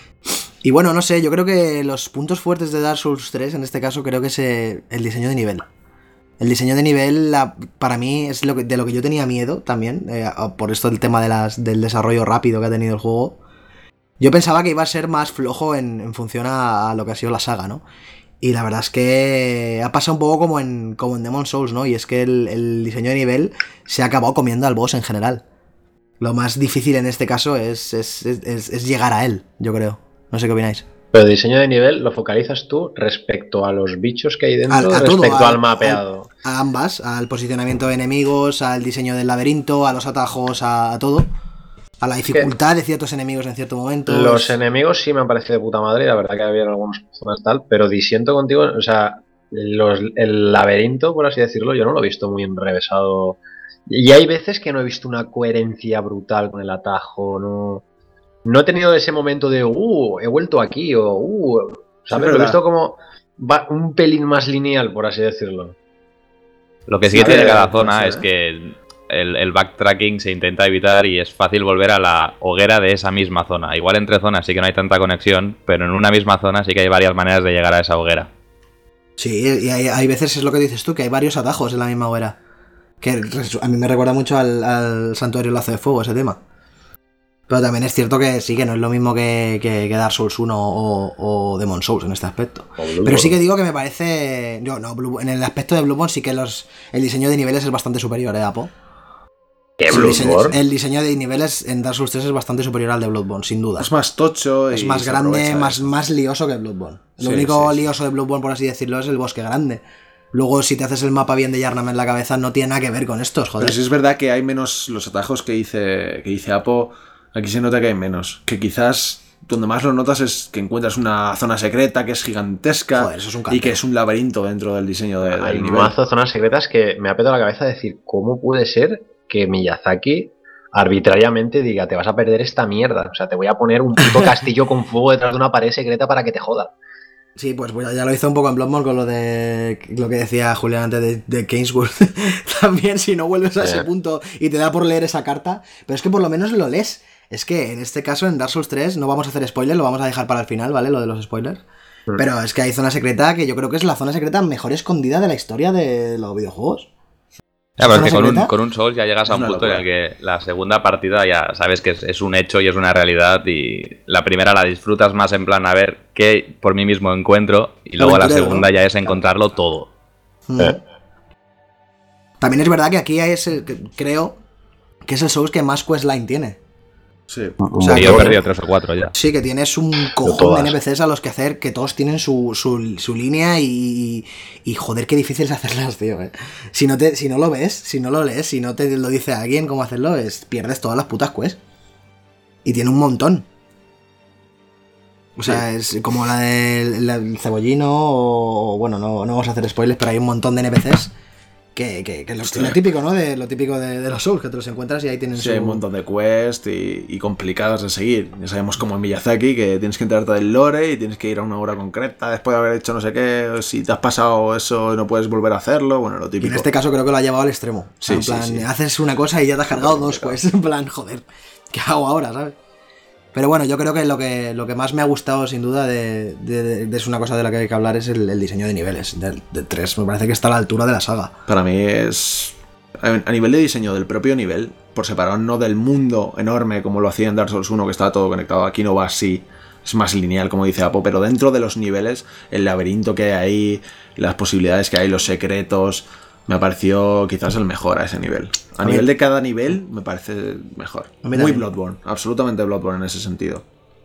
Y bueno, no sé, yo creo que los puntos fuertes de Dark Souls tres, en este caso, creo que es eh, el diseño de nivel. El diseño de nivel, la- para mí, es lo que, de lo que yo tenía miedo también, eh, por esto el tema de las, del desarrollo rápido que ha tenido el juego. Yo pensaba que iba a ser más flojo en, en función a, a lo que ha sido la saga, ¿no? Y la verdad es que ha pasado un poco como en, como en Demon's Souls, ¿no? Y es que el, el diseño de nivel se ha acabado comiendo al boss en general. Lo más difícil en este caso es, es, es, es- es llegar a él, yo creo. No sé qué opináis. Pero el diseño de nivel lo focalizas tú respecto a los bichos que hay dentro, Al- a todo, respecto al- al mapeado. A ambas, al posicionamiento de enemigos, al diseño del laberinto, a los atajos, a, a todo. A la dificultad de ciertos enemigos en cierto momento. Los Es- enemigos sí me han parecido de puta madre, la verdad que había algunas zonas tal, pero disiento contigo, o sea, los- el laberinto, por así decirlo, yo no lo he visto muy enrevesado. Y hay veces que no he visto una coherencia brutal con el atajo, no, no he tenido ese momento de, uh, he vuelto aquí, o, uh, ¿sabes? Lo he verdad. visto como va- un pelín más lineal, por así decirlo. Lo que sí Sí, que tiene puede cada zona ser, es ¿eh? que el, el backtracking se intenta evitar y es fácil volver a la hoguera de esa misma zona. Igual entre zonas sí que no hay tanta conexión, pero en una misma zona sí que hay varias maneras de llegar a esa hoguera. Sí, y hay, hay veces es lo que dices tú, que hay varios atajos en la misma hoguera. Que resu- a mí me recuerda mucho al, al Santuario Lazo de Fuego ese tema. Pero también es cierto que sí, que no es lo mismo que, que, que Dark Souls uno o, o Demon's Souls en este aspecto. Pero sí que digo que me parece... Yo, no, Blue- en el aspecto de Bloodborne sí que los, el diseño de niveles es bastante superior, ¿eh, Apo? ¿Qué Sí, el, diseño, Bloodborne? el diseño de niveles en Dark Souls tres es bastante superior al de Bloodborne, sin duda. Es más tocho y Es más se grande, aprovecha más, eso. más lioso que Bloodborne. Lo Sí, único sí, sí. lioso de Bloodborne, por así decirlo, es el bosque grande. Luego, si te haces el mapa bien de Yarnam en la cabeza, no tiene nada que ver con estos, joder. Pero sí es verdad que hay menos los atajos que dice, que dice Apo. Aquí se nota que hay menos. Que quizás donde más lo notas es que encuentras una zona secreta que es gigantesca. Joder, eso es un y cante. que es un laberinto dentro del diseño de- Hay del nivel. mazo zonas secretas que me ha petado la cabeza decir, ¿cómo puede ser que Miyazaki arbitrariamente diga, te vas a perder esta mierda? O sea, te voy a poner un puto castillo con fuego detrás de una pared secreta para que te joda. Sí, pues, pues ya lo hizo un poco en Bloodborne con lo de lo que decía Julián antes de, de Kingsworth. También, si no vuelves a Sí. ese punto y te da por leer esa carta, pero es que por lo menos lo lees. Es que en este caso, en Dark Souls tres, no vamos a hacer spoilers, lo vamos a dejar para el final, ¿vale? Lo de los spoilers. Mm. Pero es que hay zona secreta que yo creo que es la zona secreta mejor escondida de la historia de los videojuegos. Ya, pero es ¿Zona que con un, secreta? con un Souls ya llegas a Es un una punto en el locura. que la segunda partida ya sabes que es, es un hecho y es una realidad y la primera la disfrutas más en plan a ver qué por mí mismo encuentro y luego la Aventurero, segunda ¿no? ya es encontrarlo todo. Mm. Eh. También es verdad que aquí es el, que- creo que es el Souls que más questline tiene. Sí. O sea, Y yo he que- perdido tres o cuatro ya. Sí, que tienes un cojón todas. de N P Cs a los que hacer, que todos tienen su, su, su línea y, y joder, qué difícil es hacerlas, tío. eh. Si no te, si no lo ves, si no lo lees, si no te lo dice alguien cómo hacerlo, es, pierdes todas las putas quests. Y tiene un montón. O sea, es como la del la del cebollino o... Bueno, no, no vamos a hacer spoilers, pero hay un montón de N P Cs que, que, que los- lo típico, ¿no? De, lo típico de, de los Souls, que te los encuentras y ahí tienen Sí, su... hay un montón de quests y, y complicadas de seguir. Ya sabemos como en Miyazaki que tienes que enterarte del lore y tienes que ir a una hora concreta después de haber hecho no sé qué. Si te has pasado eso y no puedes volver a hacerlo, bueno, lo Y típico. en este caso creo que lo ha llevado al extremo. Sí, en sí, plan, sí. haces una cosa y ya te has cargado dos, pues. En plan, joder, ¿qué hago ahora, sabes? Pero bueno, yo creo que lo que, lo que más me ha gustado, sin duda, de, de, de- de- es una cosa de la que hay que hablar, es el, el diseño de niveles. Del de tres, me parece que está a la altura de la saga. Para mí es... A nivel de diseño del propio nivel, por separado no del mundo enorme como lo hacía en Dark Souls uno, que estaba todo conectado, aquí no va así, es más lineal como dice Apo, pero dentro de los niveles, el laberinto que hay ahí, las posibilidades que hay, los secretos, me pareció quizás el mejor a ese nivel. A, A mí- nivel de cada nivel me parece mejor. A mí Muy también. Bloodborne, absolutamente Bloodborne en ese sentido.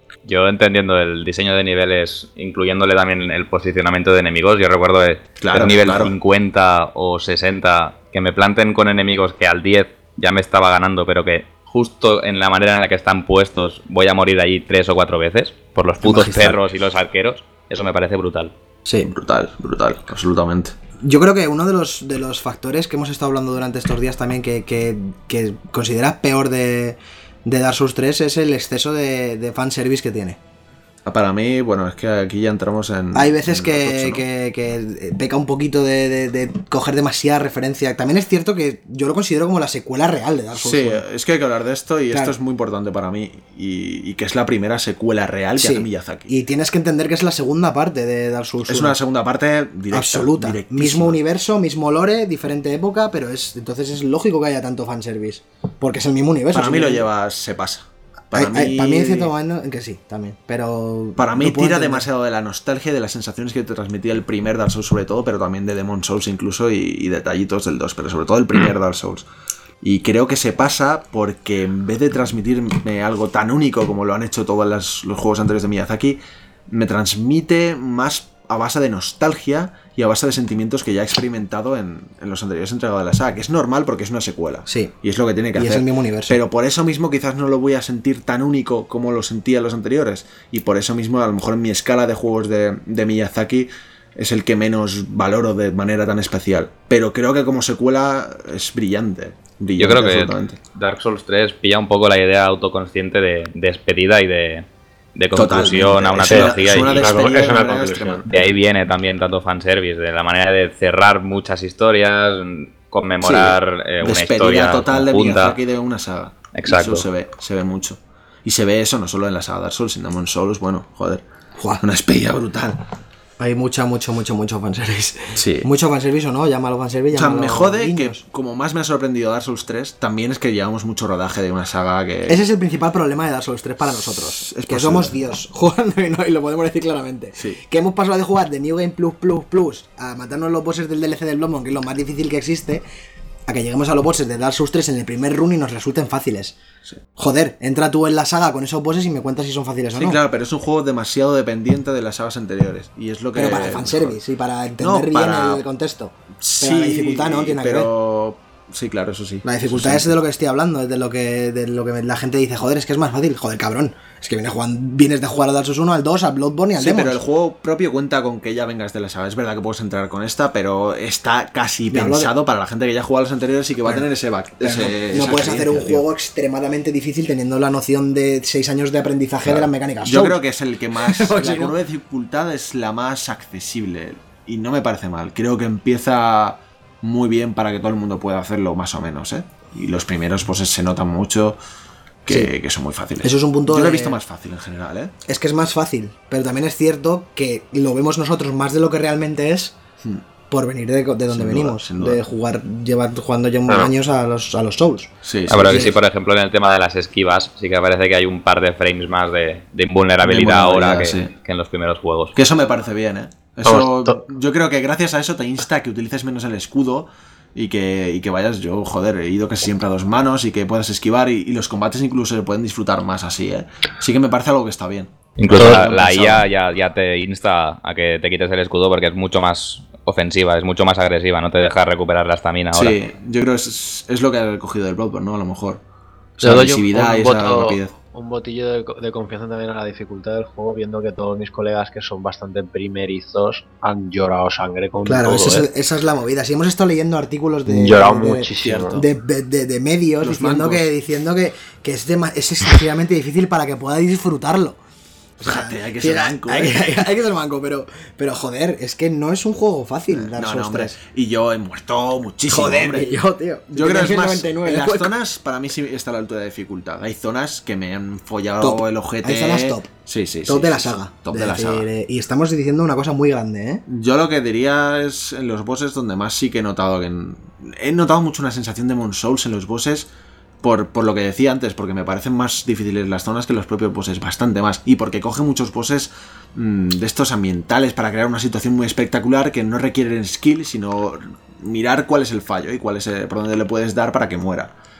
Yo entendiendo el diseño de niveles, incluyéndole también el posicionamiento de enemigos, yo recuerdo de Claro, ser nivel claro. cincuenta o sesenta, que me planten con enemigos que al diez ya me estaba ganando, pero que justo en la manera en la que están puestos voy a morir allí tres o cuatro veces, por los putos magistral. perros y los arqueros, eso me parece brutal. Sí. Brutal, brutal, absolutamente. Yo creo que uno de los, de los factores que hemos estado hablando durante estos días también que, que, que consideras peor de, de Dark Souls tres es el exceso de, de fanservice que tiene. Para mí, bueno, es que aquí ya entramos en... Hay veces en que, el tocho, ¿no? que, que peca un poquito de, de, de coger demasiada referencia. También es cierto que yo lo considero como la secuela real de Dark Souls Sí, uno. es que hay que hablar de esto y Claro. esto es muy importante para mí y, y que es la primera secuela real que Sí. hace Miyazaki. Y tienes que entender que es la segunda parte de Dark Souls Es uno. una segunda parte directa, absoluta. directísima. Mismo universo, mismo lore, diferente época, pero es entonces es lógico que haya tanto fanservice. Porque es el mismo universo. Para mí lo simplemente. lleva, se pasa. Para Hay- mí, hay- para mí hay cierto momento en que sí, también. Pero. para mí lo puedo tira entender. demasiado de la nostalgia y de las sensaciones que te transmitía el primer Dark Souls sobre todo, pero también de Demon Souls incluso y, y detallitos del dos, pero sobre todo el primer Dark Souls. Y creo que se pasa porque en vez de transmitirme algo tan único como lo han hecho todos las- los juegos anteriores de Miyazaki, me transmite más a base de nostalgia y a base de sentimientos que ya he experimentado en, en los anteriores entregados de la saga, que es normal porque es una secuela. Sí. Y es lo que tiene que Y es hacer. el mismo universo. Pero por eso mismo quizás no lo voy a sentir tan único como lo sentía en los anteriores. Y por eso mismo, a lo mejor en mi escala de juegos de, de Miyazaki, es el que menos valoro de manera tan especial. Pero creo que como secuela es brillante. brillante Yo creo que absolutamente. Dark Souls tres pilla un poco la idea autoconsciente de despedida y de, de conclusión a una Es una- trilogía. es una y despedida es de una manera conclusión. extrema. de ahí viene también tanto fanservice, de la manera de cerrar muchas historias, conmemorar Sí, eh, una despedida historia total de conjunta. Miyazaki de una saga. Exacto. Eso se ve, se ve mucho. Y se ve eso no solo en la saga Dark Souls, sino en Demon Souls, bueno, joder. Juá. Una despedida brutal. Hay mucha, mucho, mucho, mucho fanservice. Sí. Mucho fanservice o no, llámalo fanservice. O sea, llámalo me jode guiños. que, como más me ha sorprendido Dark Souls tres, también es que llevamos mucho rodaje de una saga que... Ese es el principal problema de Dark Souls tres para nosotros. Es que posible. somos Dios jugando y, no, y lo podemos decir claramente. Sí. Que hemos pasado de jugar de New Game Plus Plus Plus a matarnos los bosses del D L C del Bloodborne, que es lo más difícil que existe, a que lleguemos a los bosses de Dark Souls tres en el primer run y nos resulten fáciles. Sí. Joder, entra tú en la saga con esos bosses y me cuentas si son fáciles o Sí, no. claro, pero es un juego demasiado dependiente de las sagas anteriores. Y es lo que... Pero para el fanservice y para entender No, bien para- el contexto. Sí, Pero la dificultad no tiene nada que ver. pero... Sí, claro, eso sí. La dificultad Eso es sí. de lo que estoy hablando, es de lo que, de lo que la gente dice, joder, es que es más fácil. Joder, cabrón. Es que vienes, jugando, vienes de jugar a Dark Souls uno, al dos, al Bloodborne y al Sí, Demons. pero el juego propio cuenta con que ya vengas de la saga. Es verdad que puedes entrar con esta, pero está casi Ya hablo de- pensado para la gente que ya ha jugado a los anteriores y que va a Bueno, tener ese back. Pero ese- no, esa no puedes hacer un experiencia, tío. juego extremadamente difícil teniendo la noción de seis años de aprendizaje de las mecánicas. Yo Souls. creo que es el que más... O la si no- curva de dificultad es la más accesible. Y no me parece mal. Creo que empieza muy bien para que todo el mundo pueda hacerlo más o menos, ¿eh? Y los primeros bosses se notan mucho que, Sí. que son muy fáciles. Eso es un punto Yo lo he de- visto más fácil en general, ¿eh? Es que es más fácil, pero también es cierto que lo vemos nosotros más de lo que realmente es Hmm. por venir de, de donde Sin duda, venimos. sin duda. De jugar, llevar jugando ya unos Claro. años a los, a los Souls. Sí, sí. Ah, pero que sí. sí, por ejemplo, en el tema de las esquivas, sí que parece que hay un par de frames más de, de invulnerabilidad De ahora que, invulnerabilidad, sí. que en los primeros juegos. Que eso me parece bien, ¿eh? Eso, Vamos, to- yo creo que gracias a eso te insta a que utilices menos el escudo y que, y que vayas, yo, joder, he ido casi siempre a dos manos y que puedas esquivar y, y los combates incluso se pueden disfrutar más así, ¿eh? Sí que me parece algo que está bien. Incluso Todo la, lo la pensado. I A ya, ya te insta a que te quites el escudo porque es mucho más ofensiva, es mucho más agresiva, no te deja recuperar la estamina ahora. Sí, yo creo que es, es lo que ha cogido del Bloodborne, ¿no? A lo mejor. O sea, Le la doy un, visibilidad y un esa voto- rapidez. un botillo de, de confianza también a la dificultad del juego, viendo que todos mis colegas que son bastante primerizos han llorado sangre con Claro, todo, esa, es, ¿eh? el- esa es la movida. Si hemos estado leyendo artículos de, Han llorado de- muchísimo. de, de- de- de medios Los diciendo mancos. que, diciendo que, que es, dema- es excesivamente difícil para que podáis disfrutarlo. O sea, Fíjate, hay que ser tira- manco, hay, ¿eh? hay- hay que ser manco, pero, pero joder, es que no es un juego fácil Dark No, Souls no, hombre. tres. Y yo he muerto muchísimo, Joder, hombre. y yo, tío. Yo creo que es más. noventa y nueve, En las hueco. zonas, para mí sí está a la altura de dificultad. Hay zonas que me han follado Top. el ojete. Hay zonas top. Sí, sí, sí. Top de sí, la sí, saga. Top De de la decir, saga. eh, Y estamos diciendo una cosa muy grande, ¿eh? Yo lo que diría es en los bosses donde más sí que he notado que. en- He notado mucho una sensación de Demon Souls en los bosses. Por, por lo que decía antes, porque me parecen más difíciles las zonas que los propios bosses, bastante más. Y porque coge muchos bosses mmm, de estos ambientales para crear una situación muy espectacular que no requieren skill, sino mirar cuál es el fallo y cuál es el, por dónde le puedes dar para que muera.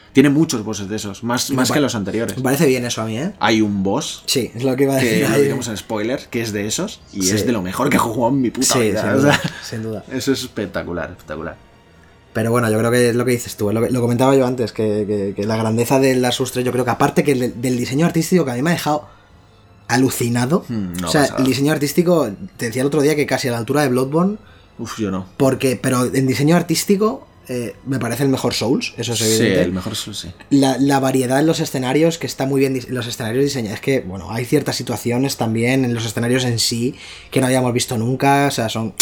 Tiene muchos bosses de esos, más, Me más pa- que los anteriores. Me parece bien eso a mí, ¿eh? Hay un boss Sí, es lo que iba a que decir. no ahí. digamos en spoiler, que es de esos y Sí. es de lo mejor que he jugado en mi puta Sí, vida. sin o duda, sea, sin duda. eso es espectacular, espectacular. Pero bueno, yo creo que es lo que dices tú, es lo, que- lo comentaba yo antes, que, que- que la grandeza del Dark Souls tres, yo creo que aparte que el- del diseño artístico que a mí me ha dejado alucinado, Hmm, no o sea, pasa. el diseño artístico, te decía el otro día que casi a la altura de Bloodborne, Uf, yo no. porque, pero en diseño artístico eh, me parece el mejor Souls, eso es Sí, evidente. el mejor Souls, sí. La, la variedad en los escenarios, que está muy bien, dis- los escenarios diseñados, es que, bueno, hay ciertas situaciones también en los escenarios en sí que no habíamos visto nunca, o sea, son...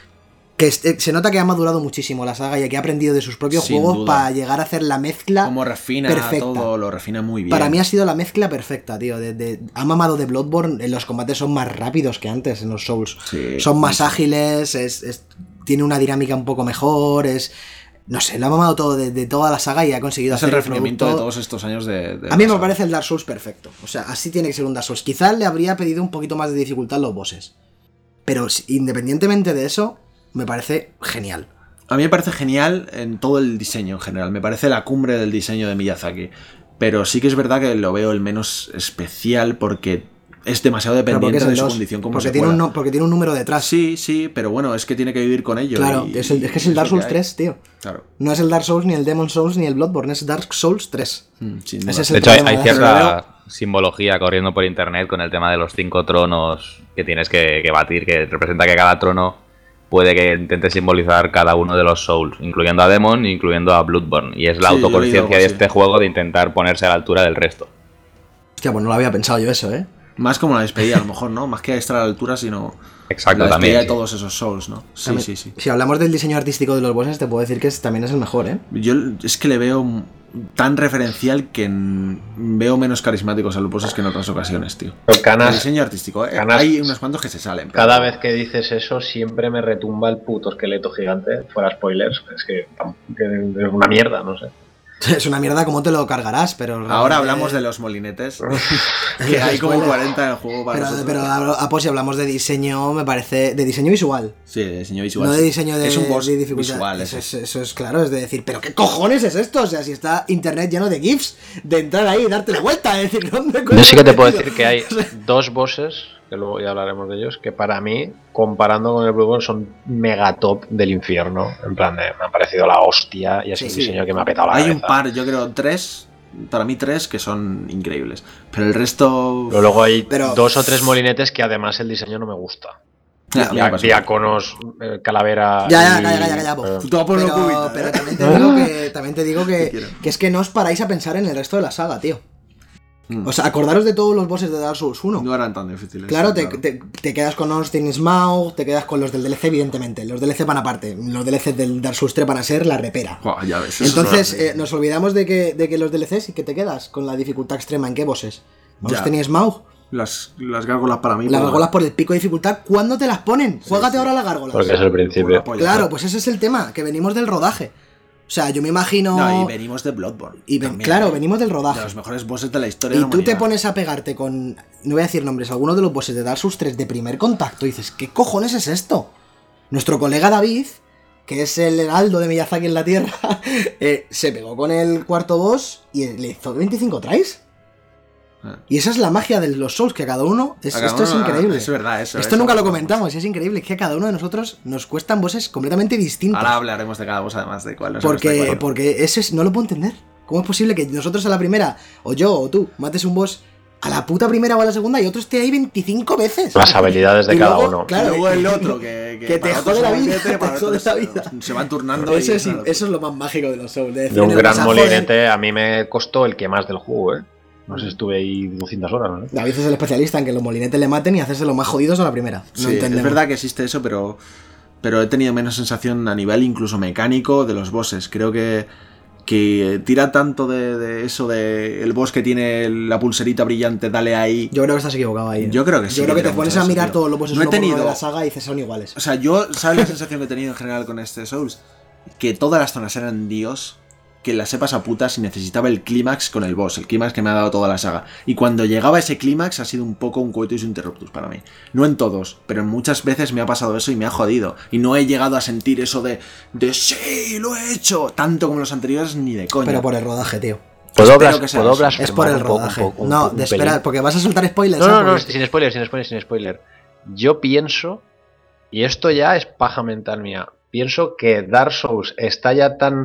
Que este- se nota que ha madurado muchísimo la saga y que ha aprendido de sus propios Sin juegos duda. para llegar a hacer la mezcla Como refina perfecta. todo, lo refina muy bien. Para mí ha sido la mezcla perfecta, tío. De, de- ha mamado de Bloodborne, los combates son más rápidos que antes en los Souls. Sí, son más mucho. ágiles, es, es- tiene una dinámica un poco mejor, es... No sé, lo ha mamado todo de, de toda la saga y ha conseguido Es el hacer refinamiento producto- de todos estos años de... de A mí la me saga. parece el Dark Souls perfecto. O sea, así tiene que ser un Dark Souls. Quizás le habría pedido un poquito más de dificultad a los bosses. Pero si- independientemente de eso, me parece genial. A mí me parece genial en todo el diseño en general. Me parece la cumbre del diseño de Miyazaki. Pero sí que es verdad que lo veo el menos especial porque es demasiado Pero porque dependiente es el de su dos, condición como porque, secuela. tiene un, no- porque tiene un número detrás. Sí, sí, pero bueno, es que tiene que vivir con ello. Claro, y- es, el- es que es el y Dark lo que Souls hay. tres, tío. Claro. No es el Dark Souls, ni el Demon Souls, ni el Bloodborne, es Dark Souls tres. Mm, sin Ese duda. es el De hecho, hay, problema, hay ¿eh? cierta simbología corriendo por internet con el tema de los cinco tronos que tienes que, que batir, que representa que cada trono puede que intente simbolizar cada uno de los Souls, incluyendo a Demon, incluyendo a Bloodborne. Y es la Sí, yo he leído autoconciencia algo de así. este juego de intentar ponerse a la altura del resto. Hostia, pues no lo había pensado yo eso, ¿eh? Más como la despedida, a lo mejor, ¿no? Más que estar a la altura, sino Exacto, la despedida también. de todos esos Souls, ¿no? Sí, También- sí, sí. Si hablamos del diseño artístico de los bosses, te puedo decir que es- también es el mejor, ¿eh? Yo es que le veo tan referencial que n- veo menos carismáticos a los bosses que en otras ocasiones, tío. Pero El Canas, diseño artístico, ¿eh? Canas- Hay unos cuantos que se salen. pero- cada vez que dices eso siempre me retumba el puto esqueleto gigante. Fuera spoilers, es que, tam- que es una mierda, no sé. Es una mierda cómo te lo cargarás, pero... Ahora realmente- hablamos de los molinetes, que hay como Spoiler. cuarenta en el juego para Pero, nosotros. pero a, a- pues si hablamos de diseño, me parece... De diseño visual. Sí, de diseño visual. No de sí. diseño de, Es un boss de dificultad. visual, eso, ese. es, eso es claro, es de decir, ¿pero qué cojones es esto? O sea, si está internet lleno de GIFs, de entrar ahí y darte la vuelta, es decir, ¿dónde coño Yo sí que me he te puedo metido? decir que hay dos bosses, que luego ya hablaremos de ellos, que para mí, comparando con el Bloodborne, son mega top del infierno. En plan, de, me ha parecido la hostia y es Sí, un sí. diseño que me ha petado la Hay cabeza. un par, yo creo, tres, para mí tres, que son increíbles. Pero el resto... Pero luego hay Pero- dos o tres molinetes que además el diseño no me gusta. Ya, a mí me Dia- pasa. diáconos, eh, calavera. Ya, ya, y- calla, calla, calla, po. eh, Todo por lo Pero, cúbito, ¿eh? pero también te digo, que, también te digo Te que, quiero. que es que no os paráis a pensar en el resto de la saga, tío. Mm. O sea, acordaros de todos los bosses de Dark Souls uno. No eran tan difíciles. Claro, te, claro. te- te quedas con Ornstein Smaug, te quedas con los del D L C, evidentemente. Los D L C van aparte. Los D L C del Dark Souls tres van a ser la repera. Buah, ya ves. eso Entonces, es una- eh, nos olvidamos de que, de que los D L Cs y que te quedas con la dificultad extrema. ¿En qué bosses? Ya. Ornstein Smaug. las, las gárgolas para mí... Las pues, gárgolas por el pico de dificultad, ¿cuándo te las ponen? Juégate sí. ahora las gárgolas. Porque es el por la principio. polla, Claro, pues ese es el tema, que venimos del rodaje. O sea, yo me imagino... No, y venimos de Bloodborne. y ven- también, ¿eh? claro, venimos del De rodaje. los mejores bosses de la historia Y de la tú te humanidad. pones a pegarte con, no voy a decir nombres, algunos de los bosses de Dark Souls tres de primer contacto y dices, ¿qué cojones es esto? Nuestro colega David, que es el heraldo de Miyazaki en la Tierra, eh, se pegó con el cuarto boss y le hizo veinticinco tries. Ah. Y esa es la magia de los Souls, que a cada uno, es- A cada esto es uno, ah, increíble. es verdad, eso, Esto eso. nunca lo comentamos y es increíble, es que a cada uno de nosotros nos cuestan bosses completamente distintos. Ahora hablaremos de cada boss, además de cuál. no sabemos de Porque, cuál. porque ese es, no lo puedo entender. ¿Cómo es posible que nosotros a la primera, o yo o tú, mates un boss a la puta primera o a la segunda y otro esté ahí veinticinco veces? Las habilidades de Y cada luego, uno. claro, Y luego y- el otro que, que te para jode otros la es un vida, boquete, para te jode otros la vida. se van turnando. Eso y es, eso es lo más mágico de los Souls. De, decir, De un en el gran vas a joder. molinete a mí me costó el que más del juego, ¿eh? No sé, estuve ahí doscientas horas, ¿no? David es el especialista en que los molinetes le maten y hacerse los más jodidos a la primera. No Sí, entendemos. es verdad que existe eso, pero, pero he tenido menos sensación a nivel incluso mecánico de los bosses. Creo que, que tira tanto de, de eso de el boss que tiene la pulserita brillante, dale ahí. Yo creo que estás equivocado ahí. ¿eh? Yo creo que sí, Yo creo que que te tiene pones mucho a mirar sentido. todos los bosses No he uno por uno tenido- de la saga y dices son iguales. O sea, yo, ¿sabes la sensación que he tenido en general con este Souls? Que todas las zonas eran Dios que la sepas a putas y necesitaba el clímax con el boss, el clímax que me ha dado toda la saga. Y cuando llegaba ese clímax ha sido un poco un coitus interruptus para mí. No en todos, pero en muchas veces me ha pasado eso y me ha jodido. Y no he llegado a sentir eso de, de sí, lo he hecho, tanto como los anteriores ni de coña. Pero por el rodaje, tío. ¿Puedo, Espero blas- que sea ¿puedo eso. blasfemar Es por el un poco, rodaje. un poco, un no, poco, de un pelín? esperar, porque vas a soltar spoilers. No, ¿sabes? no, no, Porque- sin spoiler, sin spoiler, sin spoiler. Yo pienso, y esto ya es paja mental mía, pienso que Dark Souls está ya tan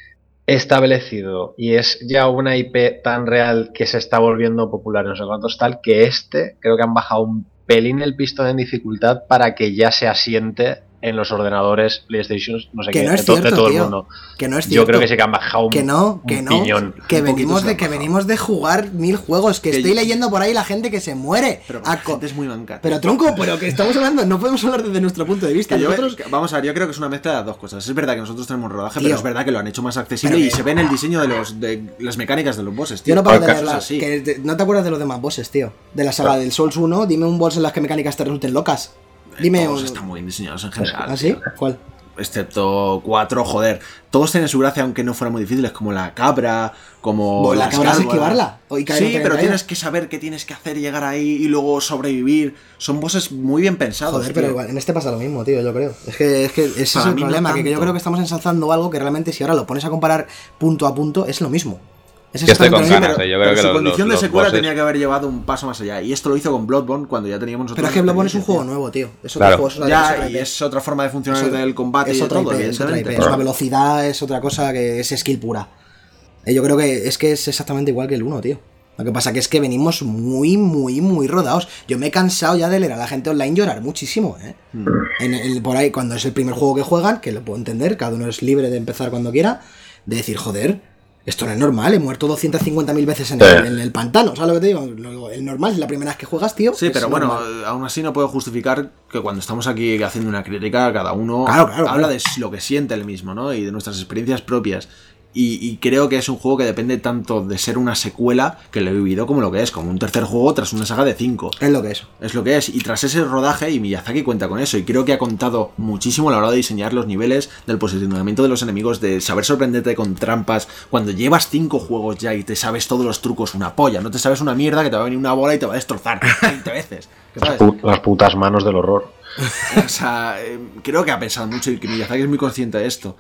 establecido y es ya una I P tan real que se está volviendo popular, no sé cuántos tal, que este creo que han bajado un pelín el pistón en dificultad para que ya se asiente en los ordenadores PlayStation, no sé Que qué, no de, es to- de cierto, todo tío. el mundo. Que no es Yo cierto. creo que sí que han bajado un, Que no, que un no, piñón. que Un venimos poquito de se que ha bajado. venimos de jugar mil juegos, que, Que estoy yo- leyendo por ahí la gente que se muere. Pero A la co- gente es muy manca. Pero tronco, pero que estamos hablando, no podemos hablar desde nuestro punto de vista. Que yo- Nosotros, vamos a ver, yo creo que es una mezcla de las dos cosas. Es verdad que nosotros tenemos rodaje, Tío. pero es verdad que lo han hecho más accesible Pero y que- se ve en el diseño de los de las mecánicas de los bosses, tío. yo no paro de Cosas verla. así. Que te- no te acuerdas de los demás bosses, tío. De la saga del Souls uno, dime un boss en las que mecánicas te resulten locas. Dime Todos un- están muy bien diseñados en general. ¿Ah, sí? tío. ¿Cuál? Excepto cuatro, joder. Todos tienen su gracia, aunque no fueran muy difíciles, como la cabra, como. Bueno, la las cabra es gárgolas. esquivarla, o y caer Sí, otra pero vez. tienes que saber qué tienes que hacer, llegar ahí y luego sobrevivir. Son bosses muy bien pensados. Joder, tío. pero igual, en este pasa lo mismo, tío, yo creo. Es que, es que ese es Para el mí no problema, que, que yo tanto. creo que estamos ensalzando algo que realmente si ahora lo pones a comparar punto a punto, es lo mismo. Es Yo estoy con exactamente lo ganas, mismo. eh, yo Pero creo que su los, condición los- de los secuela bosses- tenía que haber llevado un paso más allá. Y esto lo hizo con Bloodborne cuando ya teníamos nosotros. Pero es que Bloodborne es un experiencia, juego nuevo, tío. Es otro Claro. juego, es otra, es Ya, otra y I P. es otra forma de funcionar Es otra- del combate es y de otra todo, I P, es otra I P, evidentemente. es una velocidad, es otra cosa que es skill pura. Eh, Yo creo que es que es exactamente igual que el uno, tío. Lo que pasa que es que venimos muy, muy, muy rodados. Yo me he cansado ya de leer a la gente online llorar muchísimo, ¿eh? Mm. En el- por ahí, cuando es el primer juego que juegan, que lo puedo entender, cada uno es libre de empezar cuando quiera, de decir, joder, esto no es normal, he muerto doscientas cincuenta mil veces en, Sí. el, en el pantano, ¿sabes lo que te digo? Lo- El normal es la primera vez que juegas, tío. Sí, es pero bueno, normal. aún así no puedo justificar que cuando estamos aquí haciendo una crítica, cada uno Claro, claro, habla claro. de lo que siente él mismo, ¿no? Y de nuestras experiencias propias. Y, y creo que es un juego que depende tanto de ser una secuela, que lo he vivido, como lo que es, como un tercer juego tras una saga de cinco. Es lo que es. Es lo que es. Y tras ese rodaje, y Miyazaki cuenta con eso, y creo que ha contado muchísimo a la hora de diseñar los niveles, del posicionamiento de los enemigos, de saber sorprenderte con trampas. Cuando llevas cinco juegos ya y te sabes todos los trucos, una polla. No te sabes una mierda que te va a venir una bola y te va a destrozar veinte veces. ¿Qué Las, sabes? pu- las putas manos del horror. O sea, eh, creo que ha pensado mucho y que Miyazaki es muy consciente de esto.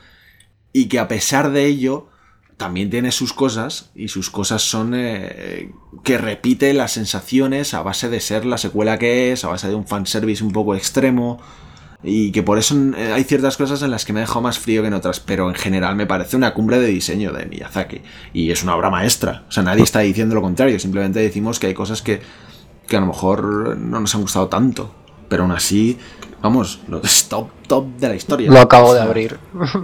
Y que a pesar de ello, también tiene sus cosas, y sus cosas son eh, que repite las sensaciones a base de ser la secuela que es, a base de un fanservice un poco extremo, y que por eso eh, hay ciertas cosas en las que me he dejado más frío que en otras, pero en general me parece una cumbre de diseño de Miyazaki, y es una obra maestra. O sea, nadie está diciendo lo contrario, simplemente decimos que hay cosas que, que a lo mejor no nos han gustado tanto, pero aún así, vamos, lo es top, top de la historia. Lo acabo de abrir.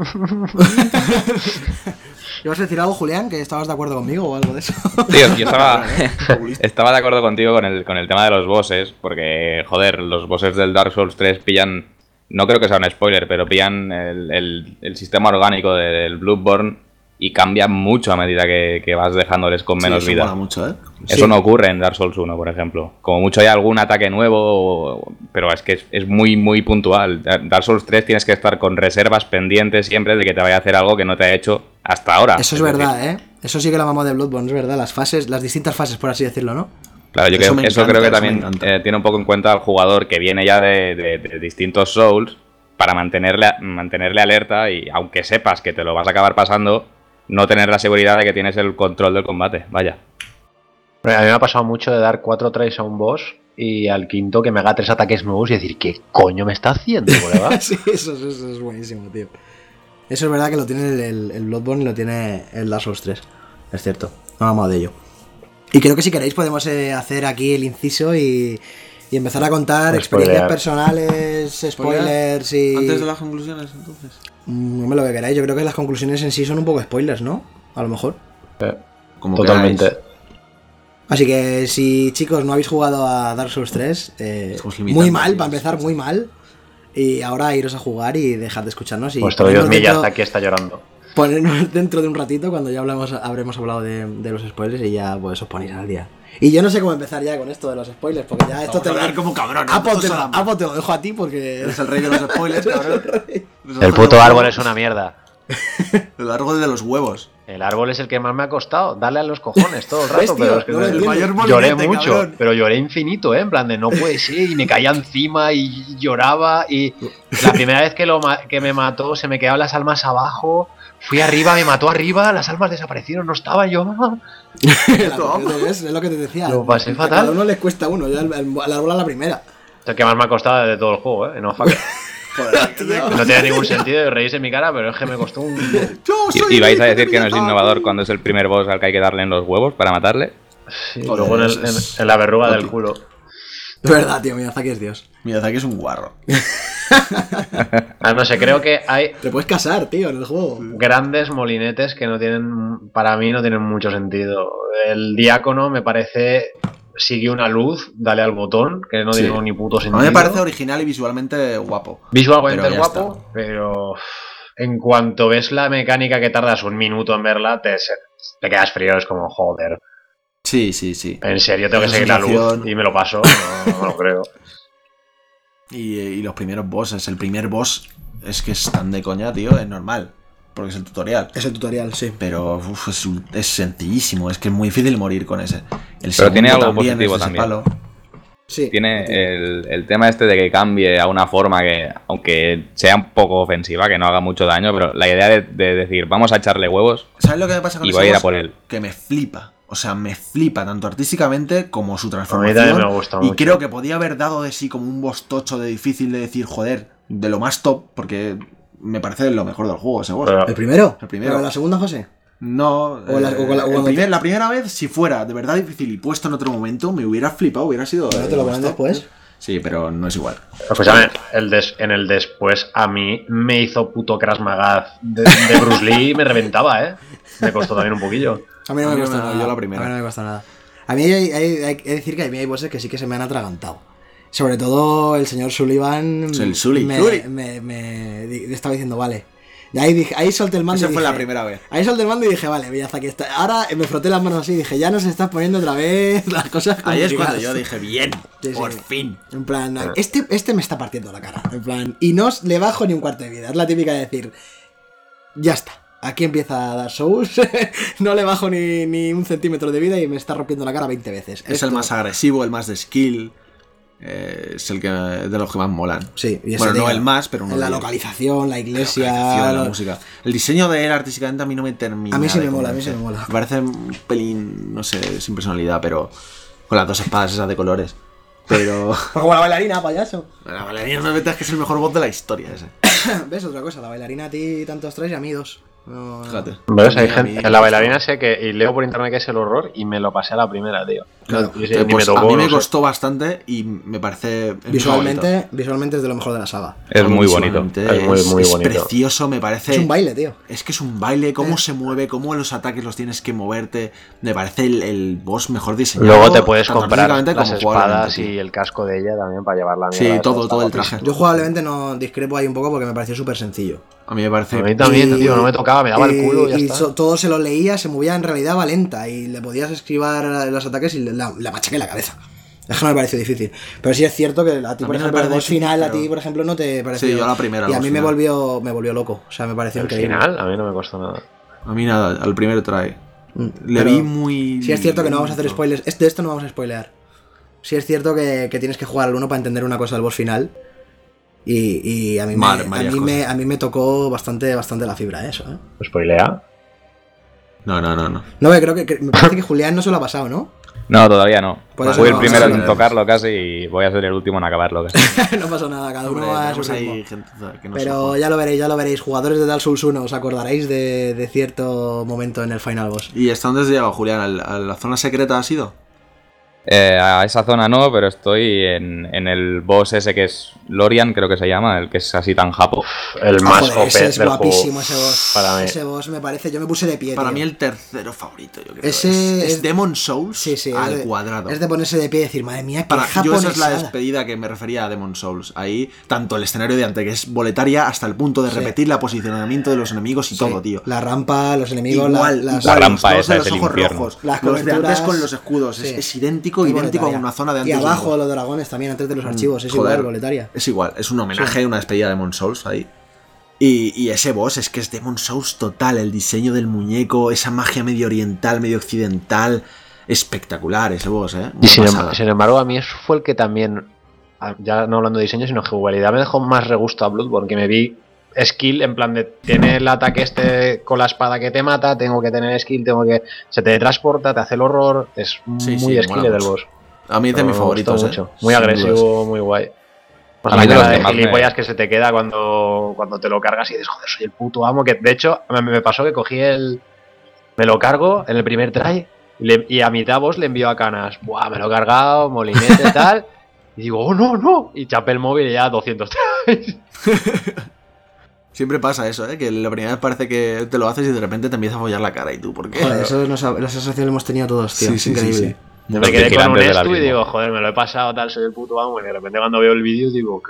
¿Ibas a decir algo, Julián? ¿Que estabas de acuerdo conmigo o algo de eso? Tío, yo estaba, estaba de acuerdo contigo con el, con el tema de los bosses, porque, joder, los bosses del Dark Souls tres pillan, no creo que sea un spoiler, pero pillan el, el, el sistema orgánico del Bloodborne y cambian mucho a medida que, que vas dejándoles con menos sí, eso vida. mola mucho, ¿eh? Eso Sí. no ocurre en Dark Souls uno, por ejemplo. Como mucho hay algún ataque nuevo, o- pero es que es, es muy, muy puntual. Dark Souls tres tienes que estar con reservas pendientes siempre de que te vaya a hacer algo que no te ha hecho hasta ahora. Eso es decir, verdad, ¿eh? Eso sí que la mamá de Bloodborne, es verdad. Las fases, las distintas fases, por así decirlo, ¿no? Claro, yo Eso creo, me eso encanta, creo que eso me también encanta. eh, tiene un poco en cuenta al jugador que viene ya de, de- de distintos Souls para mantenerle, mantenerle alerta y aunque sepas que te lo vas a acabar pasando, no tener la seguridad de que tienes el control del combate. Vaya. A mí me ha pasado mucho de dar cuatro tries a un boss y al quinto que me haga tres ataques nuevos y decir, ¿qué coño me está haciendo, colega? Sí, eso, es- eso es buenísimo, tío. Eso es verdad que lo tiene el, el- el Bloodborne y lo tiene el Dark Souls tres. Es cierto. No hablamos de ello. Y creo que si queréis podemos eh, hacer aquí el inciso y, y empezar a contar experiencias Spoilear. personales, spoilers y... Antes de las conclusiones, entonces. Mm, No me lo que queráis. Yo creo que las conclusiones en sí son un poco spoilers, ¿no? A lo mejor. Eh, Como Totalmente. queráis. Así que si, chicos, no habéis jugado a Dark Souls tres, eh, Estamos limitando muy mal, aquí para las empezar, muy mal. Y ahora iros a jugar y dejad de escucharnos. Y Vuestro Dios ponernos dentro- Miyazaki está llorando. ponernos dentro de un ratito cuando ya hablamos, habremos hablado de, de los spoilers y ya pues os ponéis al día. Y yo no sé cómo empezar ya con esto de los spoilers, porque ya esto Vamos te a lo hablar como cabrón. Apo te, lo- Apo, te lo dejo a ti porque... Eres el rey de los spoilers, cabrón. El puto árbol es una mierda. El árbol de los huevos. El árbol es el que más me ha costado. Darle a los cojones todo el rato. ¿Ves, tío? Pero es que No lo el entiendes. mayor lloré molinete, mucho. cabrón. Pero lloré infinito, ¿eh? En plan de no puede ser. Y me caía encima y lloraba. Y la primera vez que, lo ma- que me mató, se me quedaban las almas abajo. Fui arriba, me mató arriba. Las almas desaparecieron, no estaba yo. La- es, es lo que te decía. Lo pasé A fatal. cada uno les cuesta uno. Yo al, al- al árbol a la primera. Es el que más me ha costado de todo el juego, ¿eh? No, fuck. No tiene ningún sentido de reírse en mi cara, pero es que me costó un. ¿Y, y vais a decir que no es innovador cuando es el primer boss al que hay que darle en los huevos para matarle? Sí, luego en, el- en- en la verruga del culo. Es verdad, tío. Miyazaki es Dios. Miyazaki es un guarro. Ah, no sé, creo que hay Te puedes casar, tío, en el juego. grandes molinetes que no tienen, para mí no tienen mucho sentido. El diácono me parece sigue una luz, dale al botón, que no Sí. tiene ni puto A sentido. mí me parece original y visualmente guapo. Visualmente Pero es ya guapo, está. pero en cuanto ves la mecánica que tardas un minuto en verla, te, se- te quedas frío, es como joder. Sí, sí, sí. En serio, tengo que Esa seguir la luz sensación. y me lo paso, no, no lo creo. Y, y los primeros bosses, el primer boss es que es tan de coña, tío, es normal. Porque es el tutorial. Es el tutorial, sí. Pero uf, es, un- es sencillísimo, es que es muy difícil morir con ese. El Pero tiene segundo algo también positivo es de ese también. palo. Sí. Tiene el, el tema este de que cambie a una forma que, aunque sea un poco ofensiva, que no haga mucho daño, pero la idea de, de decir, vamos a echarle huevos ¿Sabes lo que me pasa con y ese voy a ir a boss? por él. Que me flipa. O sea, me flipa tanto artísticamente como su A mí transformación. también me gusta y mucho. creo que podía haber dado de sí como un boss tocho de difícil de decir, joder, de lo más top, porque me parece lo mejor del juego ese boss. Pero- ¿El primero? El primero. ¿Pero en la segunda fase? No, O la- o con la- o el cuando primer- te- la primera vez, si fuera de verdad difícil y puesto en otro momento, me hubiera flipado, hubiera sido. ¿Pero eh, te lo más ponen top. después? Sí, pero no es igual. Escúchame, el des- en el después a mí me hizo puto Krav Maga de, de Bruce Lee y me reventaba, ¿eh? Me costó también un poquillo. A mí no A me mí cuesta no, nada. yo la primera. A mí no me cuesta nada. A mí hay, hay- hay- hay que decir que a mí hay bosses que sí que se me han atragantado. Sobre todo el señor Sullivan. Es el Sully. Me, Sully. me, me- di- le estaba diciendo, vale. Y ahí, dije, ahí solté el mando. Esa y fue dije- la primera vez. Ahí solté el mando y dije, vale, Miyazaki está. Ahora me froté las manos así y dije, ya nos estás poniendo otra vez las cosas Ahí es complicadas. cuando yo dije, bien, Sí, sí. por fin. En plan, este, este me está partiendo la cara. En plan, y no le bajo ni un cuarto de vida. Es la típica de decir, ya está. Aquí empieza Dark Souls. No le bajo ni, ni un centímetro de vida y me está rompiendo la cara veinte veces. Es Esto- el más agresivo, el más de skill. eh, es el que de los que más molan. Sí, y ese Bueno, no diga, el más, pero uno en la de ellos. localización, la iglesia. La localización, la lo- música. El diseño de él artísticamente a mí no me termina. A mí sí de me mola, a mí sí convencer. me mola. Me parece un pelín, no sé, sin personalidad, pero con las dos espadas esas de colores. Pero Como la bailarina, payaso. la bailarina no me metas que es el mejor voz de la historia ese. ¿Ves otra cosa? La bailarina a ti tantos tres y a mí dos. No, Fíjate. ¿Ves? Hay A mí- a gente, mí en me la gusta. bailarina sé que, y leo por internet que es el horror, y me lo pasé a la primera, tío. Claro. Y sí, Eh, ni pues me tocó, a mí me no sé. costó bastante y me parece es mi Visualmente, visualmente es de lo mejor de la saga. Es muy bonito. Visualmente Es muy, muy es bonito. precioso, me parece. Es un baile, tío. Es que es un baile, cómo Eh. se mueve, cómo los ataques los tienes que moverte. Me parece el, el boss mejor diseñado. Luego te puedes tanto comprar artísticamente las como espadas jugablemente, y tío. el casco de ella también para llevarla a Sí, todo, todo el traje. Yo jugablemente no discrepo ahí un poco porque me pareció súper sencillo. A mí me parece. A mí también, Y- tío, no me tocaba, me daba el y- culo y ya y está. so- todo se lo leía, se movía en realidad va lenta y le podías esquivar los ataques y le- la, la machaqué en la cabeza. Es que no me pareció difícil. Pero sí es cierto que a ti, A por mí no me ejemplo, el parece boss difícil, final, a pero- ti, por ejemplo, no te pareció. Sí, yo a la primera, Y a el mí boss me final. volvió, me volvió loco. O sea, me pareció El increíble. final, a mí no me costó nada. A mí nada, al primer try. Mm, Le pero vi muy. Sí es cierto que no vamos a hacer lento. spoilers. Es- De esto no vamos a spoilear. Sí es cierto que, que tienes que jugar al uno para entender una cosa del boss final. Y, y a mí, me, Vale, a, varias mí me, cosas. a mí me tocó bastante, bastante la fibra eso, ¿eh? ¿Pues spoilea? No, no, no, no. No, creo que, que- me parece que Julián no se lo ha pasado, ¿no? No, todavía no. Por eso Fui el no, primero no, en no. tocarlo casi y voy a ser el último en acabarlo casi. No pasa nada, cada uno Hombre, va a su tenemos ahí ritmo. gente que no se Pero juega. ya lo veréis, ya lo veréis. Jugadores de Dark Souls uno, os acordaréis de, de cierto momento en el final boss. ¿Y hasta dónde has llegado, Julián? ¿A la- ¿A la zona secreta has ido? Eh, a esa zona no, pero estoy en, en el boss ese que es Lorian, creo que se llama, el que es así tan japo. El Ah, más joder, O P ese es del guapísimo juego. ese boss. Para mí. Ese boss me parece, yo me puse de pie. Para tío. mí el tercero favorito, yo creo. Ese es, es es- Demon Souls Sí, sí, al es de- cuadrado. Es de ponerse de pie y decir, madre mía, qué Para, yo esa es la japonesada. despedida que me refería a Demon Souls. Ahí, tanto el escenario de antes, que es boletaria, hasta el punto de Sí. repetir la posicionamiento de los enemigos y Sí, todo, tío. La rampa, los enemigos, la- Igual, las, igual, La rampa los dos esa de es los el ojos infierno. rojos, Las los de antes coberturas, con los escudos. sí. Es, es idéntico, Es idéntico a boletaria. una zona de antes. Y del abajo juego. los dragones también, antes de los archivos, es Joder, igual, boletaria. Es igual, es un homenaje, una despedida de Demon Souls ahí. Y, y ese boss es que es Demon Souls total, el diseño del muñeco, esa magia medio oriental, medio occidental, espectacular ese boss, ¿eh? Y sin, em sin embargo, a mí eso fue el que también, ya no hablando de diseño, sino jugabilidad, me dejó más regusto a Bloodborne, que me vi skill, en plan de, tiene el ataque este con la espada que te mata, tengo que tener skill, tengo que, se te transporta, te hace el horror, es Sí, muy sí, skill mola del mucho. boss. A mí es de Pero mis me gustó favoritos, mucho. ¿eh? Muy Sin agresivo, dudas. muy guay. A A mí mí de los la que de más me- gilipollas que se te queda cuando, cuando te lo cargas y dices, joder, soy el puto amo. Que de hecho, me, me pasó que cogí el. Me lo cargo en el primer try y, le- y a mitad boss le envío a Canas. Buah, me lo he cargado, molinete y tal. Y digo, oh no, no. Y chapé el móvil y ya doscientos tries. Siempre pasa eso, ¿eh? Que la primera vez parece que te lo haces y de repente te empieza a follar la cara y tú, ¿por qué? Joder, eso nos ha- esa sensación la hemos tenido todos, tío. Sí, es sí, sí, increíble. sí. Me Los quedé con un vigilantes del esto y abismo. digo, joder, me lo he pasado, tal, soy el puto amo. Y de repente cuando veo el vídeo digo, ¿qué?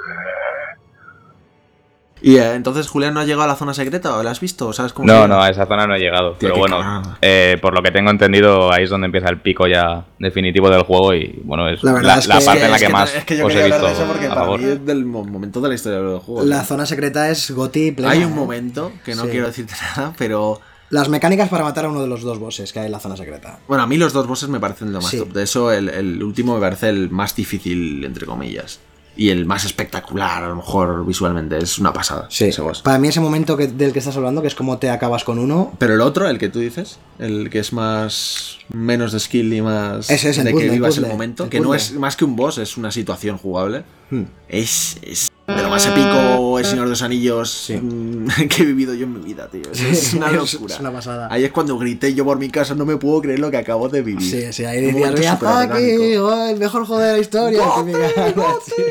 Y eh, entonces, Julián, ¿no ha llegado a la zona secreta o la has visto? ¿Sabes cómo No, se no, llama? a esa zona no he llegado. Tío, pero qué bueno, cabrón. eh, por lo que tengo entendido, ahí es donde empieza el pico ya definitivo del juego y bueno, es La la, verdad es la que- parte en la es que, que, más es que yo os he quería visto hablar de eso porque a para favor. mí es del mo- momento de la historia de los juegos. La ¿eh? zona secreta es Goti plena. Hay un ¿eh? momento, que no Sí. quiero decirte nada, pero... Las mecánicas para matar a uno de los dos bosses que hay en la zona secreta. Bueno, a mí los dos bosses me parecen lo más Sí. top. De eso, el, el último me parece el más difícil, entre comillas. Y el más espectacular, a lo mejor, visualmente. Es una pasada. Sí. Ese boss. Para mí ese momento que, del que estás hablando, que es como te acabas con uno. Pero el otro, el que tú dices, el que es más... menos de skill y más... Ese es el de puzzle, que el vivas el, puzzle, momento. el que no puzzle. es más que un boss, es una situación jugable. Hmm. Es... es de lo más épico, El Señor de los Anillos Sí. mm, que he vivido yo en mi vida, tío. Es, es una Es- locura. es una pasada. Ahí es cuando grité yo por mi casa, no me puedo creer lo que acabo de vivir. Sí, sí, ahí Un decías, momento Miyazaki, superorgánico. oh, el mejor juego de la historia. Sí.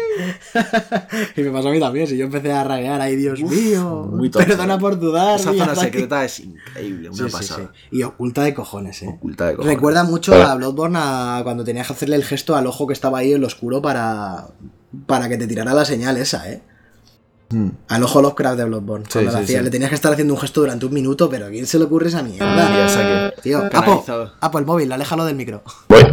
Y me pasó a mí también, si yo empecé a raguear, ay Dios mío, muy top, perdona tío. por dudar. Esa zona Miyazaki. secreta es increíble, una Sí, sí, pasada. sí. Y oculta de cojones, eh. Oculta de cojones. Recuerda mucho a Bloodborne a cuando tenías que hacerle el gesto al ojo que estaba ahí en lo oscuro para, para que te tirara la señal esa, eh. Mm. Al ojo Lovecraft de Bloodborne. Sí, Cuando sí, le, hacía- sí. le tenías que estar haciendo un gesto durante un minuto, pero ¿a quién se le ocurre esa mierda? Miyazaki. Tío, Apo, Canalizado. Apo, el móvil, aléjalo del micro. Voy.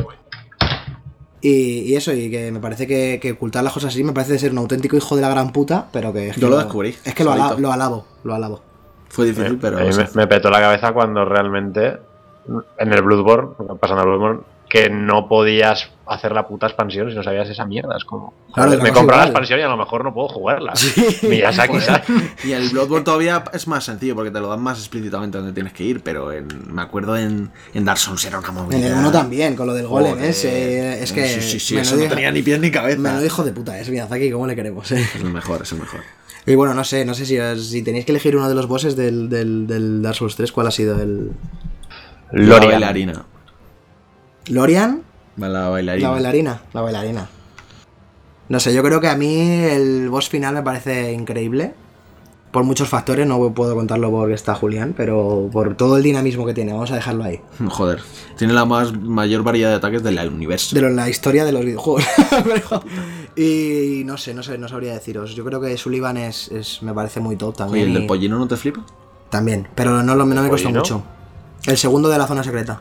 Y, y eso, y que me parece que, que ocultar las cosas así me parece ser un auténtico hijo de la gran puta, pero que es que Yo lo descubrí, Es que lo, ala- solito. lo alabo, lo alabo. Fue difícil, Me- pero... a mí me, me petó la cabeza cuando realmente en el Bloodborne, pasando al Bloodborne, que no podías hacer la puta expansión si no sabías esa mierda. Es como, Claro, joder, era me más compro la igual. expansión y a lo mejor no puedo jugarla. Sí. Miyazaki, ¿sabes? Y el Bloodborne todavía es más sencillo porque te lo dan más explícitamente donde tienes que ir, pero en, me acuerdo en, en Dark Souls era una movida. En el uno también, con lo del golem Joder. ese. Es que. Sí, sí, sí, menudo eso no hijo- tenía ni pies ni cabeza. menudo hijo de puta, es Miyazaki, ¿cómo le queremos? eh? Es el mejor, es el mejor. Y bueno, no sé, no sé si, os- si tenéis que elegir uno de los bosses del, del, del Dark Souls tres, ¿cuál ha sido? ¿El La Lorian. bailarina. Lorian? La bailarina. La bailarina, la bailarina. No sé, yo creo que a mí el boss final me parece increíble. Por muchos factores, no puedo contarlo porque está Julián, pero por todo el dinamismo que tiene, vamos a dejarlo ahí. Joder. Tiene la más mayor variedad de ataques del universo. De lo- la historia de los videojuegos. Pero- y no sé, no sé, no sabría deciros. Yo creo que Sullivan es, es me parece muy top Oye, también. ¿el del y- pollino no te flipa? También, pero no, lo- no me costó ¿Pollino? mucho. El segundo de la zona secreta.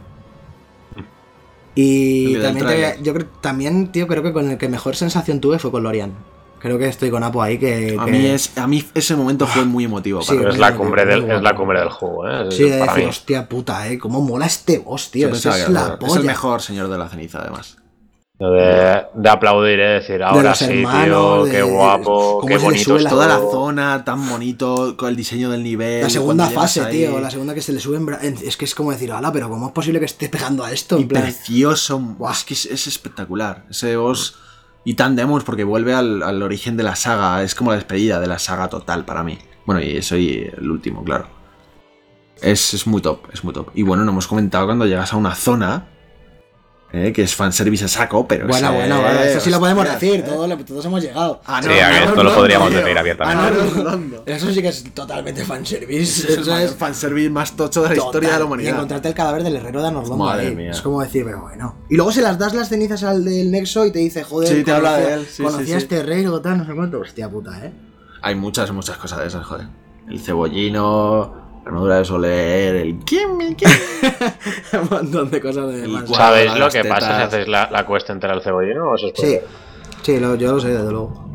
Y El del también, te- tráiler. yo creo, también, tío, creo que con el que mejor sensación tuve fue con Lorian. Creo que estoy con Apo ahí que... A que- mí, es, a mí ese momento fue muy emotivo. Sí, para Pero mí. es la muy cumbre guapo, del, muy es la guapo. cumbre del juego, ¿eh? Sí, de Para decir, mí. hostia puta, eh, cómo mola este boss, tío. Yo Ese pensaba es que la era- polla. es el mejor señor de la ceniza, además. De, de aplaudir, ¿eh? Decir, ahora los sí, hermanos, tío, de- qué guapo, cómo qué se le bonito sube es la- todo. Toda la zona tan bonito, con el diseño del nivel. La segunda cuando llegas fase, ahí. tío, la segunda que se le sube en bra- en- es que es como decir, ala, pero ¿cómo es posible que esté pegando a esto? Y En plan, precioso. Buah, es que es, es espectacular. Ese boss. Y tan demos porque vuelve al, al origen de la saga. Es como la despedida de la saga total para mí. Bueno, y soy el último, claro. Es, es muy top, es muy top. Y bueno, no hemos comentado cuando llegas a una zona. eh, que es fanservice a saco, pero. bueno, ese- bueno, bueno, eso sí lo podemos hostias, decir, eh. todos, lo- todos hemos llegado. Ah, Sí, a ver, esto lo podríamos decir Ah, abiertamente. no, no, eso sí que es totalmente fanservice. Es el Eso mayor es fanservice más tocho de la total. historia de la Y humanidad. encontrarte el cadáver del herrero de Anorlondo Madre ahí. mía. Es como decir, pero bueno. Y luego se las das las cenizas al del Nexo y te dice, joder, Sí, te habla conocía- de él, sí, conocía sí, a sí. este herrero, tal, no sé cuánto. Hostia puta, eh. Hay muchas, muchas cosas de esas, joder. El cebollino, la armadura de Soler, el Gimme, gimme. Un montón de cosas de El más. cuadro. ¿Sabéis Las lo que tetas. pasa si haces la, la quest entera al cebollino o eso es Sí, sí, lo- yo lo sé, desde luego.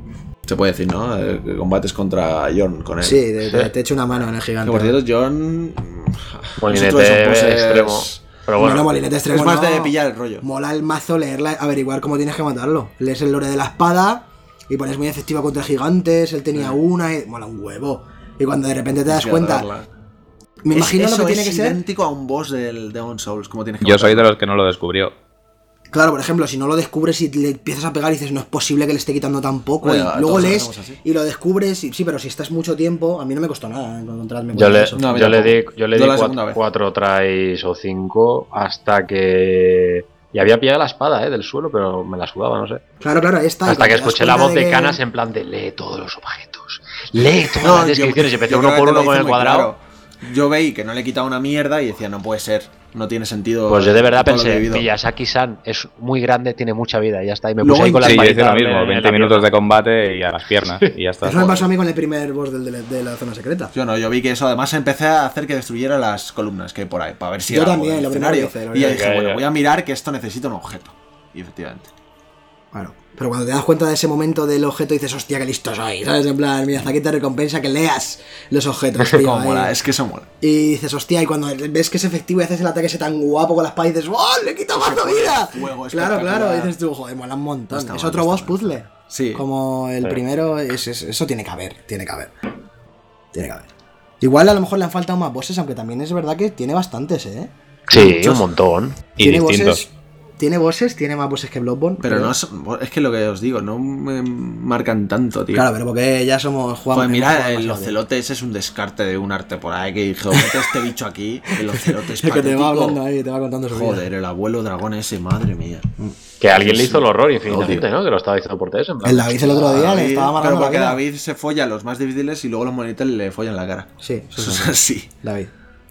Se puede decir, ¿no? Eh, que combates contra John con él. Sí, de- de- te echo una mano en el Que gigante. por cierto, John... Molinete es otro de esos bosses- extremo. Pero bueno, Bueno, molinete extremo, es más no. de pillar el rollo. Mola el mazo leerla, averiguar cómo tienes que matarlo. Lees el lore de la espada y pones muy efectiva contra gigantes. Él tenía una y mola un huevo. Y cuando de repente te das Sí, cuenta, adorarla. me Es- imagino lo eso que tiene es que ser. idéntico a un boss del Demon Souls, como tienes que Yo soy de matarlo. los que no lo descubrió. Claro, por ejemplo, si no lo descubres y le empiezas a pegar y dices, no es posible que le esté quitando tan poco. Bueno, y a luego todos lees hacemos así. y lo descubres. Y, sí, pero si estás mucho tiempo, a mí no me costó nada encontrarme con yo le, eso. No, a mí yo le di, tampoco. yo le Yo di la cuatro, segunda vez. cuatro tries o cinco hasta que... Y había pillado la espada, ¿eh? Del suelo, pero me la sudaba, no sé. Claro, claro, ahí está. y Hasta cuando que te das escuché la cuenta voz de que- Canas en plan de lee todos los objetos. Lee todas No, las yo- descripciones y empecé yo uno creo por que te uno lo con hice el muy cuadrado. claro. Yo veí que no le quitaba una mierda y decía, no puede ser, no tiene sentido. Pues yo de verdad todo lo que he pensé, vivido. Miyazaki-san es muy grande, tiene mucha vida, y ya está. Y me Luego puse ahí con la Sí, yo hice lo espadita mismo, en la veinte minutos pierna. de combate y a las piernas. Y ya está. Eso me pasó a mí con el primer boss del- de, la- de la zona secreta. Yo no, yo vi que eso, además empecé a hacer que destruyera las columnas que hay por ahí, para ver si Yo era también, algo del lo primero escenario. que hice, lo Y ya primero dije, que bueno, hice. voy a mirar que esto necesita un objeto. Y efectivamente. Claro. Pero cuando te das cuenta de ese momento del objeto dices, hostia, qué listo soy, ¿sabes? En plan, Miyazaki te recompensa que leas los objetos, tío. Cómo ahí. mola, es que eso mola. Y dices, hostia, y cuando ves que es efectivo y haces el ataque ese tan guapo con la espada y dices, ¡oh, le quita más de vida! fuego Claro, espectacular. claro, y dices tú, joder, mola un montón. No está es mal, otro no boss está mal. puzzle. Sí. Como el Sí. primero, es, es- eso tiene que haber, tiene que haber. Tiene que haber. Igual a lo mejor le han faltado más bosses, aunque también es verdad que tiene bastantes, ¿eh? Sí, un montón. Y tiene distintos. bosses, tiene bosses, tiene más bosses que Bloodborne. Pero creo. no es, es que lo que os digo, no me marcan tanto, tío. Claro, pero porque ya somos jugamos. Joder, hemos mira, jugado el demasiado ocelote ese es un descarte de un arte por ahí que dije, mete este bicho aquí, el ocelote es bien. El que te va patético. hablando ahí, te va contando su vida. Joder, el abuelo dragón ese, madre mía. Que alguien le Sí, hizo el horror odio. infinitamente, ¿no? Que lo estaba diciendo por T S. En plan, El David el otro día le David- estaba amarrando Pero la porque vida. David se folla a los más difíciles y luego los monitos le follan la cara. Sí, eso Eso es es así. David.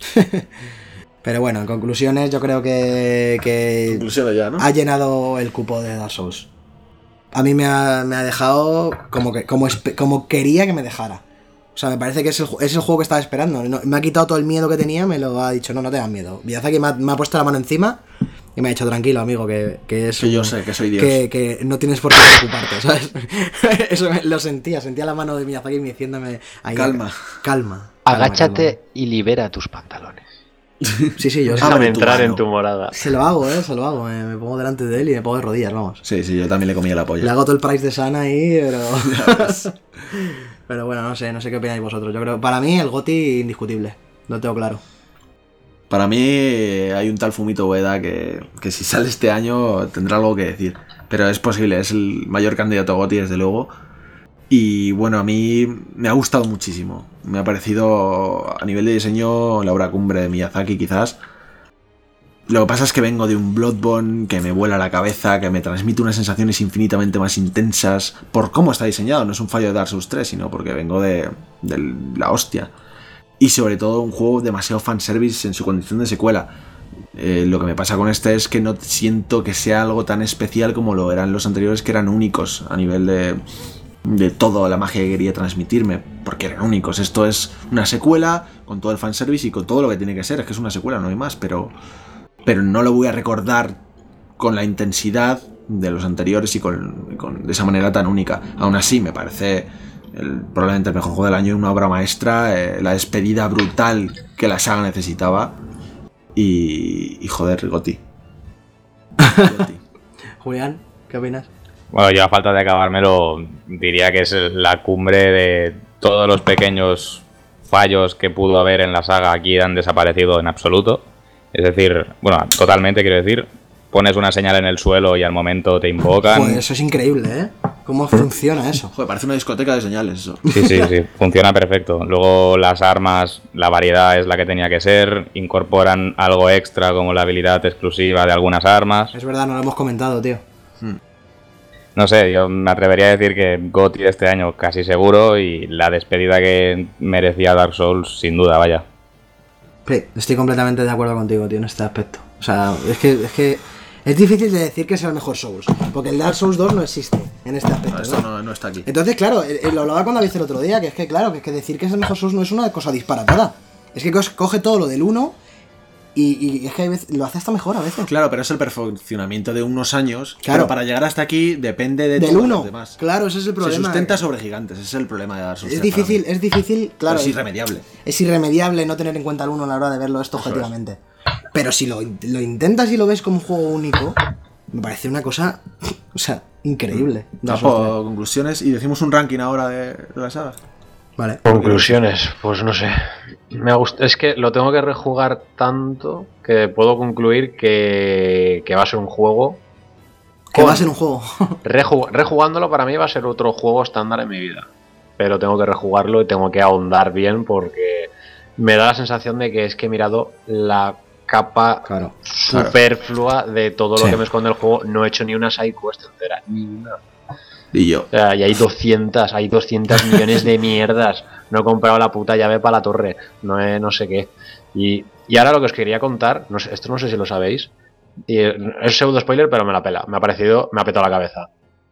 Pero bueno, en conclusiones, yo creo que, que Conclusiones ya, ¿no? ha llenado el cupo de Dark Souls. A mí me ha, me ha dejado como, que, como, espe- como quería que me dejara. O sea, me parece que es el, ju- es el juego que estaba esperando. No- me ha quitado todo el miedo que tenía, me lo ha dicho, no, no tengas miedo. Miyazaki me ha, me ha puesto la mano encima y me ha dicho, tranquilo, amigo, que, que es Que yo un- sé que soy Dios. que, que no tienes por qué preocuparte, ¿sabes? Eso me- lo sentía, sentía la mano de Miyazaki diciéndome ahí, Calma. calma. agáchate y libera tus pantalones. calma. Sí, sí, yo se, Déjame tu entrar mano. en tu morada. se lo hago, eh, se lo hago. Me, me pongo delante de él y me pongo de rodillas, vamos. Sí, sí, yo también le comía la Le polla. hago todo el price de Sana ahí, pero. Pero bueno, no sé, no sé qué opináis vosotros. Yo creo, para mí, el GOTY indiscutible. Lo tengo claro. Para mí eh, hay un tal Fumito Ueda que, que si sale este año tendrá algo que decir. Pero es posible, es el mayor candidato a GOTY desde luego. Y bueno, a mí me ha gustado muchísimo. Me ha parecido a nivel de diseño la obra cumbre de Miyazaki quizás. Lo que pasa es que vengo de un Bloodborne que me vuela la cabeza, que me transmite unas sensaciones infinitamente más intensas por cómo está diseñado. No es un fallo de Dark Souls tres, sino porque vengo de, de la hostia. Y sobre todo un juego demasiado fanservice en su condición de secuela. Eh, lo que me pasa con este es que no siento que sea algo tan especial como lo eran los anteriores, que eran únicos a nivel de, de toda la magia que quería transmitirme, porque eran únicos. Esto es una secuela con todo el fanservice y con todo lo que tiene que ser. Es que es una secuela, no hay más, pero, pero no lo voy a recordar con la intensidad de los anteriores y con, con de esa manera tan única. Aún así, me parece el, probablemente el mejor juego del año, una obra maestra, eh, la despedida brutal que la saga necesitaba. Y, y joder, GOTY. GOTY. Julián, ¿qué opinas? Bueno, yo a falta de acabármelo, diría que es la cumbre de todos los pequeños fallos que pudo haber en la saga. Aquí han desaparecido en absoluto. Es decir, bueno, totalmente quiero decir, pones una señal en el suelo y al momento te invocan. Pues eso es increíble, ¿eh? ¿Cómo funciona eso? Joder, parece una discoteca de señales eso. Sí, sí, sí, funciona perfecto. Luego las armas, la variedad es la que tenía que ser, incorporan algo extra como la habilidad exclusiva de algunas armas. Es verdad, no lo hemos comentado, tío. No sé, yo me atrevería a decir que GOTY de este año casi seguro y la despedida que merecía Dark Souls sin duda, vaya. Sí, estoy completamente de acuerdo contigo, tío, en este aspecto. O sea, es que es, que es difícil de decir que sea el mejor Souls, porque el Dark Souls dos no existe en este aspecto. No, esto ¿no? no, no está aquí. Entonces, claro, eh, eh, lo hablaba con David el otro día, que es que, claro, que es que decir que es el mejor Souls no es una cosa disparatada. Es que co- coge todo lo del uno Y, y es que hay veces, lo hace hasta mejor a veces. Claro, pero es el perfeccionamiento de unos años. Claro. Pero para llegar hasta aquí depende de Del todos uno. los demás. Claro, ese es el problema. Se sustenta sobre gigantes, ese es el problema de Dark Souls. Es tres para difícil, mí. es difícil, claro. Es irremediable. Es irremediable no tener en cuenta el uno a la hora de verlo esto objetivamente. Pero si lo, lo intentas y lo ves como un juego único, me parece una cosa, o sea, increíble. Dark Souls Bajo conclusiones y decimos un ranking ahora de, de la saga. tres. Vale. Conclusiones, pues no sé. Me gusta, es que lo tengo que rejugar tanto que puedo concluir que, que va a ser un juego. Que va a ser un juego. Reju- rejugándolo para mí va a ser otro juego estándar en mi vida. Pero tengo que rejugarlo y tengo que ahondar bien porque me da la sensación de que es que he mirado la capa Claro. superflua de todo lo Sí. que me esconde el juego. No he hecho ni una side quest entera, ni una. Y yo. O sea, y hay doscientos, hay doscientos millones de mierdas. No he comprado la puta llave para la torre. No he no sé qué. Y, y ahora lo que os quería contar, no sé, esto no sé si lo sabéis. Y es pseudo spoiler, pero me la pela. Me ha parecido, me ha petado la cabeza.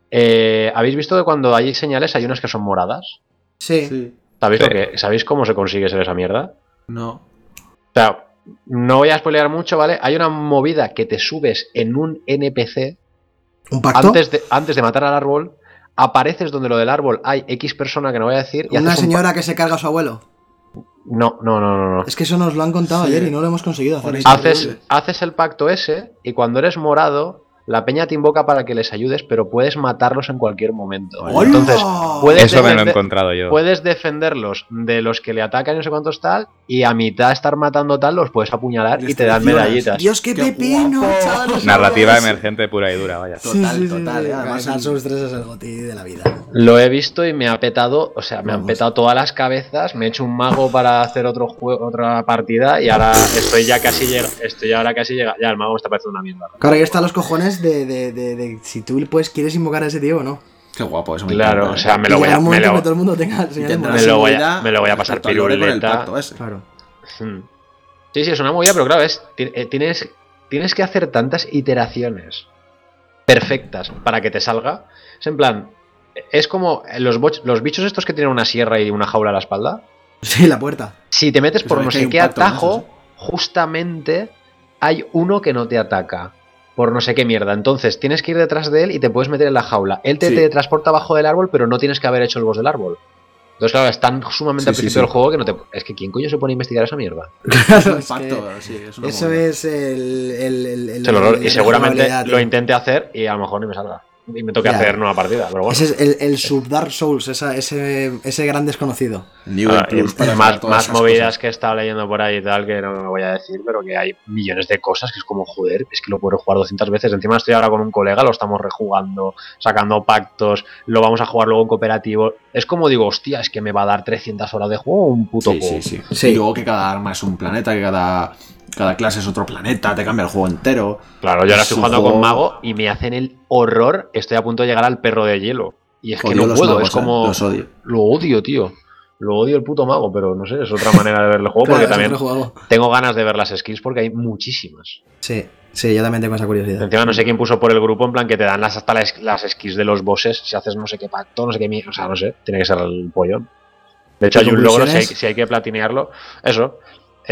Eh, ¿Habéis visto que cuando hay señales hay unas que son moradas? Sí. Sí. ¿Sabéis, Sí. lo que, ¿Sabéis cómo se consigue ser esa mierda? No. O sea, no voy a spoilear mucho, ¿vale? Hay una movida que te subes en un N P C ¿Un pacto? antes de, antes de matar al árbol. Apareces donde lo del árbol hay X persona que no voy a decir. Y Una haces un señora que se carga a su abuelo. pa- No, no, no, no. no. Es que eso nos lo han contado Sí. ayer y no lo hemos conseguido hacer. Joder. Haces, haces el pacto ese y cuando eres morado, la peña te invoca para que les ayudes, pero puedes matarlos en cualquier momento. ¡Hola! Entonces, puedes, Eso me lo he defender- encontrado yo. puedes defenderlos de los que le atacan y no sé cuántos tal, y a mitad estar matando tal, los puedes apuñalar Les y te dan traicionas. medallitas. Dios, qué, Qué pepino, guapo. chaval, no Narrativa sabes. emergente pura y dura, vaya. Total, total, eh, además Dark el- Souls tres es el goti de la vida. Lo he visto y me ha petado, o sea, me han Vamos. petado todas las cabezas, me he hecho un mago para hacer otro juego, otra partida y ahora estoy ya casi llega, estoy ahora casi llega, ya el mago me está pareciendo una mierda. Claro, ahí están los cojones de, de, de, de si tú pues quieres invocar a ese tío o no. Qué guapo, eso me Claro, encanta, o eh. sea, me Y lo voy llegará a, un me momento lo, que todo el mundo tenga Y señales tendrás Me lo voy a- seguridad me lo voy a pasar respecto al lore con el piruleta. pacto ese. Claro. Hmm. Sí, sí, es una movida, pero claro, es, ti- eh, tienes, tienes que hacer tantas iteraciones perfectas para que te salga. Es en plan, es como los, boch- los bichos estos que tienen una sierra y una jaula a la espalda. Sí, la puerta. Si te metes Que por sabes no que hay sé un qué pacto con atajo, esos, ¿eh? justamente hay uno que no te ataca. Por no sé qué mierda. Entonces tienes que ir detrás de él y te puedes meter en la jaula. Él te Sí. teletransporta abajo del árbol, pero no tienes que haber hecho el boss del árbol. Entonces, claro, es tan sumamente Sí, al sí, principio sí. del juego que no te. Es que ¿quién coño se pone a investigar esa mierda? Es Claro, un es pacto, que sí, es una eso movida. es el, el, el, el- Es el horror. el- Y la seguramente jugabilidad, tío. lo intente hacer y a lo mejor ni me salga. Y me toque Ya. hacer nueva partida. Pero bueno. Ese es el, el sub Dark Souls, esa, ese, ese gran desconocido. New Ah, Game Plus y para más sacar todas más esas movidas cosas. que he estado leyendo por ahí y tal, que no me voy a decir, pero que hay millones de cosas que es como, joder, es que lo puedo jugar doscientas veces. Encima estoy ahora con un colega, lo estamos rejugando, sacando pactos, lo vamos a jugar luego en cooperativo. Es como digo, hostia, es que me va a dar trescientas horas de juego un puto Sí, juego. sí, sí, Sí. Y luego que cada arma es un planeta, que cada, cada clase es otro planeta, te cambia el juego entero. Claro, yo ahora Es estoy un jugando juego- con Mago y me hacen el horror. Estoy a punto de llegar al perro de hielo. Y es que Odio no los puedo, magos, es como. eh, los odio. Lo odio, tío. Lo odio el puto mago, pero no sé, es otra manera de ver el juego Claro, porque es también otro juego. tengo ganas de ver las skills porque hay muchísimas. Sí, sí, yo también tengo esa curiosidad. Encima no sé quién puso por el grupo en plan que te dan las hasta las, las skills de los bosses si haces no sé qué pacto, no sé qué mi- o sea, no sé, tiene que ser el pollón. De hecho ¿Qué hay un logro si hay, conclusiones? si hay que platinearlo. Eso.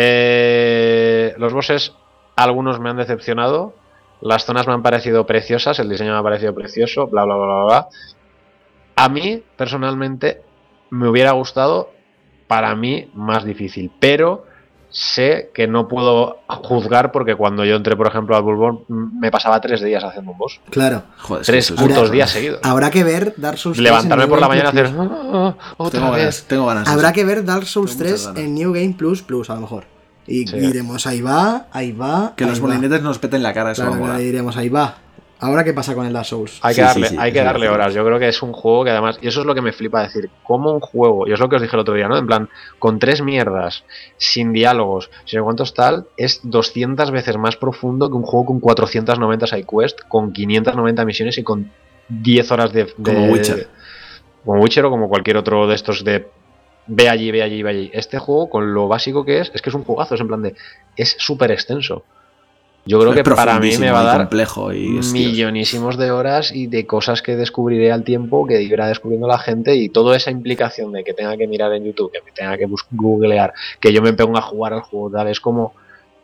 Eh, los bosses, algunos me han decepcionado. Las zonas me han parecido preciosas, el diseño me ha parecido precioso, bla bla bla bla bla. A mí, personalmente, me hubiera gustado, para mí, más difícil. Pero sé que no puedo juzgar porque cuando yo entré, por ejemplo, al Bloodborne, mm, me pasaba tres días haciendo un boss. Claro. Joder, es que Tres eso es putos una- días seguidos. Habrá que ver Dark Souls tres Levantarme en por New la Game mañana y hacer... Plus. "Ah, ah, otra Tengo vez". ganas, tengo ganas. de Habrá eso. que ver Dark Souls Tengo muchas tres ganas. en New Game Plus Plus, a lo mejor. Y Sí. diremos, ahí va, ahí va. Que ahí los va. molinetes nos peten la cara, eso Claro, va a molar. que diremos, ahí va. Ahora, ¿qué pasa con el Dark Souls? Hay que Sí, darle, sí, sí, hay que eso darle lo horas. Yo creo que es un juego que además, y eso es lo que me flipa decir, como un juego, y es lo que os dije el otro día, ¿no? En plan, con tres mierdas, sin diálogos, sin cuántos tal, es doscientas veces más profundo que un juego con cuatrocientas noventa side quest, con quinientas noventa misiones y con diez horas de, de- Como Witcher. Como Witcher o como cualquier otro de estos de ve allí, ve allí, ve allí. Este juego, con lo básico que es, es que es un juegazo, es en plan de, es súper extenso. Yo creo Es que para mí me profundísimo va a y dar complejo y es, tío, millonísimos de horas y de cosas que descubriré al tiempo, que irá descubriendo la gente, y toda esa implicación de que tenga que mirar en YouTube, que me tenga que bus- googlear, que yo me ponga a jugar al juego tal, es como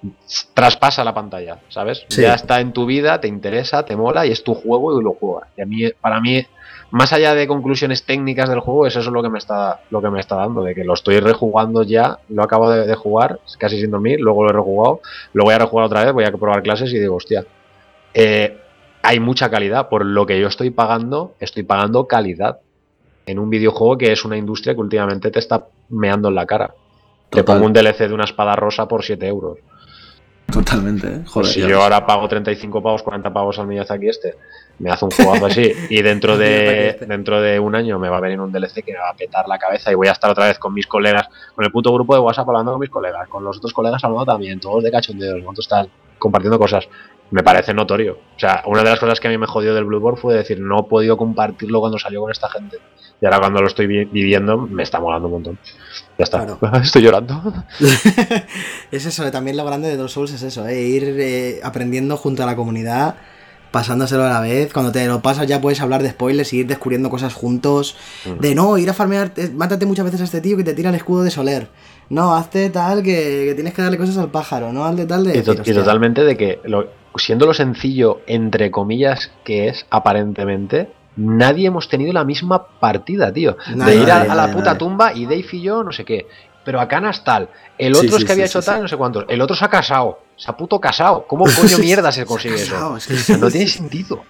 traspasa la pantalla, ¿sabes? Sí. Ya está en tu vida, te interesa, te mola y es tu juego y lo juegas. Y a mí, para mí, más allá de conclusiones técnicas del juego, es eso lo que me está, lo que me está dando, de que lo estoy rejugando ya, lo acabo de, de jugar, casi sin dormir, luego lo he rejugado, lo voy a rejugar otra vez, voy a probar clases y digo, hostia, eh, hay mucha calidad, por lo que yo estoy pagando, estoy pagando calidad en un videojuego que es una industria que últimamente te está meando en la cara. Te Total. pongo un D L C de una espada rosa por siete euros. Totalmente, ¿eh? Joder. Pues si ya yo ves. ahora pago treinta y cinco pavos, cuarenta pavos al Miyazaki este, me hace un jugazo así y dentro de dentro de un año me va a venir un D L C que me va a petar la cabeza y voy a estar otra vez con mis colegas, con el puto grupo de WhatsApp hablando con mis colegas, con los otros colegas hablando también, todos de cachondeos, nosotros tal, compartiendo cosas. Me parece notorio. O sea, una de las cosas que a mí me jodió del Bloodborne fue decir, no he podido compartirlo cuando salió con esta gente. Y ahora cuando lo estoy vi- viviendo, me está molando un montón. Ya está. Claro. Estoy llorando. Es eso, también lo grande de Dark Souls es eso, ¿eh? Ir eh, aprendiendo junto a la comunidad, pasándoselo a la vez. Cuando te lo pasas ya puedes hablar de spoilers y ir descubriendo cosas juntos. Mm. De no, ir a farmear, eh, mátate muchas veces a este tío que te tira el escudo de Soler. No, hazte tal que, que tienes que darle cosas al pájaro, no hazle tal de... Y, to- decir, y hostia, totalmente de que, lo- siendo lo sencillo, entre comillas, que es, aparentemente, nadie hemos tenido la misma partida, tío. Nadie, de ir a, nadie, a la nadie, puta nadie. tumba y Dave y yo, no sé qué. Pero a Canas tal. El Sí, otro sí, es que había sí, hecho sí, tal, sí. no sé cuántos. El otro se ha casado. Se ha puto casado. ¿Cómo coño mierda se consigue eso? Casado, es que O sea, no tiene sentido.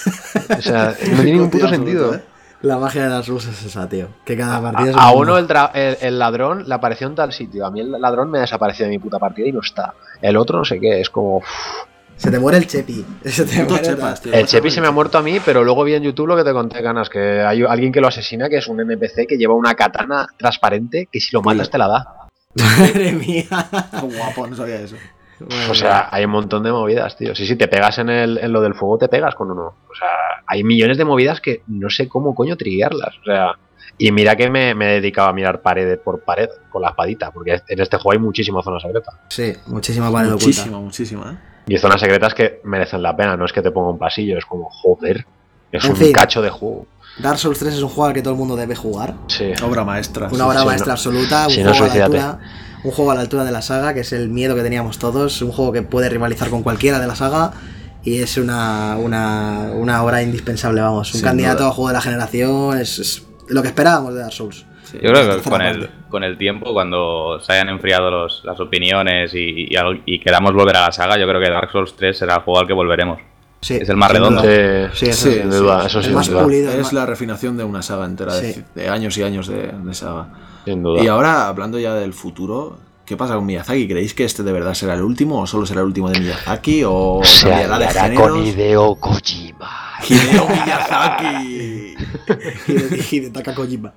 O sea, no tiene ningún puto Hostia, sentido. absoluto, ¿eh? La magia de Dark Souls es esa, tío. Que cada partida A, es un a mundo. uno el, tra- el- el ladrón le apareció en tal sitio. A mí el ladrón me ha desaparecido de mi puta partida y no está. El otro no sé qué. Es como... Se te muere el Chepi. Se te Putos muere chepas, tal. tío. El Chepi se me ha muerto a mí, pero luego vi en YouTube lo que te conté, Ganas, que hay alguien que lo asesina, que es un N P C que lleva una katana transparente que si lo matas te la da. Madre mía. Qué guapo, no sabía eso. O sea, hay un montón de movidas, tío. Sí, sí, te pegas en, el, en lo del fuego, te pegas con uno. O sea, hay millones de movidas que no sé cómo coño triguearlas. O sea, y mira que me, me he dedicado a mirar pared por pared con la espadita, porque en este juego hay muchísima zona secreta. Sí, muchísima pared oculta. Muchísimo, muchísimo, ¿eh? Y zonas secretas que merecen la pena, no es que te ponga un pasillo, es como, joder, es En un fin. cacho de juego. Dark Souls tres es un juego al que todo el mundo debe jugar. Sí. Obra maestra. Una sí, obra sí, maestra no. absoluta, un Si no, juego a la suicídate. altura, un juego a la altura de la saga, que es el miedo que teníamos todos, un juego que puede rivalizar con cualquiera de la saga y es una, una, una obra indispensable, vamos, un Sin candidato duda. a juego de la generación, es, es lo que esperábamos de Dark Souls. Sí. Yo creo La que tercera con el, parte. con el tiempo, cuando se hayan enfriado los- las opiniones y, y, al- y queramos volver a la saga, yo creo que Dark Souls tres será el juego al que volveremos. Sí, Es el más sin redondo. duda. Sí, Sí, eso sin sí, duda, sí. eso El sin más duda. pulido. el Es más- la refinación de una saga entera, de, Sí. de años y años de, de saga. Sin duda. Y ahora, hablando ya del futuro, ¿qué pasa con Miyazaki? ¿Creéis que este de verdad será el último o solo será el último de Miyazaki o Se cambiará de aliará géneros? con Hideo Kojima. Hideo Miyazaki. y de, y de Taka Kojima.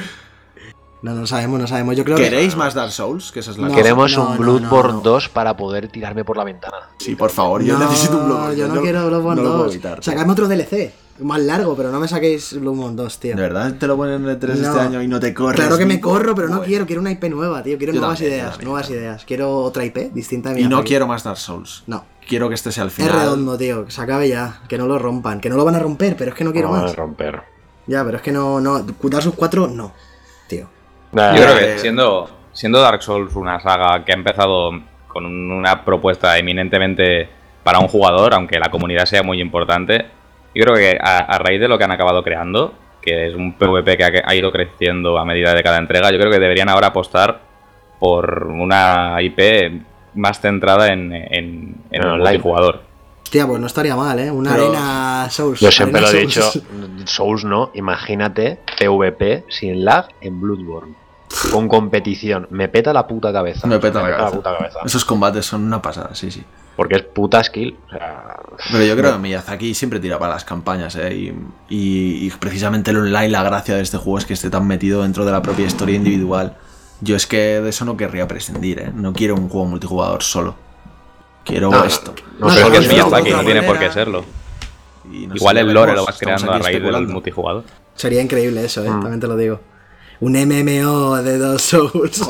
No, no sabemos, no sabemos. Yo creo ¿Queréis que... más Dark Souls? Que esa es la No. cosa. Queremos no, un no, Bloodborne no, no. dos para poder tirarme por la ventana. Sí, por favor, yo No, necesito un Bloodborne. Yo no, quiero Bloodborne no lo puedo dos. evitar. Sacadme otro D L C, más largo, pero no me saquéis Bloodborne dos, tío. ¿De verdad te lo ponen en el tres No. este año y no te corres? Claro que me Nico? corro, pero no Bueno. quiero, quiero una I P nueva, tío. Quiero Yo nuevas también, yo ideas, también, nuevas yo ideas. Quiero otra I P distinta a mi Y no Miyazaki. quiero más Dark Souls. No, Quiero que este sea el es final. redondo, tío. Que se acabe ya. Que no lo rompan. Que no lo van a romper, pero es que no quiero No van a más. romper. Ya, pero es que no, no. Dark Souls cuatro, no. Tío. Yo Eh, creo que siendo, siendo Dark Souls una saga que ha empezado con un- una propuesta eminentemente para un jugador, aunque la comunidad sea muy importante, yo creo que a, a raíz de lo que han acabado creando, que es un PvP que ha, ha ido creciendo a medida de cada entrega, yo creo que deberían ahora apostar por una I P más centrada en, en, en En el online. multijugador. Hostia, pues no estaría mal, ¿eh? Una Pero- arena Souls. Yo siempre Arena lo he Souls. dicho, Souls no, imagínate PvP sin lag en Bloodborne. Con competición. Me peta la puta cabeza. Me peta la la cabeza. puta cabeza. Esos combates son una pasada, sí, sí. Porque es puta skill. O sea, Pero yo creo que Miyazaki siempre tira para las campañas, ¿eh? Y, y- y precisamente el online, la gracia de este juego es que esté tan metido dentro de la propia historia individual. Yo es que de eso no querría prescindir, ¿eh? No quiero un juego multijugador solo. Quiero No, esto. no, No, pero Porque es es que Miyazaki, Miyazaki, otra no tiene por manera. qué serlo. Y no sé, Igual ya el lore veremos, lo vas estamos creando a aquí raíz del especulando. multijugador. Sería increíble eso, ¿eh? Mm. También te lo digo. Un M M O de dos Souls.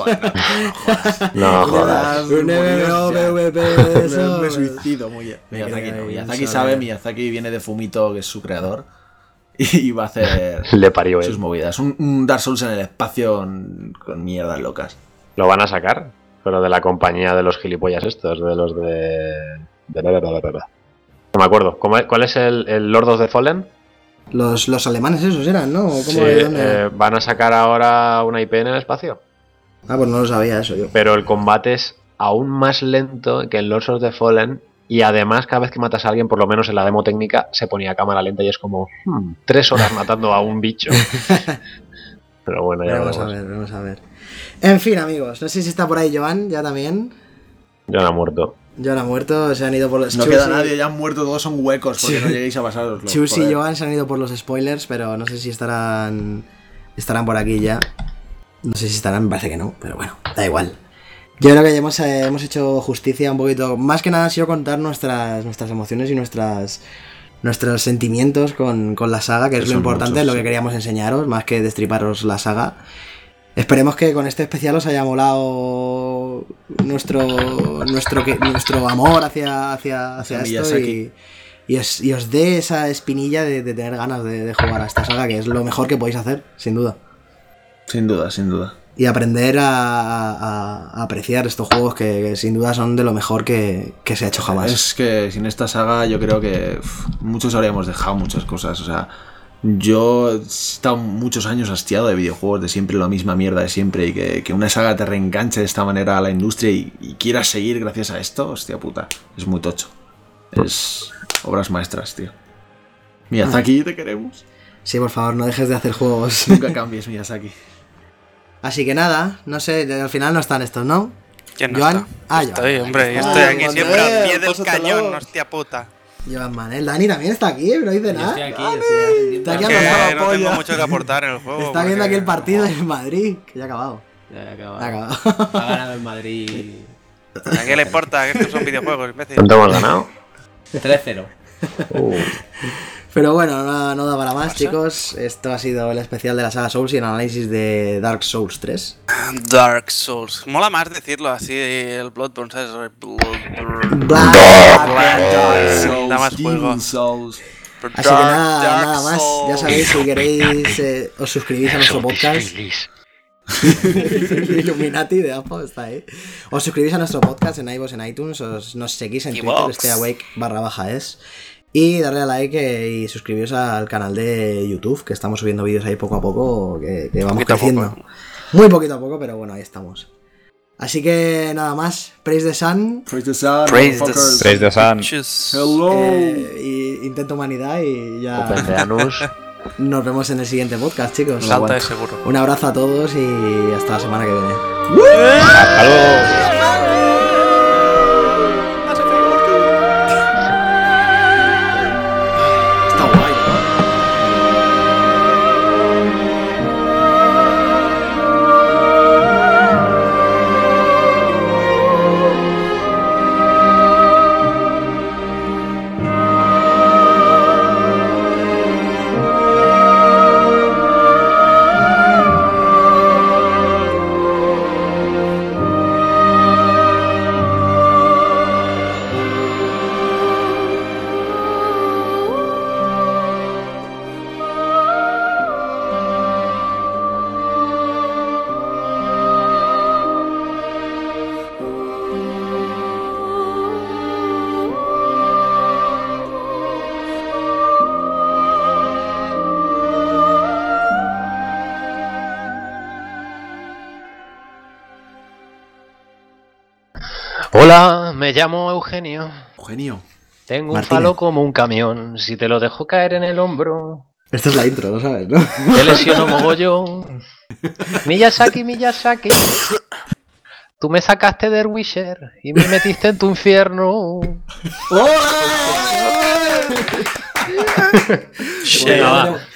no jodas. Un M M O PvP de esos. Me suicido muy Miyazaki no. Miyazaki sabe, Miyazaki viene de Fumito, que es su creador, y va a hacer Le parió sus él. movidas. Un, un Dark Souls en el espacio con, con mierdas locas. ¿Lo van a sacar? Pero de la compañía de los gilipollas estos, de los de... de... No me acuerdo. ¿Cómo es- ¿Cuál es el, el Lord of the Fallen? Los, los alemanes esos eran, ¿no? ¿O Sí, cómo, de dónde era? eh, van a sacar ahora una I P en el espacio. Ah, pues no lo sabía eso yo. Pero el combate es aún más lento que en Lords of the Fallen. Y además, cada vez que matas a alguien, por lo menos en la demo técnica, se ponía a cámara lenta y es como hmm, tres horas matando a un bicho. Pero bueno, ya Vamos a veremos. ver, vamos a ver. En fin, amigos, no sé si está por ahí Joan, ya también. Ya no ha muerto. Joan ha muerto, se han ido por los... No Chus queda y- nadie, ya han muerto, todos son huecos porque Sí. no lleguéis a pasaroslo. Chus y joder. Joan se han ido por los spoilers, pero no sé si estarán estarán por aquí ya. No sé si estarán, me parece que no, pero bueno, da igual. Yo creo que ya hemos, eh, hemos hecho justicia un poquito. Más que nada ha sido contar nuestras, nuestras emociones y nuestras nuestros sentimientos con, con la saga, que es Que lo son importante, muchos, lo que sí. queríamos enseñaros, más que destriparos la saga. Esperemos que con este especial os haya molado nuestro nuestro, que- nuestro amor hacia, hacia, hacia Hacia esto Miyazaki. y, y, os, y os dé esa espinilla de, de tener ganas de, de jugar a esta saga, que es lo mejor que podéis hacer, sin duda. Sin duda, sin duda. Y aprender a, a- a apreciar estos juegos que, que sin duda son de lo mejor que, que se ha hecho jamás. Es que sin esta saga yo creo que uf, muchos habríamos dejado muchas cosas. O sea, yo he estado muchos años hastiado de videojuegos, de siempre la misma mierda de siempre, y que, que una saga te reenganche de esta manera a la industria y, y quieras seguir gracias a esto, hostia puta, es muy tocho. Es obras maestras, tío. Miyazaki, te queremos. Sí, por favor, no dejes de hacer juegos. Nunca cambies, Miyazaki. Así que nada, no sé, al final no están estos, ¿no? ¿Quién no Joan. está? Ah, Estoy, Joan. hombre, yo Ah, estoy aquí Manuel, siempre al pie del pásatelo. cañón, hostia puta. Joan Manel. Dani también está aquí, pero no dice Yo nada. estoy aquí, yo estoy Está aquí Que abrazado, no tengo polla. mucho que aportar en el juego. Está viendo porque- aquí el partido en Madrid, que ya ha acabado. Ya, ya ha acabado. Ha acabado. Ha ganado en Madrid ¿A qué le importa? Que estos son videojuegos, imbécil. ¿Cuánto hemos ganado? tres cero. Uh, Pero bueno, no, no da para más, ¿Pasa? chicos. Esto ha sido el especial de la saga Souls y el análisis de Dark Souls tres. Dark Souls. Mola más decirlo así, el Bloodborne, ¿sabes? Bloodborne. Black. Da más juego. Demon Souls. Así que nada, nada más. Ya sabéis, si queréis, eh, os suscribís a nuestro podcast. Illuminati de Apo está ahí. Os suscribís a nuestro podcast en iVoox, en iTunes, os, nos seguís en Twitter, iVoox. stayawake barra baja es. Y darle a like eh, y suscribiros al canal de YouTube, que estamos subiendo vídeos ahí poco a poco, que, que vamos Poquito a creciendo. poco. Muy poquito a poco, pero bueno, ahí estamos. Así que nada más, praise the sun, Praise the sun, Praise the motherfuckers. Praise the sun. Chus. Hello. eh, y intento humanidad y ya Opendeanus. nos vemos en el siguiente podcast, chicos. Salta de seguro. Un abrazo a todos y hasta la semana que viene. Hasta luego. Está guay, ¿no? Hola, me llamo Eugenio. Eugenio. Tengo un Martínez. falo como un camión. Si te lo dejo caer en el hombro, Esta es la intro, ¿no sabes, no? te lesiono mogollón. Miyazaki, Miyazaki. Tú me sacaste del Witcher y me metiste en tu infierno. Venga, va.